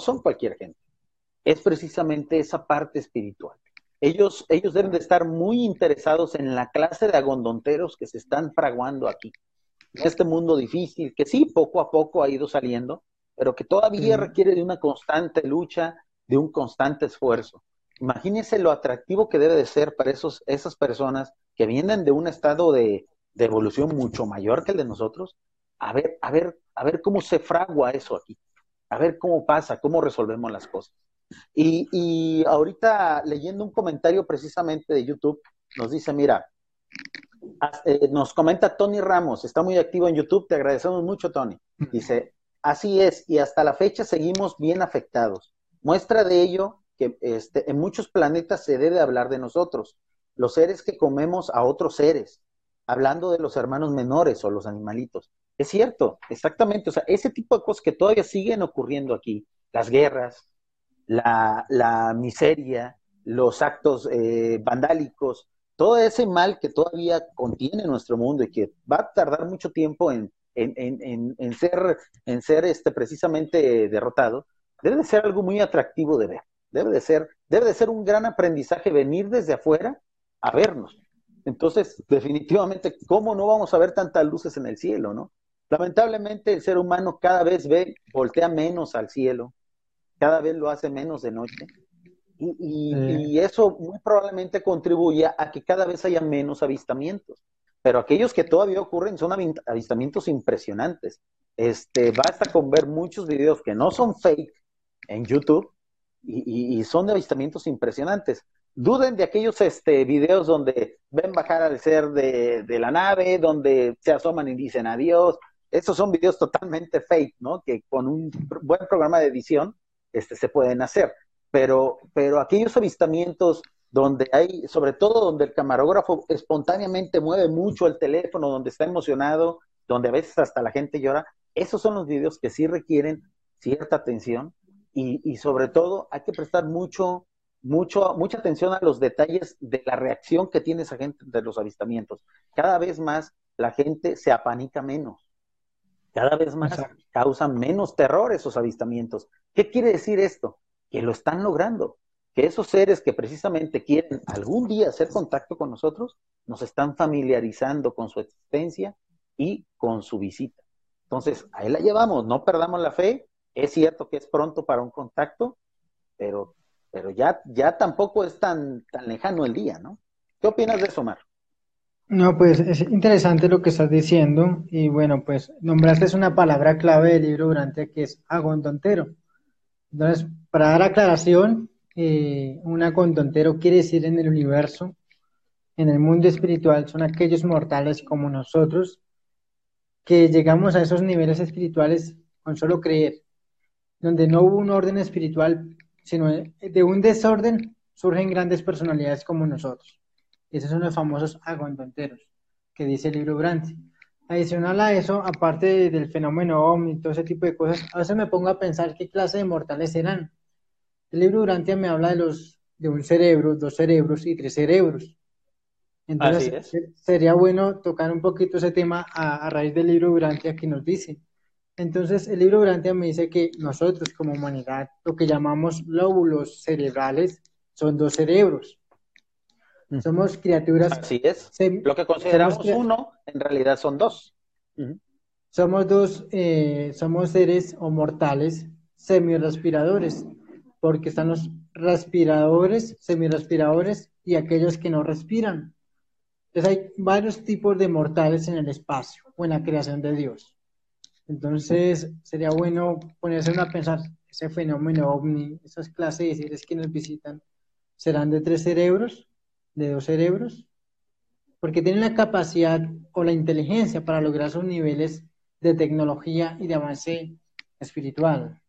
es precisamente esa parte espiritual. Ellos deben de estar muy interesados en la clase de agondonteros que se están fraguando aquí, en este mundo difícil, que sí, poco a poco ha ido saliendo, pero que todavía Sí, requiere de una constante lucha, de un constante esfuerzo. Imagínense lo atractivo que debe de ser para esas personas que vienen de un estado de evolución mucho mayor que el de nosotros, a ver cómo se fragua eso aquí, a ver cómo pasa, cómo resolvemos las cosas. Y ahorita leyendo un comentario precisamente de YouTube, nos dice, mira, nos comenta Tony Ramos, está muy activo en YouTube, te agradecemos mucho, Tony. Dice, así es, y hasta la fecha seguimos bien afectados. Muestra de ello que en muchos planetas se debe hablar de nosotros, los seres que comemos a otros seres, hablando de los hermanos menores o los animalitos. Es cierto, exactamente, o sea, ese tipo de cosas que todavía siguen ocurriendo aquí, las guerras, la miseria, los actos vandálicos, todo ese mal que todavía contiene nuestro mundo y que va a tardar mucho tiempo en ser precisamente derrotado, debe de ser algo muy atractivo de ver. Debe de ser un gran aprendizaje venir desde afuera a vernos. Entonces, definitivamente, ¿cómo no vamos a ver tantas luces en el cielo, no? Lamentablemente, el ser humano cada vez voltea menos al cielo, cada vez lo hace menos de noche. Y eso muy probablemente contribuye a que cada vez haya menos avistamientos. Pero aquellos que todavía ocurren son avistamientos impresionantes. Basta con ver muchos videos que no son fake en YouTube y son de avistamientos impresionantes. Duden de aquellos videos donde ven bajar al ser de la nave, donde se asoman y dicen adiós. Esos son videos totalmente fake, ¿no? Que con un buen programa de edición se pueden hacer. Pero aquellos avistamientos donde hay, sobre todo donde el camarógrafo espontáneamente mueve mucho el teléfono, donde está emocionado, donde a veces hasta la gente llora, esos son los videos que sí requieren cierta atención y sobre todo hay que prestar mucha atención a los detalles de la reacción que tiene esa gente de los avistamientos. Cada vez más la gente se apanica menos, cada vez más Exacto. causan menos terror esos avistamientos. ¿Qué quiere decir esto? Que lo están logrando, que esos seres que precisamente quieren algún día hacer contacto con nosotros, nos están familiarizando con su existencia y con su visita. Entonces, ahí la llevamos, no perdamos la fe. Es cierto que es pronto para un contacto, pero, pero ya tampoco es tan lejano el día, ¿no? ¿Qué opinas de eso, Mar? No, pues es interesante lo que estás diciendo y bueno, pues nombraste una palabra clave del libro Durante que es agontontero. Entonces, para dar aclaración, un agontontero quiere decir en el universo, en el mundo espiritual, son aquellos mortales como nosotros que llegamos a esos niveles espirituales con solo creer, donde no hubo un orden espiritual, sino de un desorden surgen grandes personalidades como nosotros. Esos son los famosos agontonteros, que dice el libro Durante. Adicional a eso, aparte del fenómeno ovni y todo ese tipo de cosas, a veces me pongo a pensar qué clase de mortales serán. El libro Durantia me habla de un cerebro, dos cerebros y tres cerebros. Así Entonces, es. sería bueno tocar un poquito ese tema a raíz del libro Durantia que nos dice. Entonces, el libro Durantia me dice que nosotros como humanidad, lo que llamamos lóbulos cerebrales, son dos cerebros. Somos criaturas, Así es. Lo que somos, consideramos uno, en realidad son dos. Uh-huh. somos seres o mortales semirrespiradores, porque están los respiradores, semirrespiradores y aquellos que no respiran. Entonces hay varios tipos de mortales en el espacio o en la creación de Dios. Entonces sería bueno ponerse a pensar, ese fenómeno ovni, esas clases de seres que nos visitan, ¿serán de tres cerebros? ¿De dos cerebros? Porque tienen la capacidad o la inteligencia para lograr esos niveles de tecnología y de avance espiritual.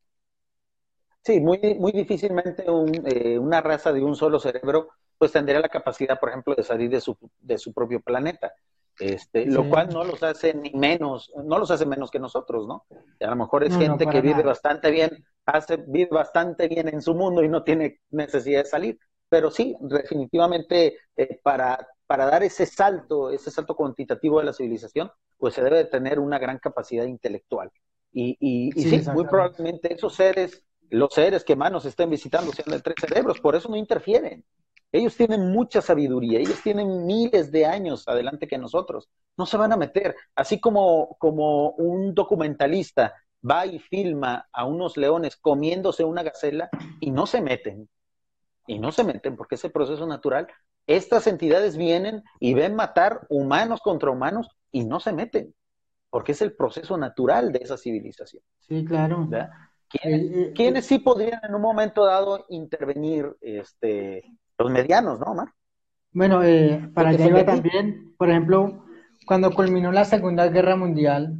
Sí, muy difícilmente una raza de un solo cerebro pues tendría la capacidad, por ejemplo, de salir de su propio planeta. Lo Sí. cual no los hace ni menos, no los hace menos que nosotros, ¿no? Y a lo mejor es No, no, gente que para vive nada. bastante bien, vive bastante bien en su mundo y no tiene necesidad de salir. Pero sí, definitivamente, para dar ese salto cuantitativo de la civilización, pues se debe de tener una gran capacidad intelectual. Y Sí, sí, muy exactamente. probablemente esos seres, los seres que más nos estén visitando sean de tres cerebros, por eso no interfieren. Ellos tienen mucha sabiduría, ellos tienen miles de años adelante que nosotros. No se van a meter. Así como un documentalista va y filma a unos leones comiéndose una gacela y no se meten, porque es el proceso natural. Estas entidades vienen y ven matar humanos contra humanos y no se meten, porque es el proceso natural de esa civilización. Sí, claro. ¿Verdad? Eh, ¿Quiénes sí podrían en un momento dado intervenir los medianos, ¿no, Omar? bueno, para Porque allá son de iba aquí. también, por ejemplo, cuando culminó la Segunda Guerra Mundial,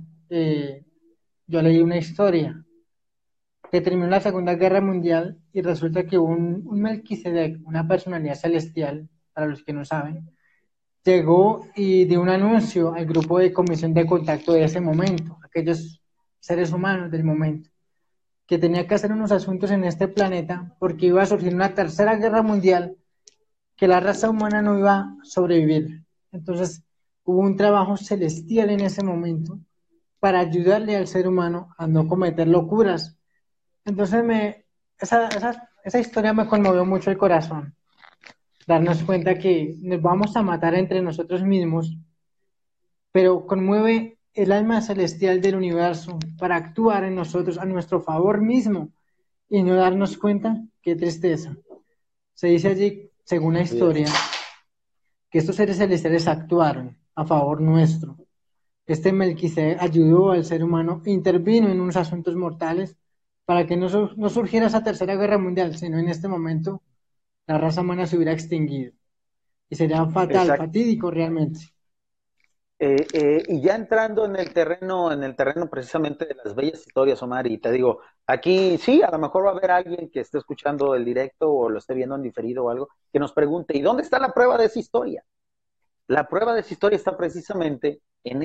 yo leí una historia que terminó la Segunda Guerra Mundial y resulta que un Melquisedec, una personalidad celestial, para los que no saben, llegó y dio un anuncio al grupo de comisión de contacto de ese momento, aquellos seres humanos del momento, que tenía que hacer unos asuntos en este planeta porque iba a surgir una tercera guerra mundial que la raza humana no iba a sobrevivir. Entonces hubo un trabajo celestial en ese momento para ayudarle al ser humano a no cometer locuras. Entonces esa historia me conmovió mucho el corazón, darnos cuenta que nos vamos a matar entre nosotros mismos, pero conmueve el alma celestial del universo para actuar en nosotros a nuestro favor mismo y no darnos cuenta. Qué tristeza. Se dice allí, según la Así es. historia, que estos seres celestiales actuaron a favor nuestro. Este Melquisedec ayudó al ser humano, intervino en unos asuntos mortales para que no surgiera esa tercera guerra mundial, sino en este momento la raza humana se hubiera extinguido y sería fatal, Exact, fatídico realmente. Y ya entrando en el terreno precisamente de las bellas historias, Omar, y te digo, aquí sí, a lo mejor va a haber alguien que esté escuchando el directo o lo esté viendo en diferido o algo, que nos pregunte, ¿y dónde está la prueba de esa historia? La prueba de esa historia está precisamente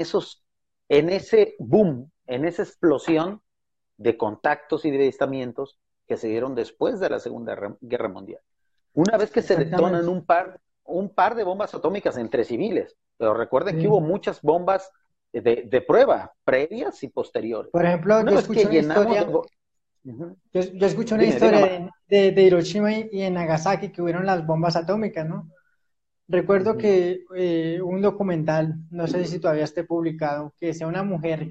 en ese boom, en esa explosión de contactos y de avistamientos que se dieron después de la Segunda Guerra Mundial. Una vez que se detonan Exactamente. un par de bombas atómicas entre civiles, pero recuerden que Sí. hubo muchas bombas de prueba, previas y posteriores. Por ejemplo, Una yo vez que escuché una llenamos de... historia, Uh -huh. yo escuché una Dime, historia Omar. de Hiroshima y en Nagasaki que hubieron las bombas atómicas, ¿no? Uh Recuerdo -huh. que un documental, no sé si todavía esté publicado, que decía una mujer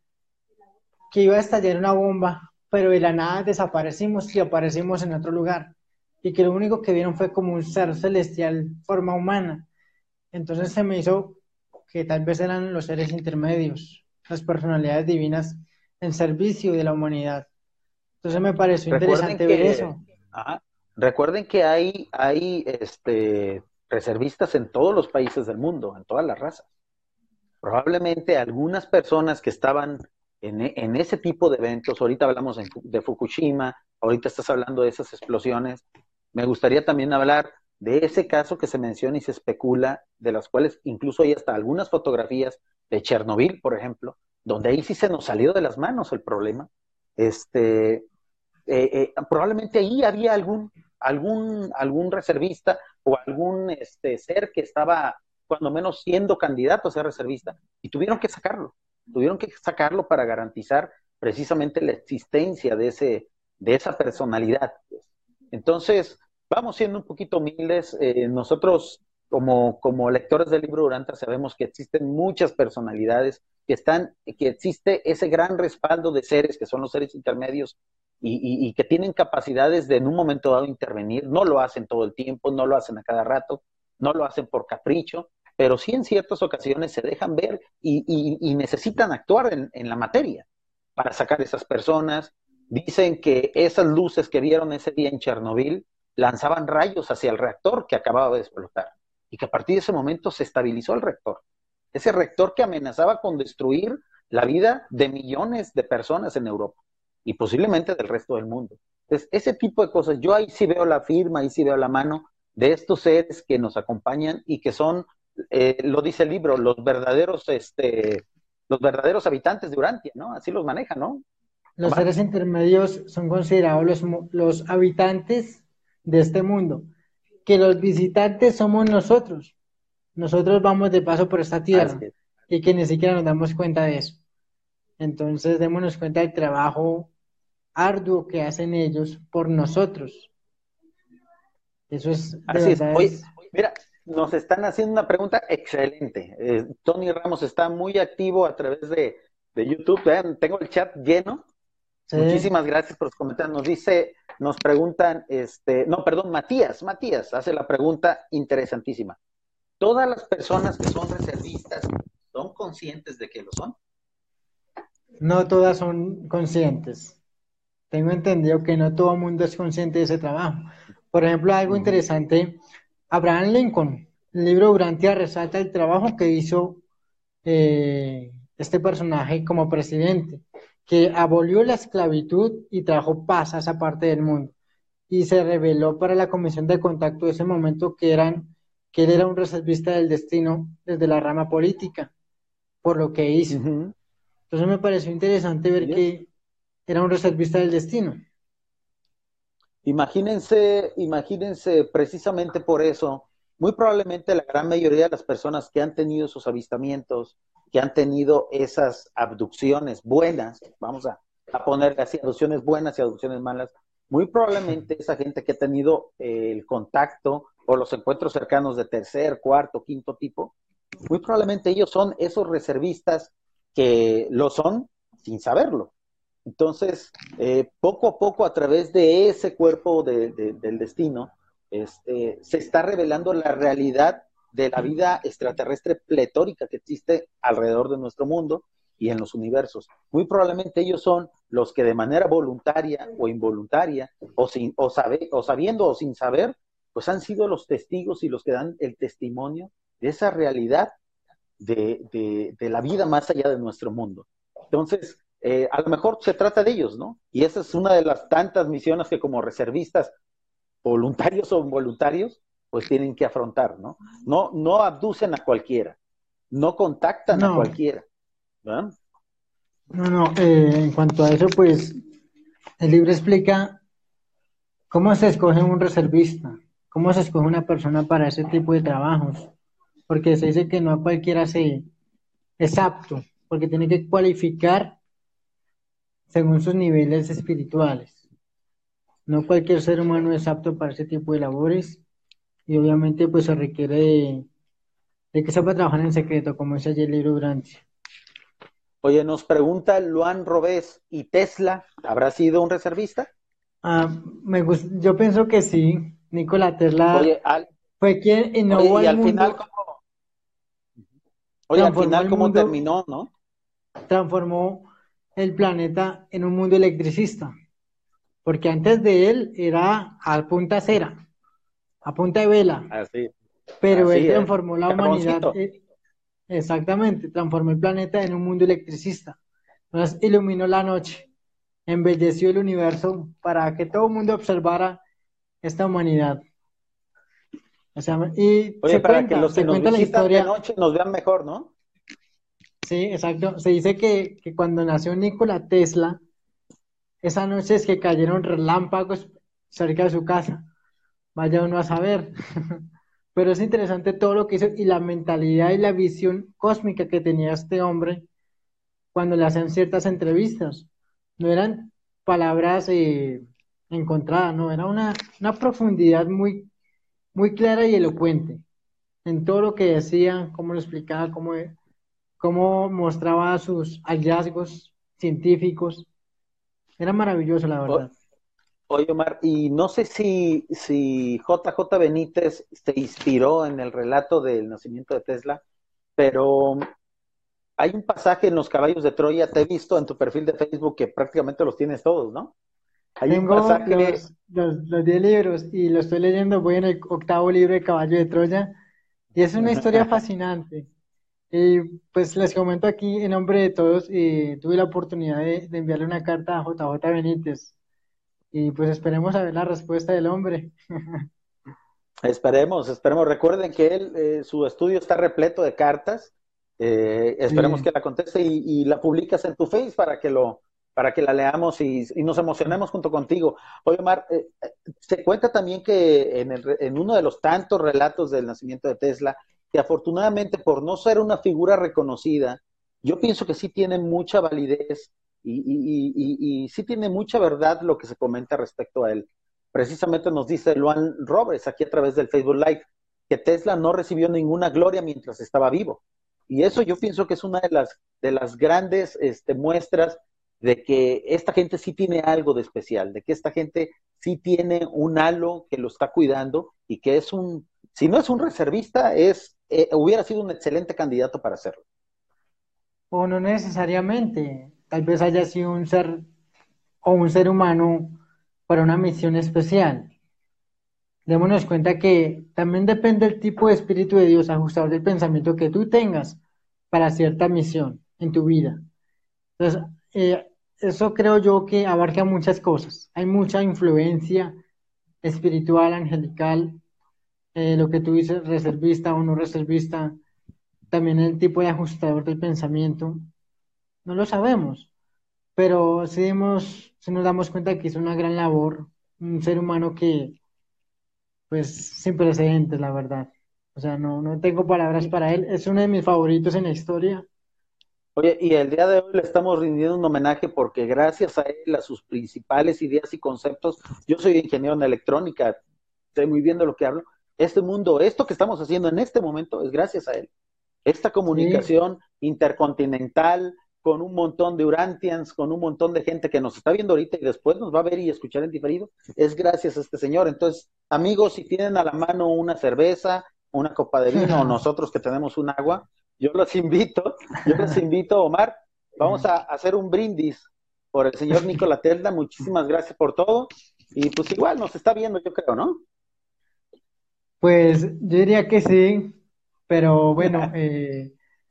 que iba a estallar una bomba, pero de la nada desaparecimos y aparecimos en otro lugar. Y que lo único que vieron fue como un ser celestial, forma humana. Entonces se me hizo que tal vez eran los seres intermedios, las personalidades divinas en servicio de la humanidad. Entonces me pareció Recuerden interesante ver que, eso. ajá, recuerden que hay reservistas en todos los países del mundo, en todas las razas. Probablemente algunas personas que estaban en ese tipo de eventos, ahorita hablamos de Fukushima, ahorita estás hablando de esas explosiones, me gustaría también hablar de ese caso que se menciona y se especula, de las cuales incluso hay hasta algunas fotografías de Chernobyl, por ejemplo, donde ahí sí se nos salió de las manos el problema. Este, Probablemente ahí había algún reservista o algún ser que estaba cuando menos siendo candidato a ser reservista y tuvieron que sacarlo para garantizar precisamente la existencia de esa personalidad. Entonces, vamos siendo un poquito humildes. Nosotros, como lectores del libro Duranta, sabemos que existen muchas personalidades, que existe ese gran respaldo de seres que son los seres intermedios y que tienen capacidades de en un momento dado intervenir. No lo hacen todo el tiempo, no lo hacen a cada rato, no lo hacen por capricho, pero sí en ciertas ocasiones se dejan ver y necesitan actuar en la materia para sacar a esas personas. Dicen que esas luces que vieron ese día en Chernobyl lanzaban rayos hacia el reactor que acababa de explotar y que a partir de ese momento se estabilizó el reactor. Ese reactor que amenazaba con destruir la vida de millones de personas en Europa y posiblemente del resto del mundo. Entonces, ese tipo de cosas, yo ahí sí veo la firma, ahí sí veo la mano de estos seres que nos acompañan y que son, lo dice el libro, los verdaderos habitantes de Urantia, ¿no? Así los manejan, ¿no? Los Omar. seres intermedios son considerados los habitantes de este mundo, que los visitantes somos nosotros. Nosotros vamos de paso por esta Así tierra es. y que ni siquiera nos damos cuenta de eso. Entonces, démonos cuenta del trabajo arduo que hacen ellos por nosotros. Eso es, de Así es. verdad Oye, es, mira, nos están haciendo una pregunta excelente. Tony Ramos está muy activo a través de YouTube. Vean, tengo el chat lleno. sí. Muchísimas gracias por los comentarios. Nos dice, nos preguntan, no, perdón, Matías hace la pregunta interesantísima. ¿Todas las personas que son reservistas son conscientes de que lo son? No todas son conscientes. Tengo entendido que no todo el mundo es consciente de ese trabajo. Por ejemplo, algo Uh -huh. interesante, Abraham Lincoln, el libro Durantia resalta el trabajo que hizo este personaje como presidente, que abolió la esclavitud y trajo paz a esa parte del mundo. Y se reveló para la Comisión de Contacto de ese momento que él era un reservista del destino desde la rama política, por lo que Uh hizo. -huh. Entonces me pareció interesante ver Yes. que era un reservista del destino. Imagínense precisamente por eso, muy probablemente la gran mayoría de las personas que han tenido esos avistamientos, que han tenido esas abducciones buenas, vamos a ponerle así, abducciones buenas y abducciones malas, muy probablemente esa gente que ha tenido el contacto o los encuentros cercanos de tercer, cuarto, quinto tipo, muy probablemente ellos son esos reservistas que lo son sin saberlo. Entonces, poco a poco, a través de ese cuerpo del destino, se está revelando la realidad de la vida extraterrestre pletórica que existe alrededor de nuestro mundo y en los universos. Muy probablemente ellos son los que de manera voluntaria o involuntaria, o sabiendo o sin saber, pues han sido los testigos y los que dan el testimonio de esa realidad de la vida más allá de nuestro mundo. Entonces, a lo mejor se trata de ellos, ¿no? Y esa es una de las tantas misiones que como reservistas, voluntarios o involuntarios, pues tienen que afrontar, ¿no? No abducen a cualquiera, no contactan a No, cualquiera, ¿verdad? no, en cuanto a eso, pues el libro explica cómo se escoge un reservista, cómo se escoge una persona para ese tipo de trabajos, porque se dice que no a cualquiera se es apto, porque tiene que cualificar según sus niveles espirituales. No cualquier ser humano es apto para ese tipo de labores y obviamente pues se requiere de que sepa trabajar en secreto, como dice allí el libro Durante. Oye, nos pregunta Luan Robés, ¿y Tesla habrá sido un reservista? Yo pienso que sí, Nikola Tesla Oye, al, fue quien oye, innovó y al al final, mundo, ¿cómo? Oye, al transformó final, el ¿cómo mundo, terminó, no? transformó el planeta en un mundo electricista, porque antes de él era a punta cera, a punta de vela, Así, pero él así es. transformó la humanidad, Carboncito. exactamente, transformó el planeta en un mundo electricista. Entonces iluminó la noche, embelleció el universo para que todo el mundo observara esta humanidad. O sea, y Oye, para que los que se nos cuenta la visitan de historia, noche nos vean mejor, ¿no? sí, exacto. Se dice que cuando nació Nikola Tesla, esa noche es que cayeron relámpagos cerca de su casa. Vaya uno a saber. Pero es interesante todo lo que hizo y la mentalidad y la visión cósmica que tenía este hombre cuando le hacen ciertas entrevistas. No eran palabras encontradas, no, era una profundidad muy, muy clara y elocuente en todo lo que decía, cómo lo explicaba, cómo mostraba sus hallazgos científicos. Era maravilloso, la O- verdad. Oye, Omar, y no sé si JJ Benítez se inspiró en el relato del nacimiento de Tesla, pero hay un pasaje en Los Caballos de Troya, te he visto en tu perfil de Facebook que prácticamente los tienes todos, ¿no? Hay un Tengo pasaje, los 10 libros y lo estoy leyendo, voy en el octavo libro de Caballo de Troya y es una historia fascinante. Y pues les comento aquí en nombre de todos, tuve la oportunidad de enviarle una carta a JJ Benítez y pues esperemos a ver la respuesta del hombre. esperemos, recuerden que él, su estudio está repleto de cartas, esperemos Sí, que la conteste y la publicas en tu Face para que la leamos y nos emocionemos junto contigo. Oye, Omar, se cuenta también que en uno de los tantos relatos del nacimiento de Tesla, que afortunadamente por no ser una figura reconocida, yo pienso que sí tiene mucha validez y sí tiene mucha verdad lo que se comenta respecto a él. Precisamente nos dice Luan Roberts aquí a través del Facebook Live que Tesla no recibió ninguna gloria mientras estaba vivo. Y eso yo pienso que es una de las grandes muestras de que esta gente sí tiene algo de especial, de que esta gente sí tiene un halo que lo está cuidando y que es si no es un reservista, hubiera sido un excelente candidato para hacerlo. o no necesariamente, tal vez haya sido un ser o un ser humano para una misión especial. Démonos cuenta que también depende del tipo de espíritu de Dios, ajustador del pensamiento que tú tengas para cierta misión en tu vida. Entonces, eso creo yo que abarca muchas cosas. Hay mucha influencia espiritual, angelical, lo que tú dices, reservista o no reservista, también el tipo de ajustador del pensamiento. No lo sabemos, pero sí nos damos cuenta que es una gran labor, un ser humano que pues sin precedentes, la verdad. O sea, no tengo palabras para él. Es uno de mis favoritos en la historia. Oye, y el día de hoy le estamos rindiendo un homenaje porque gracias a él, a sus principales ideas y conceptos, yo soy ingeniero en electrónica, sé muy bien de lo que hablo. Este mundo, esto que estamos haciendo en este momento es gracias a él. Esta Sí, comunicación intercontinental con un montón de Urantians, con un montón de gente que nos está viendo ahorita y después nos va a ver y escuchar en diferido, es gracias a este señor. Entonces, amigos, si tienen a la mano una cerveza, una copa de vino o nosotros que tenemos un agua, yo los invito, Omar, vamos a hacer un brindis por el señor Nikola Tesla. Muchísimas gracias por todo. Y pues igual nos está viendo, yo creo, ¿no? pues yo diría que sí, pero bueno,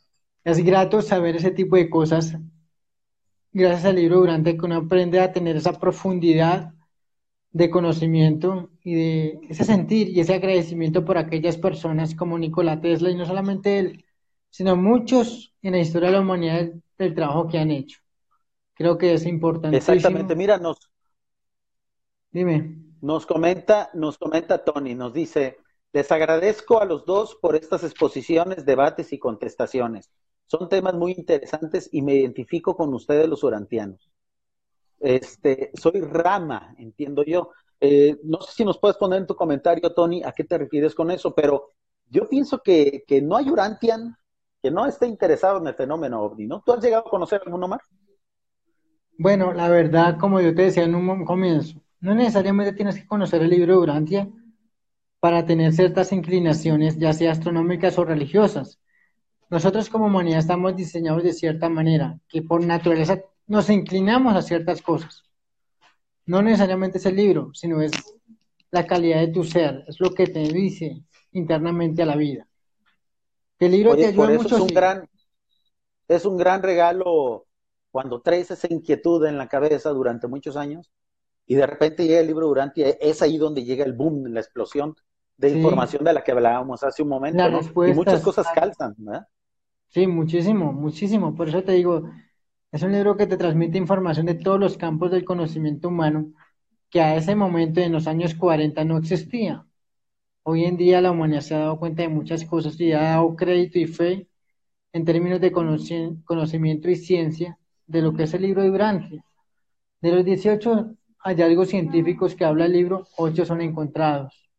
Es grato saber ese tipo de cosas gracias al libro Durante que uno aprende a tener esa profundidad de conocimiento y de ese sentir y ese agradecimiento por aquellas personas como Nikola Tesla y no solamente él, sino muchos en la historia de la humanidad del trabajo que han hecho. Creo que es Exactamente. importantísimo. Mira, Dime. nos comenta Tony, nos dice, les agradezco a los dos por estas exposiciones, debates y contestaciones. Son temas muy interesantes y me identifico con ustedes los urantianos. Soy Rama, entiendo yo. No sé si nos puedes poner en tu comentario, Tony, a qué te refieres con eso, pero yo pienso que no hay Urantian que no esté interesado en el fenómeno OVNI, ¿no? ¿Tú has llegado a conocer alguno más? Bueno, la verdad, como yo te decía en un comienzo, no necesariamente tienes que conocer el libro de Urantia para tener ciertas inclinaciones, ya sea astronómicas o religiosas. Nosotros como humanidad estamos diseñados de cierta manera, que por naturaleza nos inclinamos a ciertas cosas. No necesariamente es el libro, sino es la calidad de tu ser, es lo que te dice internamente a la vida. ¿Que el libro te Oye, ayuda por eso mucho? Sí. es un gran regalo cuando traes esa inquietud en la cabeza durante muchos años y de repente llega el libro Urantia, es ahí donde llega el boom, la explosión de Sí, información de la que hablábamos hace un momento, las ¿no? Y muchas respuestas, cosas calzan, ¿verdad? sí, muchísimo, muchísimo. Por eso te digo, es un libro que te transmite información de todos los campos del conocimiento humano que a ese momento en los años 40 no existía. Hoy en día la humanidad se ha dado cuenta de muchas cosas y ha dado crédito y fe en términos de conocimiento y ciencia de lo que es el libro de Urantia. De los 18 hallazgos científicos que habla el libro, 8 son encontrados.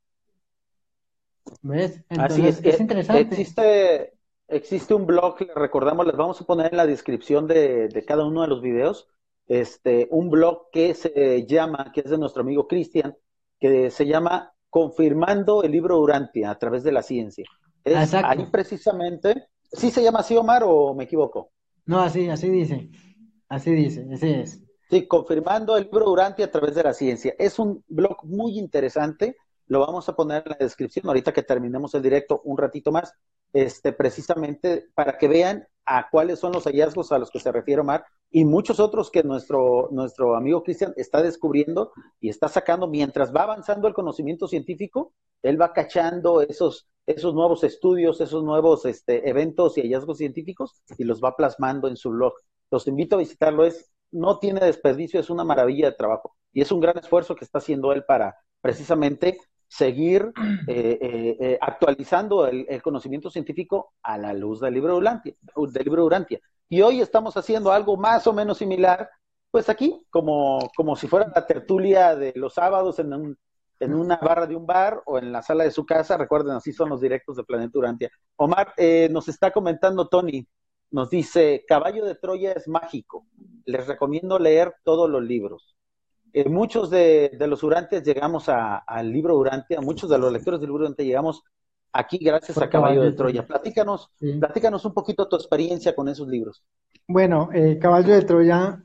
¿Ves? Así Entonces es. es interesante. Existe un blog, les recordamos, les vamos a poner en la descripción de cada uno de los videos, un blog que se llama, que es de nuestro amigo Cristian, que se llama Confirmando el libro Urantia a través de la ciencia. Ah, Es ahí exacto. precisamente, ¿sí se llama así, Omar, o me equivoco? No, así dice, ese es. Sí, confirmando el libro Durante a través de la ciencia. Es un blog muy interesante. Lo vamos a poner en la descripción ahorita que terminemos el directo un ratito más, precisamente para que vean a cuáles son los hallazgos a los que se refiere Omar y muchos otros que nuestro amigo Cristian está descubriendo y está sacando mientras va avanzando el conocimiento científico, él va cachando esos nuevos estudios, esos nuevos eventos y hallazgos científicos y los va plasmando en su blog. Los invito a visitarlo, no tiene desperdicio, es una maravilla de trabajo y es un gran esfuerzo que está haciendo él para precisamente seguir actualizando el conocimiento científico a la luz del libro Urantia. Y hoy estamos haciendo algo más o menos similar, pues aquí, como si fuera la tertulia de los sábados en una barra de un bar o en la sala de su casa. Recuerden, así son los directos de Planeta Urantia. Omar, nos está comentando Tony, nos dice, Caballo de Troya es mágico. Les recomiendo leer todos los libros. Muchos de los Urantes llegamos al libro Durante, a muchos de los lectores del libro Durante llegamos aquí gracias Por a Caballo caballo de de Troya. Troya. Sí. Platícanos un poquito tu experiencia con esos libros. Bueno, Caballo de Troya,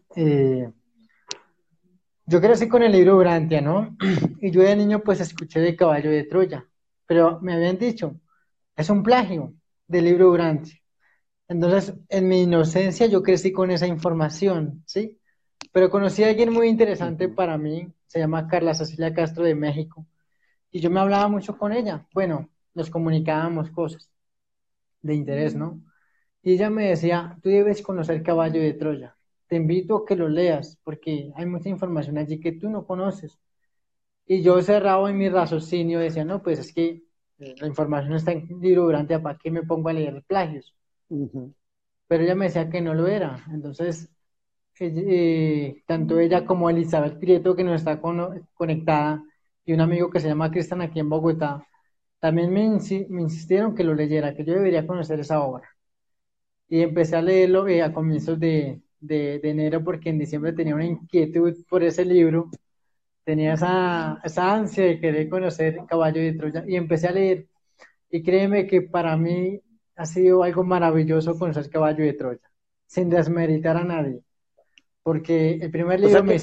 yo crecí con el libro Urantia, ¿no? Y yo de niño pues escuché de Caballo de Troya, pero me habían dicho, es un plagio del libro Urantia. Entonces, en mi inocencia yo crecí con esa información, ¿sí? Pero conocí a alguien muy Uh interesante -huh. para mí, se llama Carla Cecilia Castro de México, y yo me hablaba mucho con ella. Bueno, nos comunicábamos cosas de interés, ¿no? Y ella me decía, tú debes conocer Caballo de Troya. Te invito a que lo leas porque hay mucha información allí que tú no conoces. Y yo cerrado en mi raciocinio decía, no, pues es que la información está en el libro Durante, ¿para qué me pongo a leer plagios? Uh -huh. Pero ella me decía que no lo era. Entonces, tanto ella como Elizabeth Prieto, que nos está conectada, y un amigo que se llama Cristian aquí en Bogotá, también me insistieron que lo leyera, que yo debería conocer esa obra. Y empecé a leerlo a comienzos de enero porque en diciembre tenía una inquietud por ese libro, tenía esa ansia de querer conocer Caballo de Troya y empecé a leer. Y créeme que para mí ha sido algo maravilloso conocer Caballo de Troya, sin desmeritar a nadie, porque el primer O libro sea que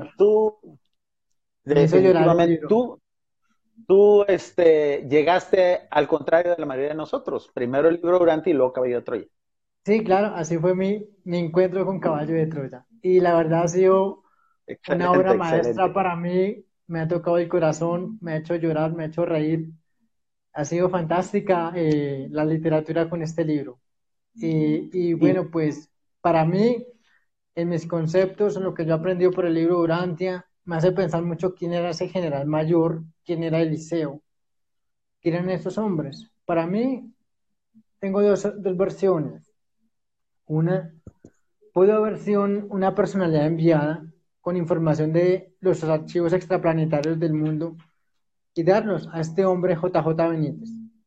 me hizo llorar el definitivamente, libro. tú llegaste al contrario de la mayoría de nosotros. Primero el libro Durante y luego Caballo de Troya. Sí, claro, así fue mi encuentro con Caballo de Troya. Y la verdad ha sido una obra Excelente, maestra excelente. para mí, me ha tocado el corazón, me ha hecho llorar, me ha hecho reír. Ha sido fantástica la literatura con este libro. Y Y bueno, pues para mí, en mis conceptos, en lo que yo aprendí por el libro Durantia, me hace pensar mucho quién era ese general mayor, quién era Eliseo, quién eran esos hombres. Para mí, tengo dos versiones. Una pudo haber sido una personalidad enviada con información de los archivos extraplanetarios del mundo y darlos a este hombre JJ Benítez.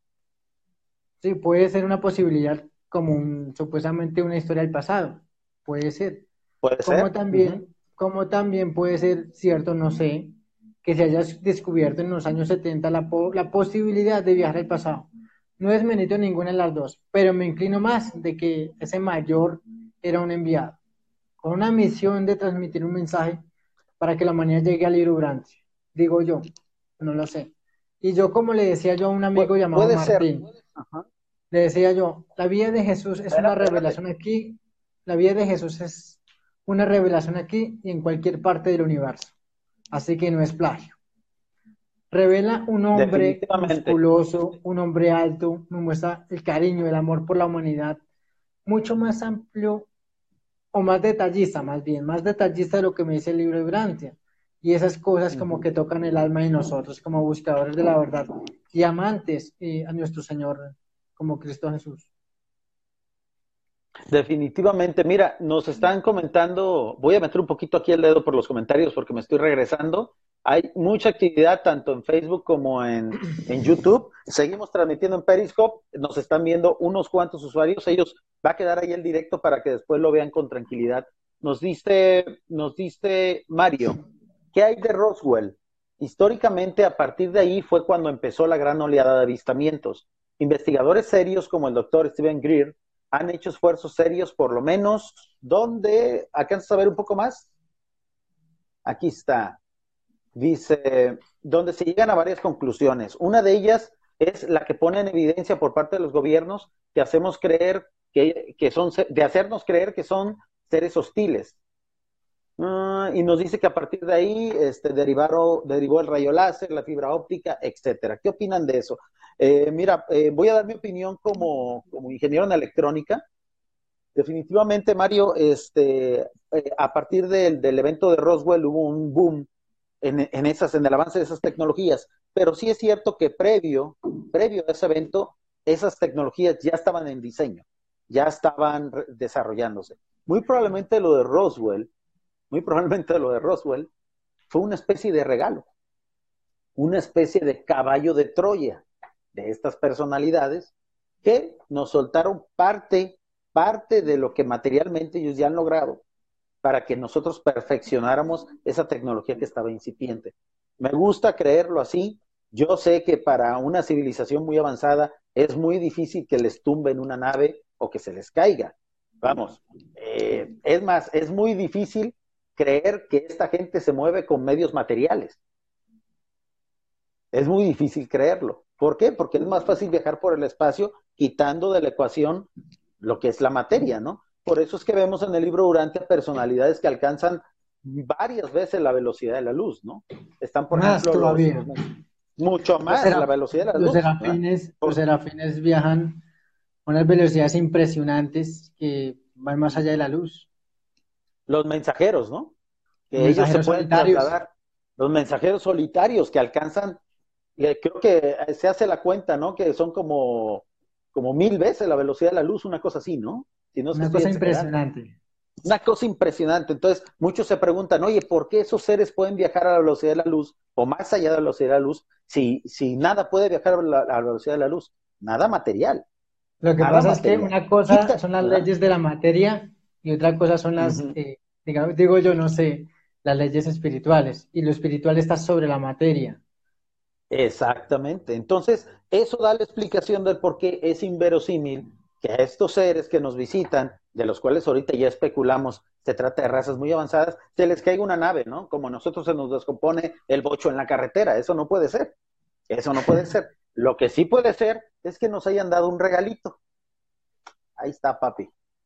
Sí, puede ser una posibilidad como supuestamente una historia del pasado, puede ser. puede Como ser. Ujú. también, como también puede ser cierto, no sé, que se haya descubierto en los años 70 la posibilidad de viajar al pasado. No desmerito ninguna de las dos, pero me inclino más de que ese mayor era un enviado con una misión de transmitir un mensaje para que la humanidad llegue al libro Durante. Digo yo, no lo sé. Y yo, como le decía yo a un amigo llamado Puede ser. Martín, Ajá. le decía yo, la vida de Jesús es una Espérate. revelación aquí, la vida de Jesús es una revelación aquí y en cualquier parte del universo. Así que no es plagio. Revela un hombre Definitivamente. musculoso, un hombre alto, me muestra el cariño, el amor por la humanidad, mucho más amplio o más detallista, más bien, más detallista de lo que me dice el libro de Brantia. Y esas cosas como Ujú. que tocan el alma de nosotros como buscadores de la verdad y amantes a nuestro Señor como Cristo Jesús. Definitivamente, mira, nos están comentando, voy a meter un poquito aquí el dedo por los comentarios porque me estoy regresando. Hay mucha actividad tanto en Facebook como en YouTube. Seguimos transmitiendo en Periscope, nos están viendo unos cuantos usuarios, ellos va a quedar ahí el directo para que después lo vean con tranquilidad. Nos dice Mario, ¿qué hay de Roswell? Históricamente, a partir de ahí fue cuando empezó la gran oleada de avistamientos. Investigadores serios como el doctor Stephen Greer han hecho esfuerzos serios, por lo menos, ¿dónde? ¿Alcanzas a ver un poco más? Aquí está. Dice, donde se llegan a varias conclusiones. Una de ellas es la que pone en evidencia por parte de los gobiernos que hacemos creer que son, de hacernos creer que son seres hostiles. Y nos dice que a partir de ahí derivó el rayo láser, la fibra óptica, etcétera. ¿Qué opinan de eso? Mira, voy a dar mi opinión como ingeniero en electrónica. Definitivamente, Mario, a partir del evento de Roswell hubo un boom en el avance de esas tecnologías, pero sí es cierto que previo a ese evento, esas tecnologías ya estaban en diseño, ya estaban desarrollándose. Muy probablemente lo de Roswell, muy probablemente lo de Roswell fue una especie de regalo, una especie de caballo de Troya de estas personalidades que nos soltaron parte de lo que materialmente ellos ya han logrado para que nosotros perfeccionáramos esa tecnología que estaba incipiente. Me gusta creerlo así. Yo sé que para una civilización muy avanzada es muy difícil que les tumben una nave o que se les caiga. Vamos, es más, es muy difícil creer que esta gente se mueve con medios materiales. Es muy difícil creerlo. ¿Por qué? Porque es más fácil viajar por el espacio quitando de la ecuación lo que es la materia, ¿no? Por eso es que vemos en el libro Durante personalidades que alcanzan varias veces la velocidad de la luz, ¿no? Están, por Más ejemplo, todavía. mucho Los, más la seraf- velocidad de la los luz, ¿verdad? serafines, los Por serafines viajan a unas velocidades impresionantes que van más allá de la luz. los mensajeros, ¿no? Los Que ellos se mensajeros pueden solitarios. trasladar, los mensajeros solitarios que alcanzan, creo que se hace la cuenta, ¿no? Que son como 1000 veces la velocidad de la luz, una cosa así, ¿no? Si no es que Una estoy cosa exagerando. impresionante. Una cosa impresionante. Entonces, muchos se preguntan, oye, ¿por qué esos seres pueden viajar a la velocidad de la luz o más allá de la velocidad de la luz si nada puede viajar a la velocidad de la luz? Nada material, Lo que nada pasa es que material. una cosa Quita, son las ¿verdad? leyes de la materia y otra cosa son las, Ujú. digamos, digo yo, no sé, las leyes espirituales. Y lo espiritual está sobre la materia. Exactamente. Entonces, eso da la explicación del por qué es inverosímil que a estos seres que nos visitan, de los cuales ahorita ya especulamos, se trata de razas muy avanzadas, se les caiga una nave, ¿no? Como a nosotros se nos descompone el bocho en la carretera. Eso no puede ser. Eso no puede ser. Lo que sí puede ser es que nos hayan dado un regalito. Ahí está, papi.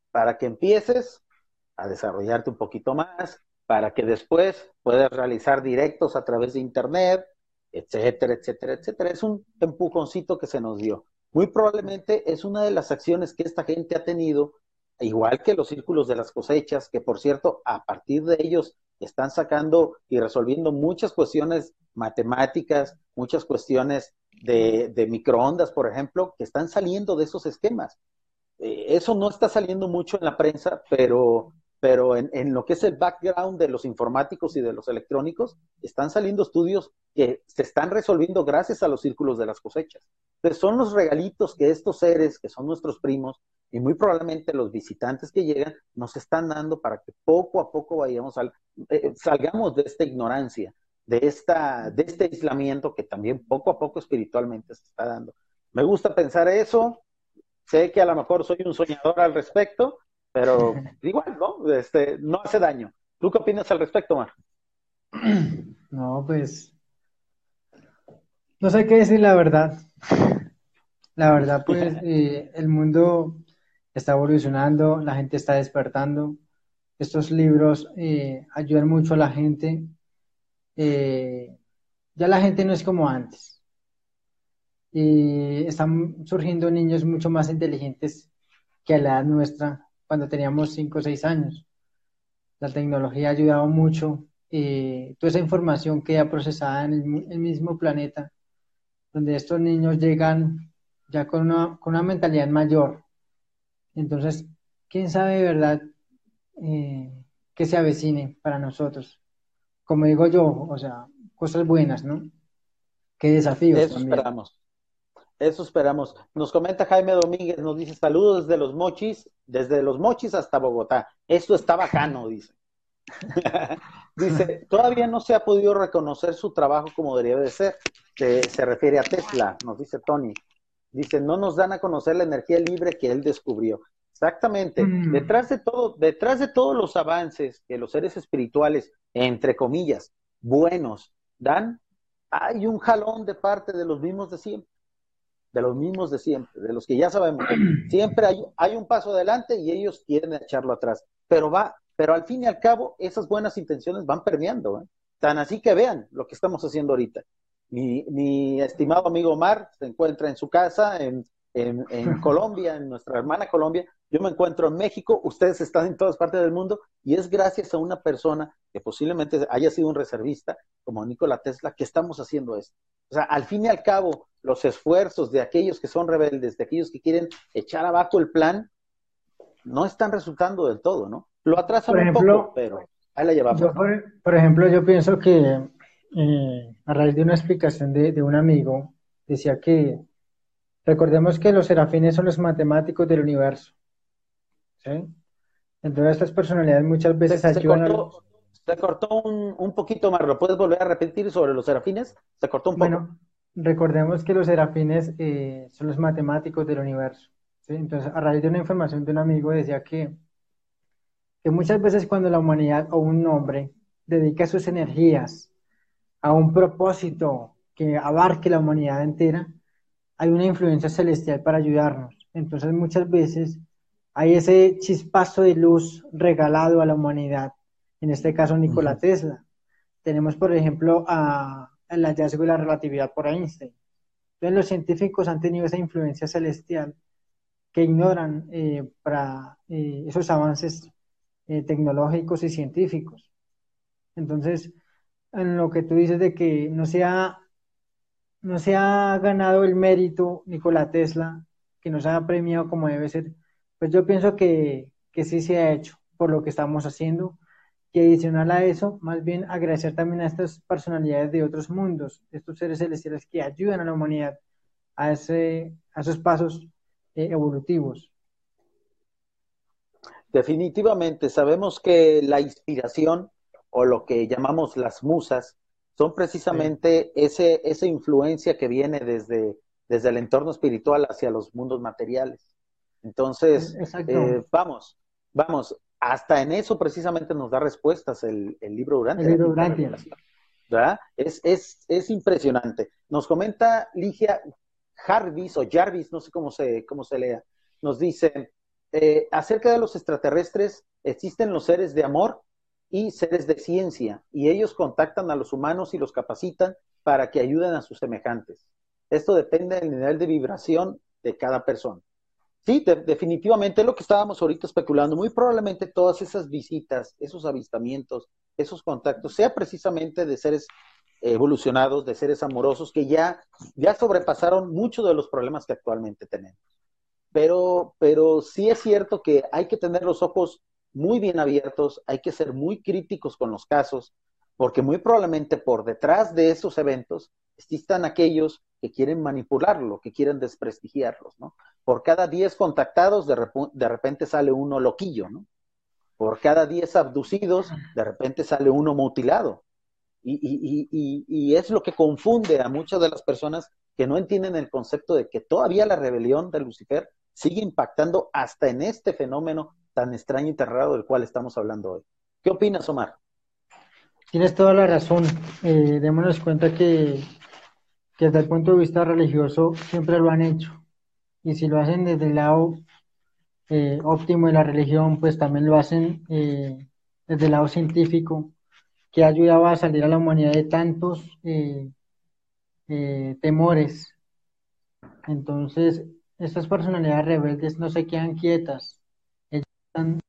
para que empieces a desarrollarte un poquito más, para que después puedas realizar directos a través de internet, etcétera, etcétera, etcétera. Es un empujoncito que se nos dio. Muy probablemente es una de las acciones que esta gente ha tenido, igual que los círculos de las cosechas, que por cierto, a partir de ellos están sacando y resolviendo muchas cuestiones matemáticas, muchas cuestiones de microondas, por ejemplo, que están saliendo de esos esquemas. Eso no está saliendo mucho en la prensa, pero en lo que es el background de los informáticos y de los electrónicos, están saliendo estudios que se están resolviendo gracias a los círculos de las cosechas. Entonces, son los regalitos que estos seres, que son nuestros primos, y muy probablemente los visitantes que llegan, nos están dando para que poco a poco salgamos de esta ignorancia, de este aislamiento que también poco a poco espiritualmente se está dando. Me gusta pensar eso. Sé que a lo mejor soy un soñador al respecto, pero igual, ¿no? No hace daño. ¿Tú qué opinas al respecto, Mar? No, pues, no sé qué decir la verdad. La verdad, pues, el mundo está evolucionando, la gente está despertando. Estos libros ayudan mucho a la gente. Eh, ya la gente no es como antes. Y están surgiendo niños mucho más inteligentes que a la edad nuestra, cuando teníamos 5 o 6 años. La tecnología ha ayudado mucho. Toda esa información queda procesada en el mismo planeta, donde estos niños llegan ya con una mentalidad mayor. Entonces, quién sabe de verdad qué se avecine para nosotros. Como digo yo, o sea, cosas buenas, ¿no? Qué desafíos Eso también. esperamos. Eso esperamos. Nos comenta Jaime Domínguez, nos dice saludos desde los Mochis hasta Bogotá. Esto está bacano, dice. Dice, todavía no se ha podido reconocer su trabajo como debería de ser. Se refiere a Tesla, nos dice Tony. Dice, no nos dan a conocer la energía libre que él descubrió. Exactamente. Mm. Detrás de todos los avances que los seres espirituales, entre comillas, buenos, dan, hay un jalón de parte de los mismos de siempre, de los mismos de siempre, de los que ya sabemos. Siempre hay un paso adelante y ellos quieren echarlo atrás. Pero al fin y al cabo, esas buenas intenciones van permeando, ¿eh? Tan así que vean lo que estamos haciendo ahorita. Mi estimado amigo Omar se encuentra en su casa, en Colombia, en nuestra hermana Colombia. Yo me encuentro en México, ustedes están en todas partes del mundo y es gracias a una persona que posiblemente haya sido un reservista, como Nikola Tesla, que estamos haciendo esto. O sea, al fin y al cabo, los esfuerzos de aquellos que son rebeldes, de aquellos que quieren echar abajo el plan, no están resultando del todo, ¿no? Lo atrasan Por un poco, ejemplo, pero ahí la llevamos, yo, ¿no? por ejemplo, yo pienso que a raíz de una explicación de un amigo, decía que recordemos que los serafines son los matemáticos del universo, ¿sí? Entonces estas personalidades muchas veces Se ayudan a los... se cortó un poquito más. ¿Lo puedes volver a repetir sobre los serafines? Se cortó un poco. Bueno, recordemos que los serafines son los matemáticos del universo, ¿sí? Entonces, a raíz de una información de un amigo decía que muchas veces cuando la humanidad o un hombre dedica sus energías a un propósito que abarque la humanidad entera, hay una influencia celestial para ayudarnos. Entonces, muchas veces hay ese chispazo de luz regalado a la humanidad, en este caso Nikola Ujú. Tesla. Tenemos, por ejemplo, el hallazgo de la relatividad por Einstein. Entonces, los científicos han tenido esa influencia celestial que ignoran para esos avances tecnológicos y científicos. Entonces, en lo que tú dices de que no se ha ganado el mérito Nikola Tesla, que no se ha premiado como debe ser, pues yo pienso que sí se ha hecho por lo que estamos haciendo. Y adicional a eso, más bien agradecer también a estas personalidades de otros mundos, estos seres celestiales que ayudan a la humanidad a esos pasos evolutivos. Definitivamente, sabemos que la inspiración o lo que llamamos las musas son Sí, precisamente esa influencia que viene desde el entorno espiritual hacia los mundos materiales. Entonces, exacto. vamos, hasta en eso precisamente nos da respuestas el libro El durante la libro quinta Urantia. revelación. ¿Verdad? Es impresionante. Nos comenta Ligia Jarvis o Jarvis, no sé cómo se lea, nos dice, acerca de los extraterrestres, existen los seres de amor y seres de ciencia, y ellos contactan a los humanos y los capacitan para que ayuden a sus semejantes. Esto depende del nivel de vibración de cada persona. Sí, definitivamente es lo que estábamos ahorita especulando. Muy probablemente todas esas visitas, esos avistamientos, esos contactos, sea precisamente de seres evolucionados, de seres amorosos que ya sobrepasaron muchos de los problemas que actualmente tenemos. Pero sí es cierto que hay que tener los ojos muy bien abiertos, hay que ser muy críticos con los casos, porque muy probablemente por detrás de esos eventos existan aquellos que quieren manipularlo, que quieren desprestigiarlos, ¿no? Por cada 10 contactados, de repente sale uno loquillo, ¿no? Por cada 10 abducidos, de repente sale uno mutilado. Y es lo que confunde a muchas de las personas que no entienden el concepto de que todavía la rebelión de Lucifer sigue impactando hasta en este fenómeno tan extraño y tan raro del cual estamos hablando hoy. ¿Qué opinas, Omar? Tienes toda la razón. Démonos cuenta que desde el punto de vista religioso siempre lo han hecho. Y si lo hacen desde el lado óptimo de la religión, pues también lo hacen desde el lado científico, que ayudaba a salir a la humanidad de tantos temores. Entonces, estas personalidades rebeldes no se quedan quietas. Ellas están...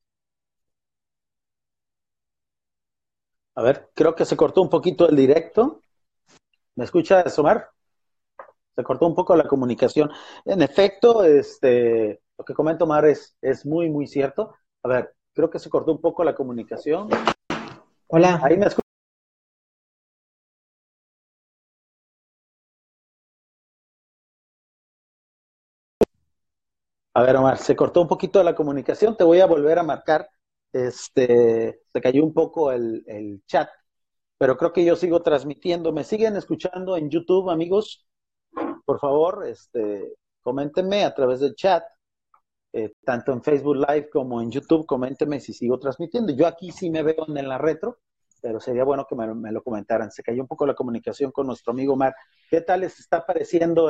A ver, creo que se cortó un poquito el directo. ¿Me escuchas, Omar? Se cortó un poco la comunicación. En efecto, lo que comenta Omar es muy, muy cierto. A ver, creo que se cortó un poco la comunicación. Hola. Ahí me escuchas. A ver, Omar, se cortó un poquito la comunicación. Te voy a volver a marcar. Se cayó un poco el chat, pero creo que yo sigo transmitiendo. ¿Me siguen escuchando en YouTube, amigos? Por favor, coméntenme a través del chat, tanto en Facebook Live como en YouTube, coméntenme si sigo transmitiendo. Yo aquí sí me veo en la retro, pero sería bueno que me lo comentaran. Se cayó un poco la comunicación con nuestro amigo Omar. ¿Qué tal les está pareciendo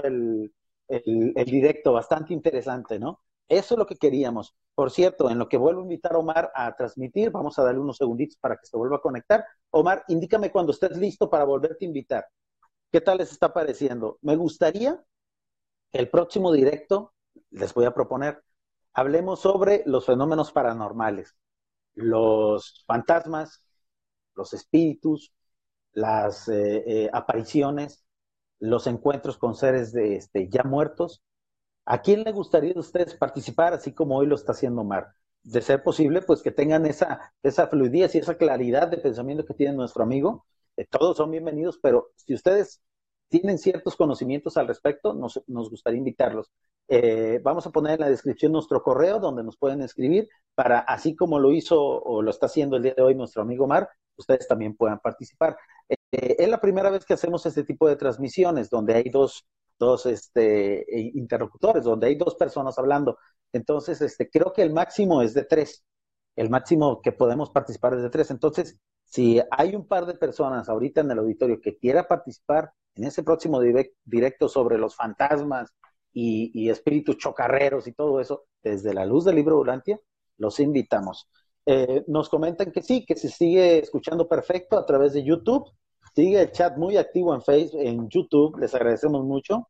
el directo? Bastante interesante, ¿no? Eso es lo que queríamos. Por cierto, en lo que vuelvo a invitar a Omar a transmitir, vamos a darle unos segunditos para que se vuelva a conectar. Omar, indícame cuando estés listo para volverte a invitar. ¿Qué tal les está pareciendo? Me gustaría que el próximo directo, les voy a proponer, hablemos sobre los fenómenos paranormales, los fantasmas, los espíritus, las apariciones, los encuentros con seres ya muertos. ¿A quién le gustaría de ustedes participar, así como hoy lo está haciendo Omar? De ser posible, pues que tengan esa fluidez y esa claridad de pensamiento que tiene nuestro amigo. Todos son bienvenidos, pero si ustedes tienen ciertos conocimientos al respecto, nos gustaría invitarlos. Vamos a poner en la descripción nuestro correo donde nos pueden escribir para, así como lo hizo o lo está haciendo el día de hoy nuestro amigo Omar, ustedes también puedan participar. Es la primera vez que hacemos este tipo de transmisiones donde hay dos interlocutores, donde hay dos personas hablando. Entonces, creo que el máximo es de 3. El máximo que podemos participar es de 3. Entonces, si hay un par de personas ahorita en el auditorio que quiera participar en ese próximo directo sobre los fantasmas y espíritus chocarreros y todo eso, desde la luz del libro Urantia, los invitamos. Nos comentan que sí, que se sigue escuchando perfecto a través de YouTube. Sigue el chat muy activo en Facebook, en YouTube, les agradecemos mucho.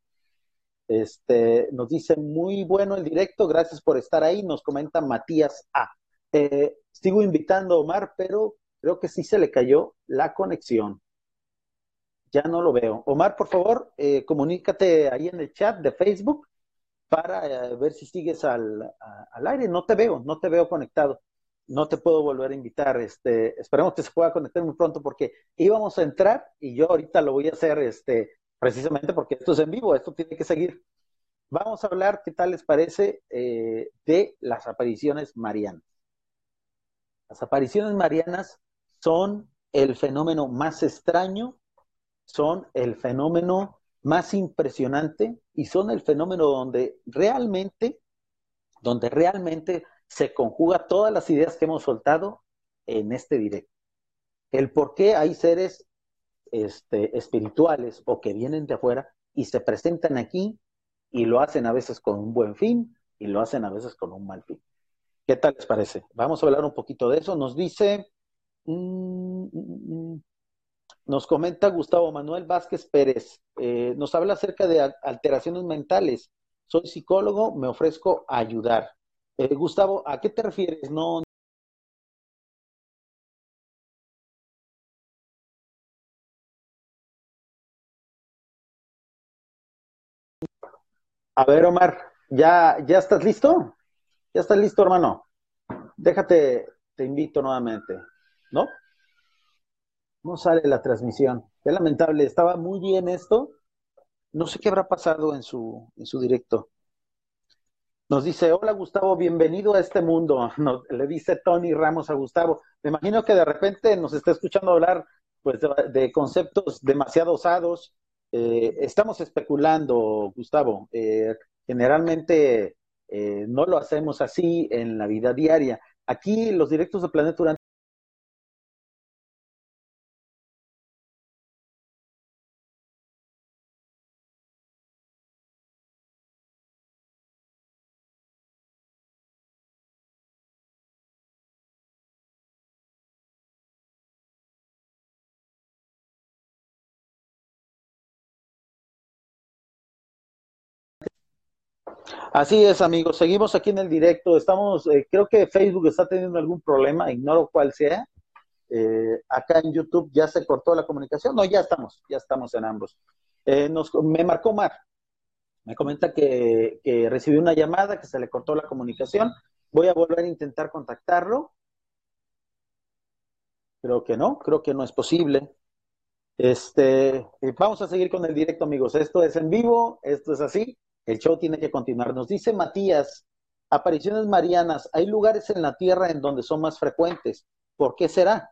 Nos dice muy bueno el directo, gracias por estar ahí, nos comenta Matías A. Sigo invitando a Omar, pero creo que sí se le cayó la conexión. Ya no lo veo. Omar, por favor, comunícate ahí en el chat de Facebook para ver si sigues al aire. No te veo conectado. No te puedo volver a invitar. Esperemos que se pueda conectar muy pronto porque íbamos a entrar y yo ahorita lo voy a hacer precisamente porque esto es en vivo, esto tiene que seguir. Vamos a hablar, ¿qué tal les parece, de las apariciones marianas? Las apariciones marianas son el fenómeno más extraño, son el fenómeno más impresionante y son el fenómeno donde realmente se conjuga todas las ideas que hemos soltado en este directo. El por qué hay seres espirituales o que vienen de afuera y se presentan aquí y lo hacen a veces con un buen fin y lo hacen a veces con un mal fin. ¿Qué tal les parece? Vamos a hablar un poquito de eso. Nos dice, nos comenta Gustavo Manuel Vázquez Pérez, nos habla acerca de alteraciones mentales. Soy psicólogo, me ofrezco a ayudar. Gustavo, ¿a qué te refieres? No. A ver, Omar, ¿ya estás listo? ¿Ya estás listo, hermano? Déjate, te invito nuevamente. ¿No? No sale la transmisión. Qué lamentable, estaba muy bien esto. No sé qué habrá pasado en su directo. Nos dice, hola Gustavo, bienvenido a este mundo. Le dice Tony Ramos a Gustavo. Me imagino que de repente nos está escuchando hablar pues, de conceptos demasiado osados. Estamos especulando, Gustavo. Generalmente no lo hacemos así en la vida diaria. Aquí los directos de Planeta Durante. Así es, amigos. Seguimos aquí en el directo. Estamos, creo que Facebook está teniendo algún problema, ignoro cuál sea. Acá en YouTube ya se cortó la comunicación. No, ya estamos en ambos. Me marcó Mar, me comenta que recibió una llamada, que se le cortó la comunicación. Voy a volver a intentar contactarlo. Creo que no es posible. Vamos a seguir con el directo, amigos. Esto es en vivo, esto es así. El show tiene que continuar. Nos dice Matías, apariciones marianas, hay lugares en la Tierra en donde son más frecuentes. ¿Por qué será?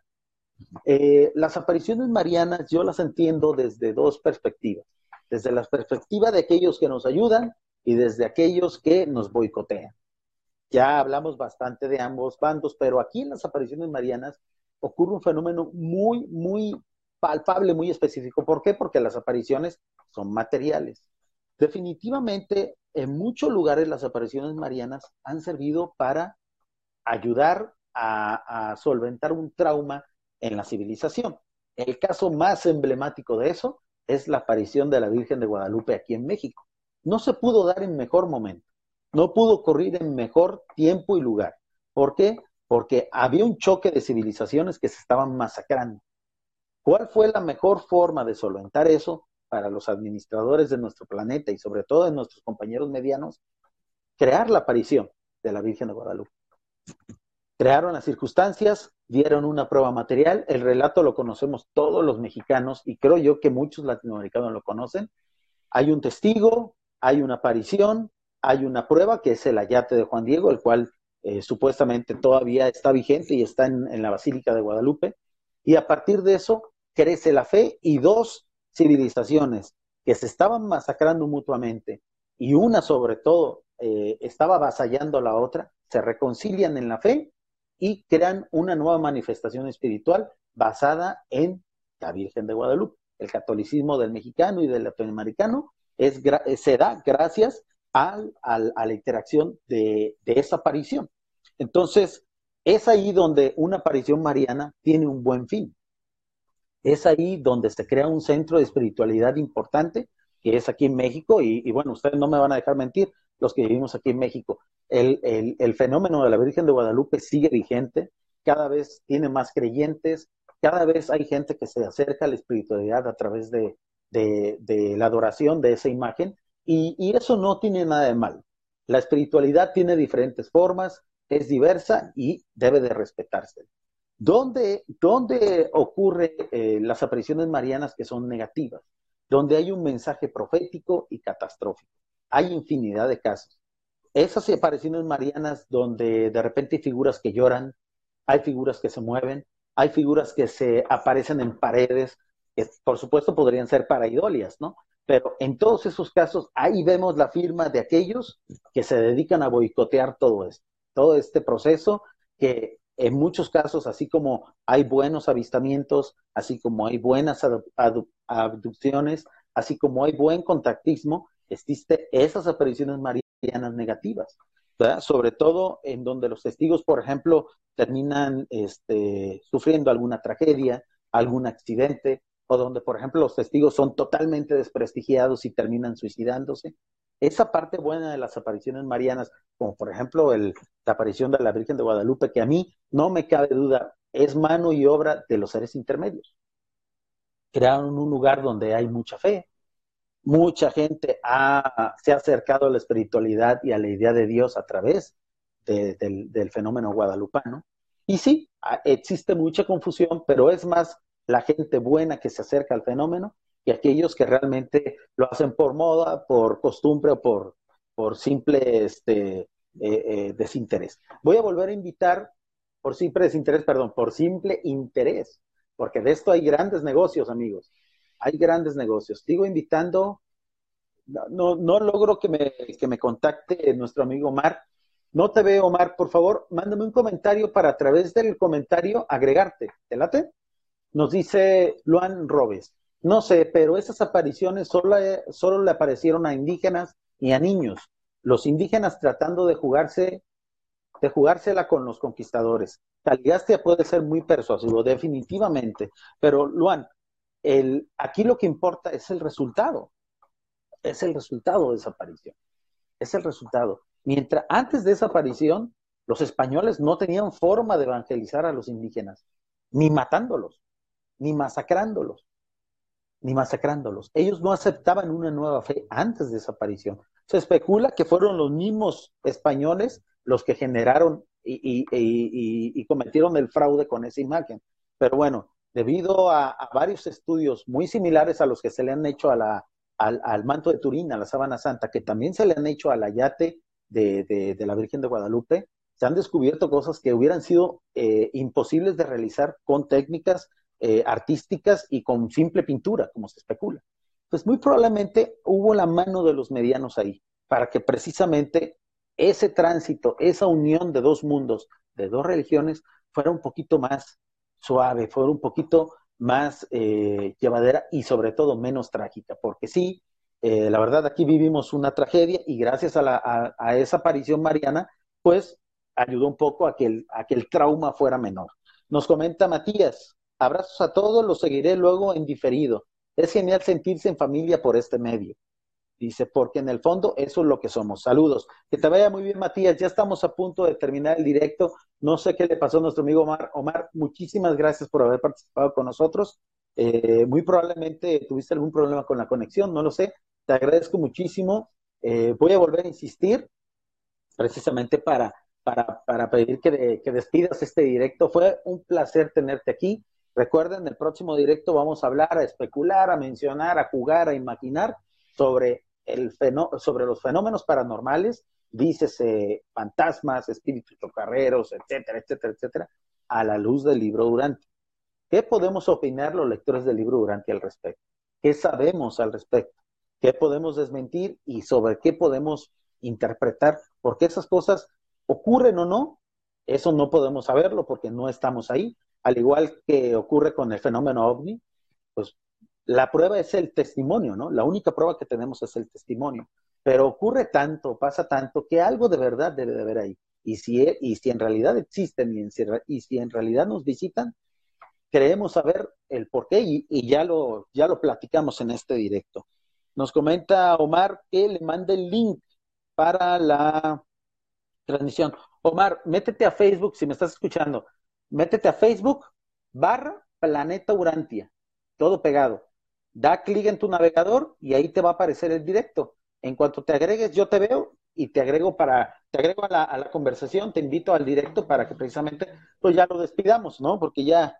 Las apariciones marianas yo las entiendo desde dos perspectivas. Desde la perspectiva de aquellos que nos ayudan y desde aquellos que nos boicotean. Ya hablamos bastante de ambos bandos, pero aquí en las apariciones marianas ocurre un fenómeno muy, muy palpable, muy específico. ¿Por qué? Porque las apariciones son materiales. Definitivamente, en muchos lugares las apariciones marianas han servido para ayudar a solventar un trauma en la civilización. El caso más emblemático de eso es la aparición de la Virgen de Guadalupe aquí en México. No se pudo dar en mejor momento, no pudo ocurrir en mejor tiempo y lugar. ¿Por qué? Porque había un choque de civilizaciones que se estaban masacrando. ¿Cuál fue la mejor forma de solventar eso para los administradores de nuestro planeta y sobre todo de nuestros compañeros medianos? Crear la aparición de la Virgen de Guadalupe. Crearon las circunstancias, dieron una prueba material, el relato lo conocemos todos los mexicanos y creo yo que muchos latinoamericanos lo conocen. Hay un testigo, hay una aparición, hay una prueba que es el ayate de Juan Diego, el cual supuestamente todavía está vigente y está en la Basílica de Guadalupe. Y a partir de eso crece la fe y dos civilizaciones que se estaban masacrando mutuamente y una sobre todo estaba avasallando a la otra, se reconcilian en la fe y crean una nueva manifestación espiritual basada en la Virgen de Guadalupe. El catolicismo del mexicano y del latinoamericano se da gracias a la interacción de esa aparición. Entonces, es ahí donde una aparición mariana tiene un buen fin. Es ahí donde se crea un centro de espiritualidad importante, que es aquí en México, y bueno, ustedes no me van a dejar mentir, los que vivimos aquí en México. El fenómeno de la Virgen de Guadalupe sigue vigente, cada vez tiene más creyentes, cada vez hay gente que se acerca a la espiritualidad a través de la adoración de esa imagen, y eso no tiene nada de mal. La espiritualidad tiene diferentes formas, es diversa y debe de respetarse. ¿Dónde ocurre las apariciones marianas que son negativas? Donde hay un mensaje profético y catastrófico. Hay infinidad de casos. Esas apariciones marianas donde de repente hay figuras que lloran, hay figuras que se mueven, hay figuras que se aparecen en paredes, que por supuesto podrían ser paraidolias, ¿no? Pero en todos esos casos, ahí vemos la firma de aquellos que se dedican a boicotear todo esto, todo este proceso que en muchos casos, así como hay buenos avistamientos, así como hay buenas abducciones, así como hay buen contactismo, existe esas apariciones marianas negativas. ¿verdad? Sobre todo en donde los testigos, por ejemplo, terminan sufriendo alguna tragedia, algún accidente, o donde, por ejemplo, los testigos son totalmente desprestigiados y terminan suicidándose. Esa parte buena de las apariciones marianas, como por ejemplo la aparición de la Virgen de Guadalupe, que a mí no me cabe duda, es mano y obra de los seres intermedios. Crearon un lugar donde hay mucha fe, mucha gente se ha acercado a la espiritualidad y a la idea de Dios a través del fenómeno guadalupano. Y sí, existe mucha confusión, pero es más la gente buena que se acerca al fenómeno que aquellos que realmente lo hacen por moda, por costumbre o por simple desinterés. Voy a volver a invitar, por simple desinterés, perdón, por simple interés, porque de esto hay grandes negocios, amigos. Hay grandes negocios. Sigo invitando, no logro que me contacte nuestro amigo Omar. No te veo, Omar, por favor, mándame un comentario para a través del comentario agregarte. ¿Te late? Nos dice Luan Robes. No sé, pero esas apariciones solo le aparecieron a indígenas y a niños. Los indígenas tratando de jugársela con los conquistadores. Taligastia puede ser muy persuasivo, definitivamente. Pero, Luan, aquí lo que importa es el resultado. Es el resultado de esa aparición. Es el resultado. Mientras antes de esa aparición, los españoles no tenían forma de evangelizar a los indígenas, ni matándolos, ni masacrándolos, ni masacrándolos. Ellos no aceptaban una nueva fe antes de esa aparición. Se especula que fueron los mismos españoles los que generaron y cometieron el fraude con esa imagen. Pero bueno, debido a varios estudios muy similares a los que se le han hecho al manto de Turín, a la sábana santa, que también se le han hecho al ayate de la Virgen de Guadalupe, se han descubierto cosas que hubieran sido imposibles de realizar con técnicas artísticas y con simple pintura, como se especula. Pues muy probablemente hubo la mano de los medianos ahí, para que precisamente ese tránsito, esa unión de dos mundos, de dos religiones, fuera un poquito más suave, fuera un poquito más llevadera y sobre todo menos trágica, porque sí, la verdad aquí vivimos una tragedia y gracias a esa aparición mariana, pues ayudó un poco a que el trauma fuera menor. Nos comenta Matías, abrazos a todos, los seguiré luego en diferido. Es genial sentirse en familia por este medio. Dice, porque en el fondo eso es lo que somos. Saludos. Que te vaya muy bien, Matías. Ya estamos a punto de terminar el directo. No sé qué le pasó a nuestro amigo Omar. Omar, muchísimas gracias por haber participado con nosotros. Muy probablemente tuviste algún problema con la conexión, no lo sé. Te agradezco muchísimo. Voy a volver a insistir precisamente para pedir que despidas este directo. Fue un placer tenerte aquí. Recuerden, en el próximo directo vamos a hablar, a especular, a mencionar, a jugar, a imaginar sobre sobre los fenómenos paranormales, dícese fantasmas, espíritus chocarreros, etcétera, etcétera, etcétera, a la luz del libro Durante. ¿Qué podemos opinar los lectores del libro Durante al respecto? ¿Qué sabemos al respecto? ¿Qué podemos desmentir y sobre qué podemos interpretar? Porque esas cosas ocurren o no, eso no podemos saberlo porque no estamos ahí. Al igual que ocurre con el fenómeno OVNI, pues la prueba es el testimonio, ¿no? La única prueba que tenemos es el testimonio. Pero ocurre tanto, pasa tanto, que algo de verdad debe de haber ahí. Y si en realidad existen y si en realidad nos visitan, queremos saber el por qué y ya lo platicamos en este directo. Nos comenta Omar que le mande el link para la transmisión. Omar, métete a Facebook, si me estás escuchando, métete a Facebook /Planeta Urantia, todo pegado. Da clic en tu navegador y ahí te va a aparecer el directo. En cuanto te agregues, yo te veo y te agrego a la conversación, te invito al directo para que precisamente pues ya lo despidamos, ¿no? Porque ya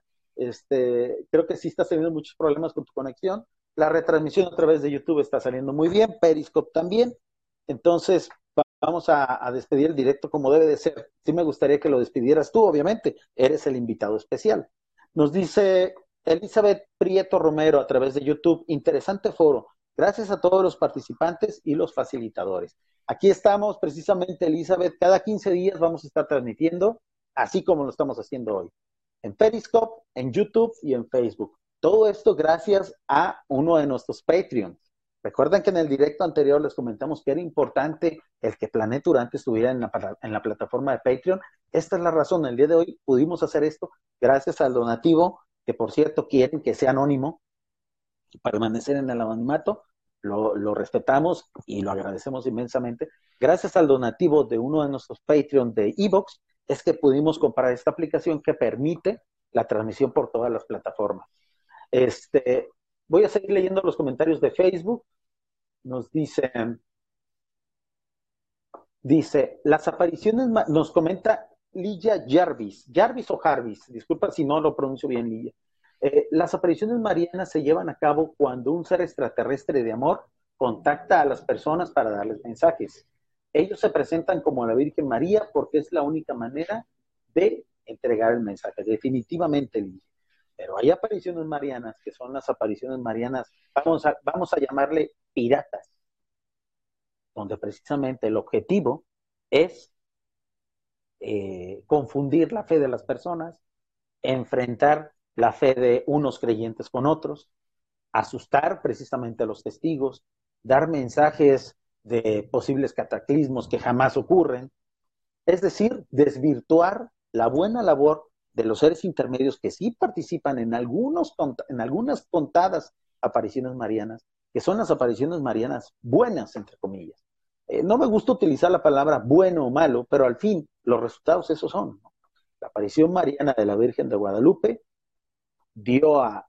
creo que sí estás teniendo muchos problemas con tu conexión. La retransmisión a través de YouTube está saliendo muy bien, Periscope también. Entonces, vamos a despedir el directo como debe de ser. Sí me gustaría que lo despidieras tú, obviamente. Eres el invitado especial. Nos dice Elizabeth Prieto Romero a través de YouTube. Interesante foro. Gracias a todos los participantes y los facilitadores. Aquí estamos precisamente, Elizabeth. Cada 15 días vamos a estar transmitiendo, así como lo estamos haciendo hoy. En Periscope, en YouTube y en Facebook. Todo esto gracias a uno de nuestros Patreons. Recuerdan que en el directo anterior les comentamos que era importante el que Planeta Durante estuviera en la plataforma de Patreon. Esta es la razón. El día de hoy pudimos hacer esto gracias al donativo, que por cierto quieren que sea anónimo para permanecer en el anonimato. Lo respetamos y lo agradecemos inmensamente. Gracias al donativo de uno de nuestros Patreon de Evox, es que pudimos comprar esta aplicación que permite la transmisión por todas las plataformas. Voy a seguir leyendo los comentarios de Facebook. Nos dice, las apariciones, nos comenta Ligia Jarvis o Jarvis, disculpa si no lo pronuncio bien, Ligia. Las apariciones marianas se llevan a cabo cuando un ser extraterrestre de amor contacta a las personas para darles mensajes. Ellos se presentan como la Virgen María porque es la única manera de entregar el mensaje. Definitivamente, Ligia. Pero hay apariciones marianas que son las apariciones marianas, vamos a llamarle piratas, donde precisamente el objetivo es confundir la fe de las personas, enfrentar la fe de unos creyentes con otros, asustar precisamente a los testigos, dar mensajes de posibles cataclismos que jamás ocurren, es decir, desvirtuar la buena labor de los seres intermedios que sí participan en algunas contadas apariciones marianas, que son las apariciones marianas buenas, entre comillas. No me gusta utilizar la palabra bueno o malo, pero al fin los resultados esos son, ¿no? La aparición mariana de la Virgen de Guadalupe dio a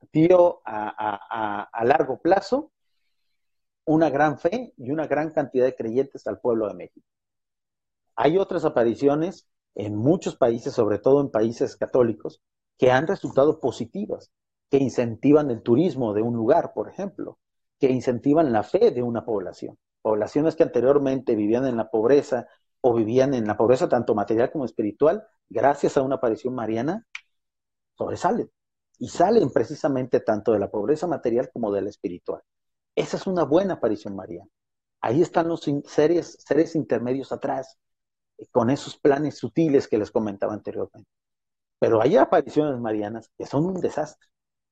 largo plazo una gran fe y una gran cantidad de creyentes al pueblo de México. Hay otras apariciones en muchos países, sobre todo en países católicos, que han resultado positivas, que incentivan el turismo de un lugar, por ejemplo, que incentivan la fe de una población. Poblaciones que anteriormente vivían en la pobreza o vivían en la pobreza tanto material como espiritual, gracias a una aparición mariana, sobresalen y salen precisamente tanto de la pobreza material como de la espiritual. Esa es una buena aparición mariana. Ahí están los seres intermedios atrás, con esos planes sutiles que les comentaba anteriormente. Pero hay apariciones marianas que son un desastre,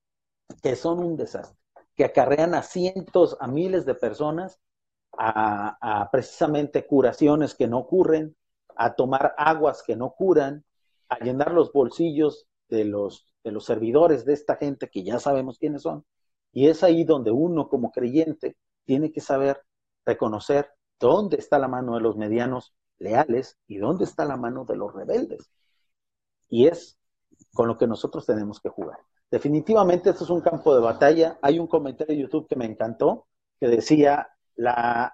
que acarrean a cientos, a miles de personas a precisamente curaciones que no ocurren, a tomar aguas que no curan, a llenar los bolsillos de los servidores de esta gente que ya sabemos quiénes son. Y es ahí donde uno como creyente tiene que saber reconocer dónde está la mano de los medianos leales y dónde está la mano de los rebeldes. Y es con lo que nosotros tenemos que jugar. Definitivamente esto es un campo de batalla. Hay un comentario de YouTube que me encantó, que decía, la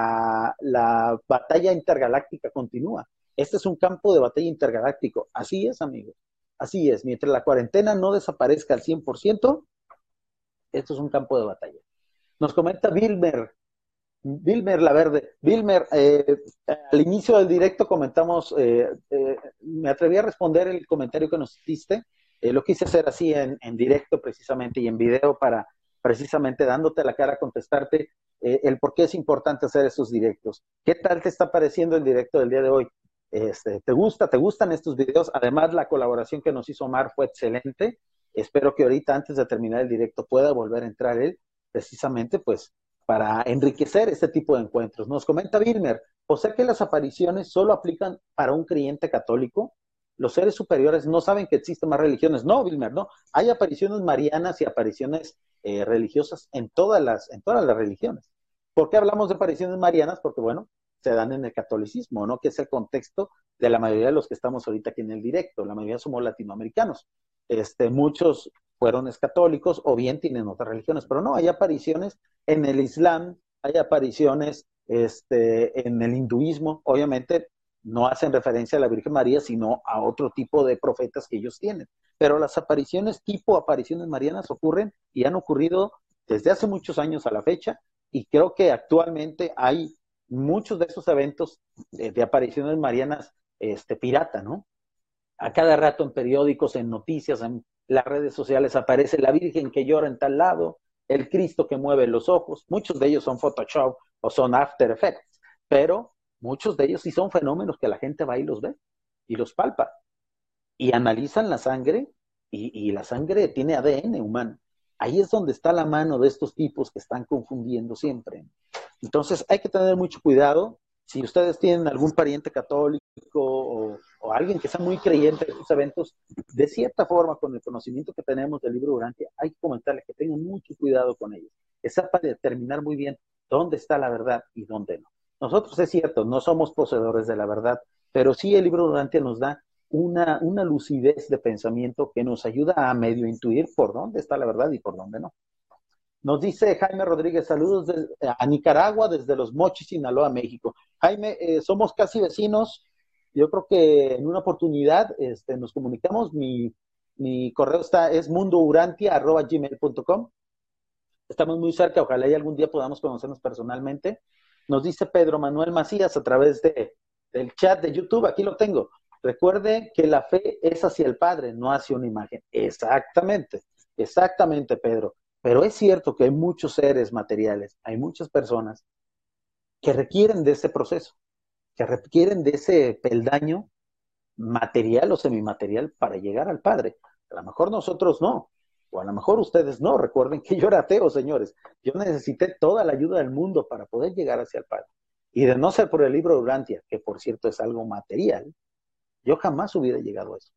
batalla intergaláctica continúa. Este es un campo de batalla intergaláctico. Así es, amigos. Así es. Mientras la cuarentena no desaparezca al 100%, esto es un campo de batalla. Nos comenta Vilmer Laverde. Vilmer, al inicio del directo comentamos, me atreví a responder el comentario que nos hiciste. Lo quise hacer así en directo precisamente y en video para precisamente dándote la cara a contestarte el por qué es importante hacer estos directos. ¿Qué tal te está pareciendo el directo del día de hoy? ¿Te gustan estos videos? Además, la colaboración que nos hizo Omar fue excelente. Espero que ahorita, antes de terminar el directo, pueda volver a entrar él, precisamente, pues, para enriquecer este tipo de encuentros. Nos comenta Wilmer, o sea que las apariciones solo aplican para un creyente católico. Los seres superiores no saben que existen más religiones. No, Wilmer, no. Hay apariciones marianas y apariciones religiosas en todas las religiones. ¿Por qué hablamos de apariciones marianas? Porque, bueno, se dan en el catolicismo, ¿no? Que es el contexto de la mayoría de los que estamos ahorita aquí en el directo. La mayoría somos latinoamericanos. Muchos fueron católicos o bien tienen otras religiones, pero no, hay apariciones en el Islam, hay apariciones en el hinduismo, obviamente no hacen referencia a la Virgen María, sino a otro tipo de profetas que ellos tienen. Pero las apariciones tipo apariciones marianas ocurren y han ocurrido desde hace muchos años a la fecha, y creo que actualmente hay muchos de esos eventos de apariciones marianas pirata, ¿no? A cada rato en periódicos, en noticias, en las redes sociales aparece la Virgen que llora en tal lado, el Cristo que mueve los ojos. Muchos de ellos son Photoshop o son After Effects, pero muchos de ellos sí son fenómenos que la gente va y los ve y los palpa y analizan la sangre, y la sangre tiene ADN humano. Ahí es donde está la mano de estos tipos que están confundiendo siempre. Entonces hay que tener mucho cuidado. Si ustedes tienen algún pariente católico o alguien que sea muy creyente de estos eventos, de cierta forma, con el conocimiento que tenemos del libro Urantia, hay que comentarles que tengan mucho cuidado con ellos. Que sepa determinar muy bien dónde está la verdad y dónde no. Nosotros, es cierto, no somos poseedores de la verdad, pero sí el libro Urantia nos da una lucidez de pensamiento que nos ayuda a medio intuir por dónde está la verdad y por dónde no. Nos dice Jaime Rodríguez, saludos a Nicaragua desde Los Mochis, Sinaloa, México. Jaime, somos casi vecinos. Yo creo que en una oportunidad nos comunicamos. Mi correo es mundourantia@gmail.com. Estamos muy cerca, ojalá y algún día podamos conocernos personalmente. Nos dice Pedro Manuel Macías a través del chat de YouTube, aquí lo tengo. Recuerde que la fe es hacia el Padre, no hacia una imagen. Exactamente, exactamente, Pedro. Pero es cierto que hay muchos seres materiales, hay muchas personas que requieren de ese proceso, que requieren de ese peldaño material o semimaterial para llegar al Padre. A lo mejor nosotros no, o a lo mejor ustedes no. Recuerden que yo era ateo, señores. Yo necesité toda la ayuda del mundo para poder llegar hacia el Padre. Y de no ser por el libro Urantia, que por cierto es algo material, yo jamás hubiera llegado a eso.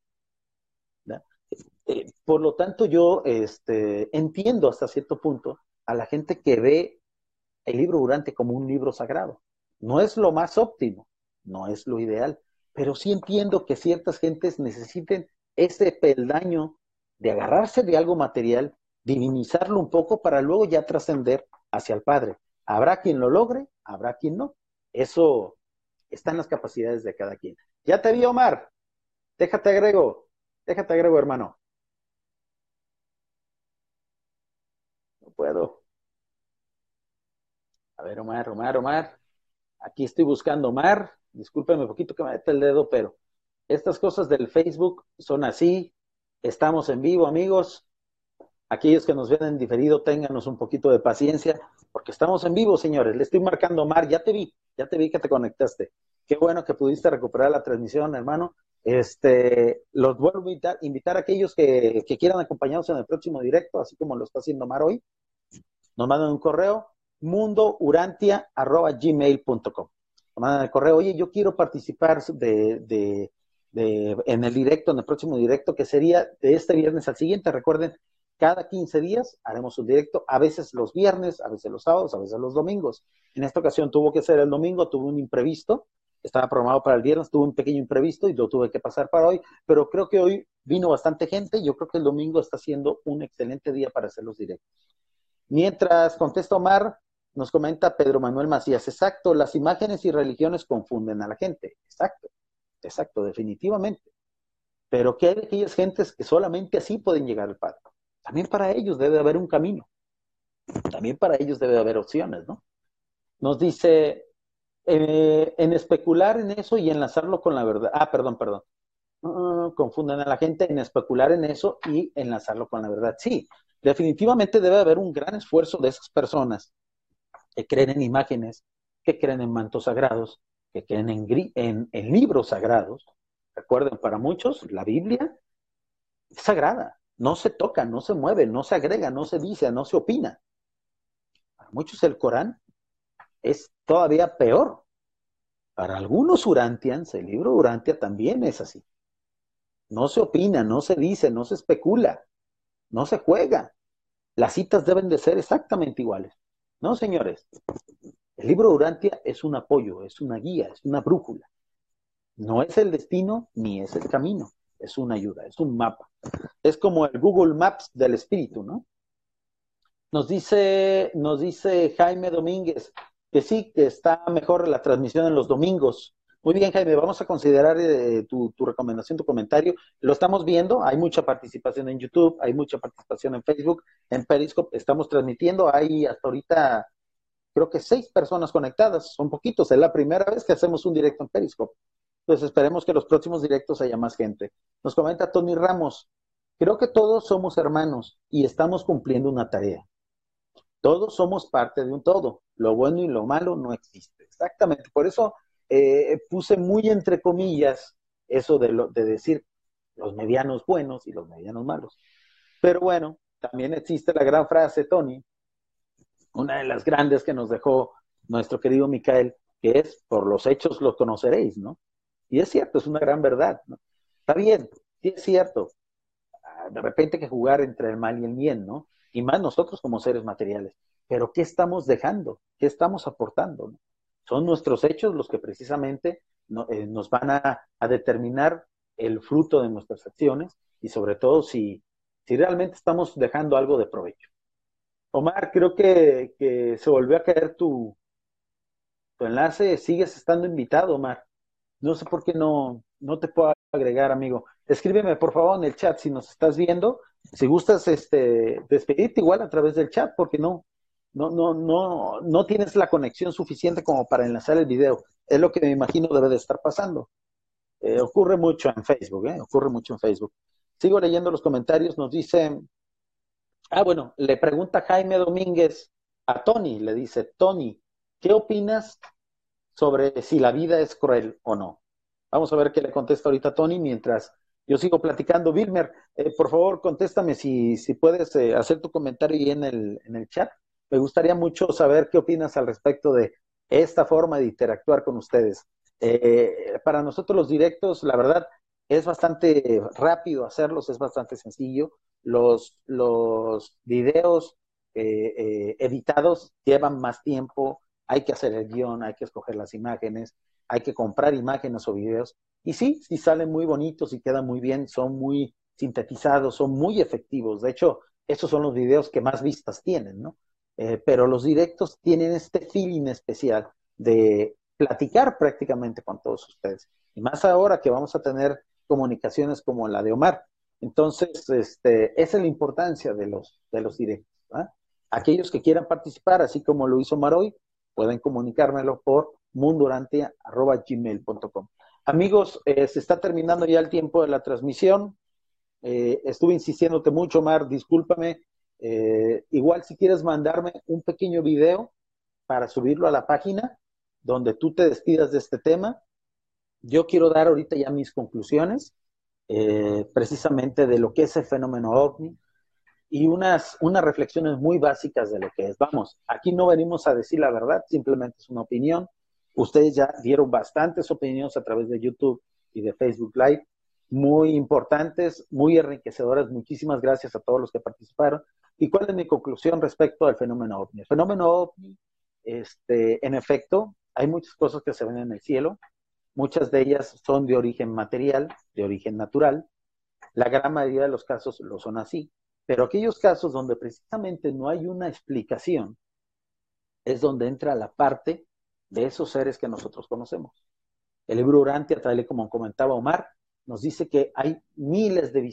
Por lo tanto, yo entiendo hasta cierto punto a la gente que ve el libro Urantia como un libro sagrado. No es lo más óptimo, no es lo ideal, pero sí entiendo que ciertas gentes necesiten ese peldaño de agarrarse de algo material, divinizarlo un poco para luego ya trascender hacia el Padre. Habrá quien lo logre, habrá quien no. Eso está en las capacidades de cada quien. Ya te vi, Omar. Déjate agrego, hermano. No puedo. A ver, Omar. Aquí estoy buscando Omar. Discúlpeme un poquito que me meta el dedo, pero estas cosas del Facebook son así. Estamos en vivo, amigos. Aquellos que nos ven en diferido, ténganos un poquito de paciencia, porque estamos en vivo, señores. Le estoy marcando Omar. Ya te vi que te conectaste. Qué bueno que pudiste recuperar la transmisión, hermano. Los vuelvo a invitar a aquellos que quieran acompañarnos en el próximo directo, así como lo está haciendo Omar hoy. Nos mandan un correo, mundourantia@gmail.com. Nos mandan el correo, oye, yo quiero participar en el directo, en el próximo directo, que sería de este viernes al siguiente. Recuerden, cada 15 días haremos un directo, a veces los viernes, a veces los sábados, a veces los domingos. En esta ocasión tuvo que ser el domingo, tuve un imprevisto, estaba programado para el viernes, tuve un pequeño imprevisto y lo tuve que pasar para hoy, pero creo que hoy vino bastante gente. Yo creo que el domingo está siendo un excelente día para hacer los directos. Mientras contesta Omar, nos comenta Pedro Manuel Macías, exacto, las imágenes y religiones confunden a la gente. Exacto, definitivamente. Pero ¿qué hay de aquellas gentes que solamente así pueden llegar al Padre? También para ellos debe haber un camino. También para ellos debe haber opciones, ¿no? Nos dice, en especular en eso y enlazarlo con la verdad. Perdón. Confunden a la gente en especular en eso y enlazarlo con la verdad. Sí, definitivamente debe haber un gran esfuerzo de esas personas que creen en imágenes, que creen en mantos sagrados, que creen en libros sagrados. Recuerden, para muchos la Biblia es sagrada, no se toca, no se mueve, no se agrega, no se dice, no se opina. Para muchos el Corán es todavía peor. Para algunos Urantians, el libro Urantia también es así. No se opina, no se dice, no se especula, no se juega. Las citas deben de ser exactamente iguales. No, señores. El libro Urantia es un apoyo, es una guía, es una brújula. No es el destino ni es el camino. Es una ayuda, es un mapa. Es como el Google Maps del espíritu, ¿no? Nos dice Jaime Domínguez que sí, que está mejor la transmisión en los domingos. Muy bien, Jaime, vamos a considerar tu recomendación, tu comentario. Lo estamos viendo, hay mucha participación en YouTube, hay mucha participación en Facebook, en Periscope, estamos transmitiendo, hay hasta ahorita creo que 6 personas conectadas, son poquitos, es la primera vez que hacemos un directo en Periscope. Entonces esperemos que los próximos directos haya más gente. Nos comenta Tony Ramos, creo que todos somos hermanos y estamos cumpliendo una tarea. Todos somos parte de un todo. Lo bueno y lo malo no existe. Exactamente. Por eso puse muy entre comillas eso de decir los medianos buenos y los medianos malos. Pero bueno, también existe la gran frase, Tony, una de las grandes que nos dejó nuestro querido Micael, que es, por los hechos los conoceréis, ¿no? Y es cierto, es una gran verdad, ¿no? Está bien, sí es cierto, de repente hay que jugar entre el mal y el bien, ¿no? Y más nosotros como seres materiales. Pero ¿qué estamos dejando? ¿Qué estamos aportando? ¿No? Son nuestros hechos los que precisamente nos van a determinar el fruto de nuestras acciones y sobre todo si realmente estamos dejando algo de provecho. Omar, creo que se volvió a caer tu enlace. Sigues estando invitado, Omar. No sé por qué no te puedo agregar, amigo. Escríbeme, por favor, en el chat si nos estás viendo. Si gustas despedirte igual a través del chat, porque no tienes la conexión suficiente como para enlazar el video. Es lo que me imagino debe de estar pasando. Ocurre mucho en Facebook, ocurre mucho en Facebook. Sigo leyendo los comentarios. Nos dice, bueno, le pregunta Jaime Domínguez a Tony, le dice, Tony, ¿qué opinas sobre si la vida es cruel o no? Vamos a ver qué le contesta ahorita Tony mientras yo sigo platicando. Wilmer, por favor, contéstame si puedes hacer tu comentario ahí en el chat. Me gustaría mucho saber qué opinas al respecto de esta forma de interactuar con ustedes. Para nosotros los directos, la verdad, es bastante rápido hacerlos, es bastante sencillo. Los videos editados llevan más tiempo, hay que hacer el guión, hay que escoger las imágenes, hay que comprar imágenes o videos. Y sí, sí salen muy bonitos y quedan muy bien, son muy sintetizados, son muy efectivos. De hecho, estos son los videos que más vistas tienen, ¿no? Pero los directos tienen este feeling especial de platicar prácticamente con todos ustedes. Y más ahora que vamos a tener comunicaciones como la de Omar. Entonces, esa es la importancia de los directos. ¿Ah? Aquellos que quieran participar, así como lo hizo Omar hoy, pueden comunicármelo por mundorantia@gmail.com. Amigos, se está terminando ya el tiempo de la transmisión. Estuve insistiéndote mucho, Omar, discúlpame. Igual si quieres mandarme un pequeño video para subirlo a la página donde tú te despidas de este tema. Yo quiero dar ahorita ya mis conclusiones, precisamente de lo que es el fenómeno OVNI y unas reflexiones muy básicas de lo que es. Vamos, aquí no venimos a decir la verdad, simplemente es una opinión. Ustedes ya dieron bastantes opiniones a través de YouTube y de Facebook Live, muy importantes, muy enriquecedoras. Muchísimas gracias a todos los que participaron. ¿Y cuál es mi conclusión respecto al fenómeno OVNI? El fenómeno OVNI, en efecto, hay muchas cosas que se ven en el cielo, muchas de ellas son de origen material, de origen natural. La gran mayoría de los casos lo son así. Pero aquellos casos donde precisamente no hay una explicación, es donde entra la parte de esos seres que nosotros conocemos. El libro Urantia, tal y como comentaba Omar, nos dice que hay miles de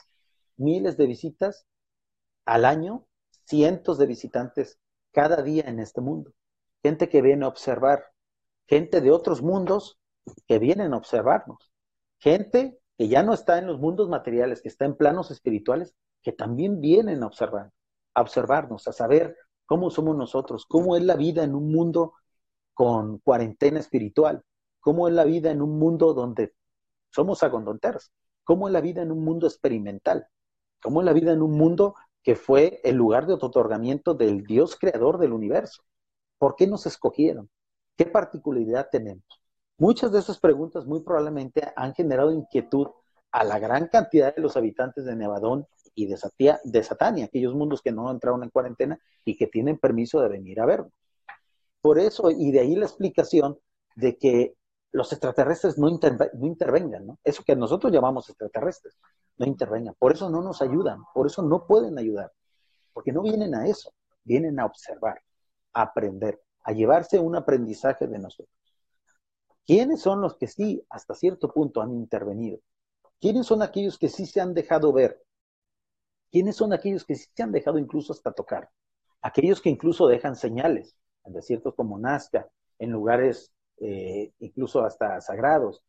visitas al año, cientos de visitantes cada día en este mundo. Gente que viene a observar, gente de otros mundos que vienen a observarnos, gente que ya no está en los mundos materiales, que está en planos espirituales, que también vienen a observarnos, a saber cómo somos nosotros, cómo es la vida en un mundo con cuarentena espiritual, cómo es la vida en un mundo donde somos agondonteros, cómo es la vida en un mundo experimental, cómo es la vida en un mundo que fue el lugar de otorgamiento del Dios creador del universo. ¿Por qué nos escogieron? ¿Qué particularidad tenemos? Muchas de esas preguntas muy probablemente han generado inquietud a la gran cantidad de los habitantes de Nevadón y de Satania, aquellos mundos que no entraron en cuarentena y que tienen permiso de venir a vernos. Por eso, y de ahí la explicación de que los extraterrestres no intervengan, ¿no? Eso que nosotros llamamos extraterrestres, no intervengan. Por eso no nos ayudan, por eso no pueden ayudar, porque no vienen a eso, vienen a observar, a aprender, a llevarse un aprendizaje de nosotros. ¿Quiénes son los que sí, hasta cierto punto, han intervenido? ¿Quiénes son aquellos que sí se han dejado ver? ¿Quiénes son aquellos que sí se han dejado incluso hasta tocar? Aquellos que incluso dejan señales en desiertos como Nazca, en lugares incluso hasta sagrados,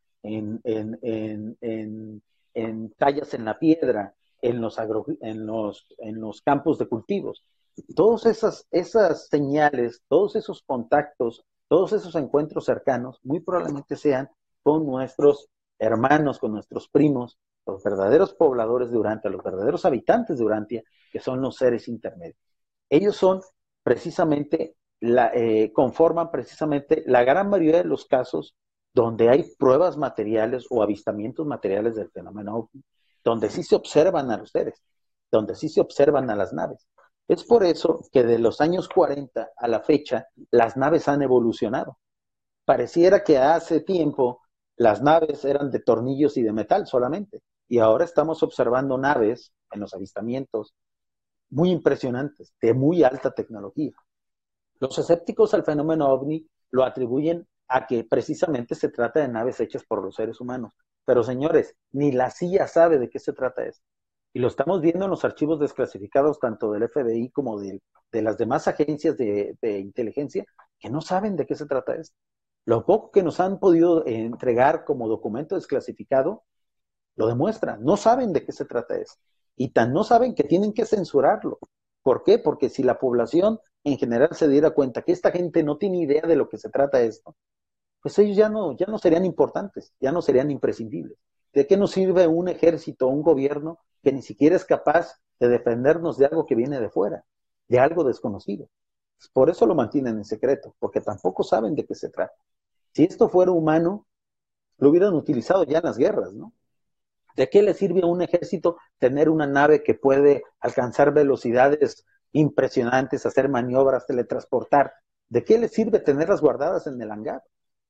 en tallas en la piedra, en los campos de cultivos. Todas esas señales, todos esos contactos, todos esos encuentros cercanos, muy probablemente sean con nuestros hermanos, con nuestros primos, los verdaderos pobladores de Urantia, los verdaderos habitantes de Urantia, que son los seres intermedios. Ellos son precisamente, conforman precisamente la gran mayoría de los casos donde hay pruebas materiales o avistamientos materiales del fenómeno OVNI, donde sí se observan a los seres, donde sí se observan a las naves. Es por eso que de los años 40 a la fecha, las naves han evolucionado. Pareciera que hace tiempo las naves eran de tornillos y de metal solamente, y ahora estamos observando naves en los avistamientos muy impresionantes, de muy alta tecnología. Los escépticos al fenómeno OVNI lo atribuyen a que precisamente se trata de naves hechas por los seres humanos. Pero señores, ni la CIA sabe de qué se trata esto. Y lo estamos viendo en los archivos desclasificados tanto del FBI como de las demás agencias de inteligencia que no saben de qué se trata esto. Lo poco que nos han podido entregar como documento desclasificado lo demuestra. No saben de qué se trata esto. Y tan no saben que tienen que censurarlo. ¿Por qué? Porque si la población en general se diera cuenta que esta gente no tiene idea de lo que se trata esto, pues ellos ya no serían importantes, ya no serían imprescindibles. ¿De qué nos sirve un ejército o un gobierno que ni siquiera es capaz de defendernos de algo que viene de fuera, de algo desconocido? Pues por eso lo mantienen en secreto, porque tampoco saben de qué se trata. Si esto fuera humano, lo hubieran utilizado ya en las guerras, ¿no? ¿De qué le sirve a un ejército tener una nave que puede alcanzar velocidades impresionantes, hacer maniobras, teletransportar? ¿De qué le sirve tenerlas guardadas en el hangar?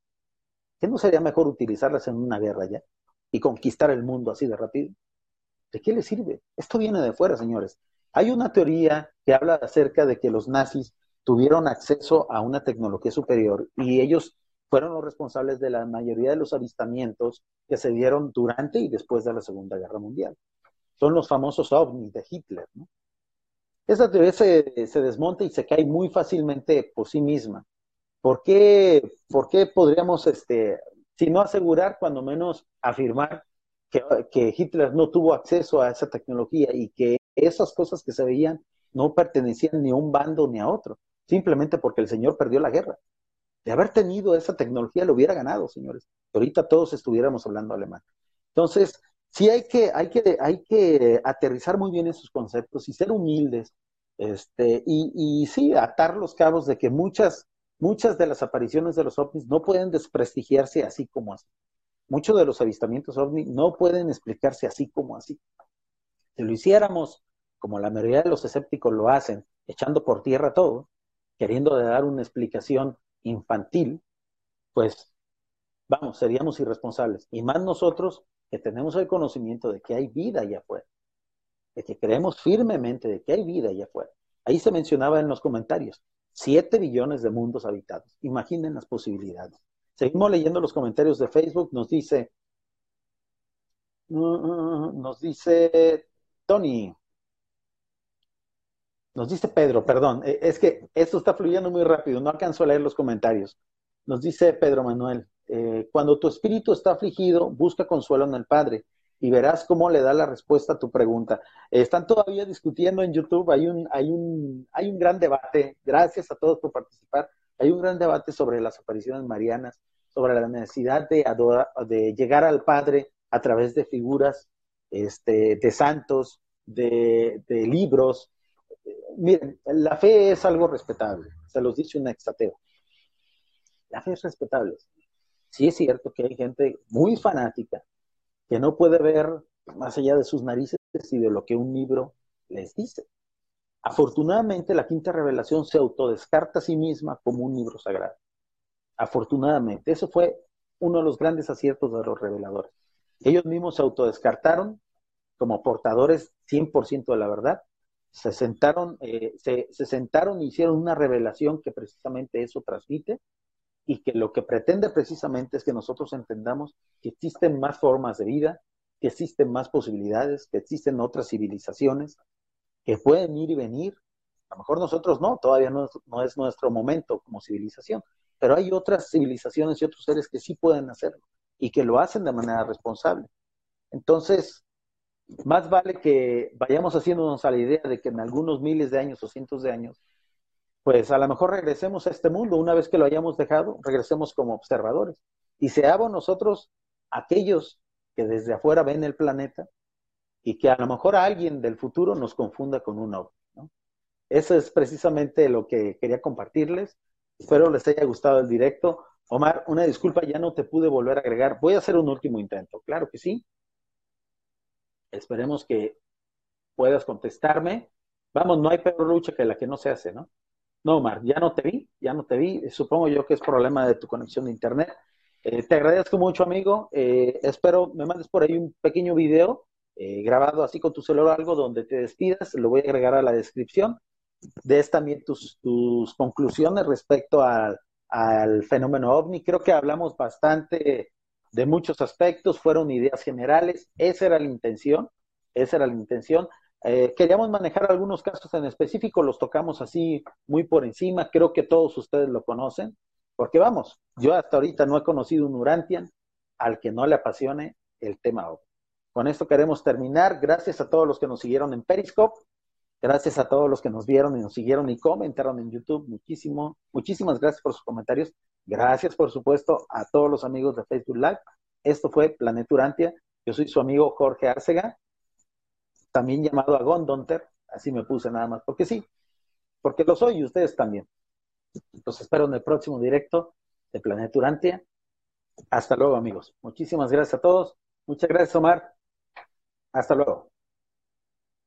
¿Qué no sería mejor utilizarlas en una guerra ya y conquistar el mundo así de rápido? ¿De qué le sirve? Esto viene de fuera, señores. Hay una teoría que habla acerca de que los nazis tuvieron acceso a una tecnología superior y ellos fueron los responsables de la mayoría de los avistamientos que se dieron durante y después de la Segunda Guerra Mundial. Son los famosos ovnis de Hitler, ¿no? Esa teoría se desmonta y se cae muy fácilmente por sí misma. ¿Por qué podríamos, si no asegurar, cuando menos afirmar que Hitler no tuvo acceso a esa tecnología y que esas cosas que se veían no pertenecían ni a un bando ni a otro, simplemente porque el señor perdió la guerra? De haber tenido esa tecnología lo hubiera ganado, señores. Ahorita todos estuviéramos hablando alemán. Entonces, sí hay que aterrizar muy bien esos conceptos y ser humildes, y sí, atar los cabos de que muchas de las apariciones de los ovnis no pueden desprestigiarse así como así. Muchos de los avistamientos ovni no pueden explicarse así como así. Si lo hiciéramos como la mayoría de los escépticos lo hacen, echando por tierra todo, queriendo dar una explicación infantil, pues vamos, seríamos irresponsables. Y más nosotros que tenemos el conocimiento de que hay vida allá afuera, de que creemos firmemente de que hay vida allá afuera. Ahí se mencionaba en los comentarios, 7 billones de mundos habitados. Imaginen las posibilidades. Seguimos leyendo los comentarios de Facebook, nos dice Tony, nos dice Pedro, perdón, es que esto está fluyendo muy rápido, no alcanzo a leer los comentarios. Nos dice Pedro Manuel, cuando tu espíritu está afligido, busca consuelo en el Padre y verás cómo le da la respuesta a tu pregunta. Están todavía discutiendo en YouTube, hay un gran debate, gracias a todos por participar, hay un gran debate sobre las apariciones marianas, sobre la necesidad de llegar al Padre a través de figuras, de santos, de libros. Miren, la fe es algo respetable, se los dice un exateo. La fe es respetable. Sí es cierto que hay gente muy fanática que no puede ver más allá de sus narices y de lo que un libro les dice. Afortunadamente, la quinta revelación se autodescarta a sí misma como un libro sagrado. Afortunadamente, eso fue uno de los grandes aciertos de los reveladores. Ellos mismos se autodescartaron como portadores 100% de la verdad. Se sentaron y hicieron una revelación que precisamente eso transmite y que lo que pretende precisamente es que nosotros entendamos que existen más formas de vida, que existen más posibilidades, que existen otras civilizaciones que pueden ir y venir. A lo mejor nosotros no, todavía no es nuestro momento como civilización, pero hay otras civilizaciones y otros seres que sí pueden hacerlo y que lo hacen de manera responsable. Entonces, más vale que vayamos haciéndonos a la idea de que en algunos miles de años o cientos de años, pues a lo mejor regresemos a este mundo, una vez que lo hayamos dejado, regresemos como observadores y seamos nosotros aquellos que desde afuera ven el planeta y que a lo mejor a alguien del futuro nos confunda con un ovni, ¿no? Eso es precisamente lo que quería compartirles. Espero les haya gustado el directo. Omar, una disculpa, ya no te pude volver a agregar. Voy a hacer un último intento, claro que sí. Esperemos que puedas contestarme. Vamos, no hay peor lucha que la que no se hace, ¿no? No, Omar, ya no te vi. Supongo yo que es problema de tu conexión de internet. Te agradezco mucho, amigo. Espero me mandes por ahí un pequeño video grabado así con tu celular o algo donde te despidas. Lo voy a agregar a la descripción. Des también tus conclusiones respecto al fenómeno ovni. Creo que hablamos bastante de muchos aspectos, fueron ideas generales, esa era la intención. Queríamos manejar algunos casos en específico, los tocamos así muy por encima, creo que todos ustedes lo conocen, porque vamos, yo hasta ahorita no he conocido un Urantian al que no le apasione el tema ovni. Con esto queremos terminar, gracias a todos los que nos siguieron en Periscope. Gracias a todos los que nos vieron y nos siguieron y comentaron en YouTube. Muchísimas gracias por sus comentarios. Gracias, por supuesto, a todos los amigos de Facebook Live. Esto fue Planeta Urantia. Yo soy su amigo Jorge Arcega, también llamado a Gondonter. Así me puse nada más, porque sí, porque lo soy y ustedes también. Los espero en el próximo directo de Planeta Urantia. Hasta luego, amigos. Muchísimas gracias a todos. Muchas gracias, Omar. Hasta luego.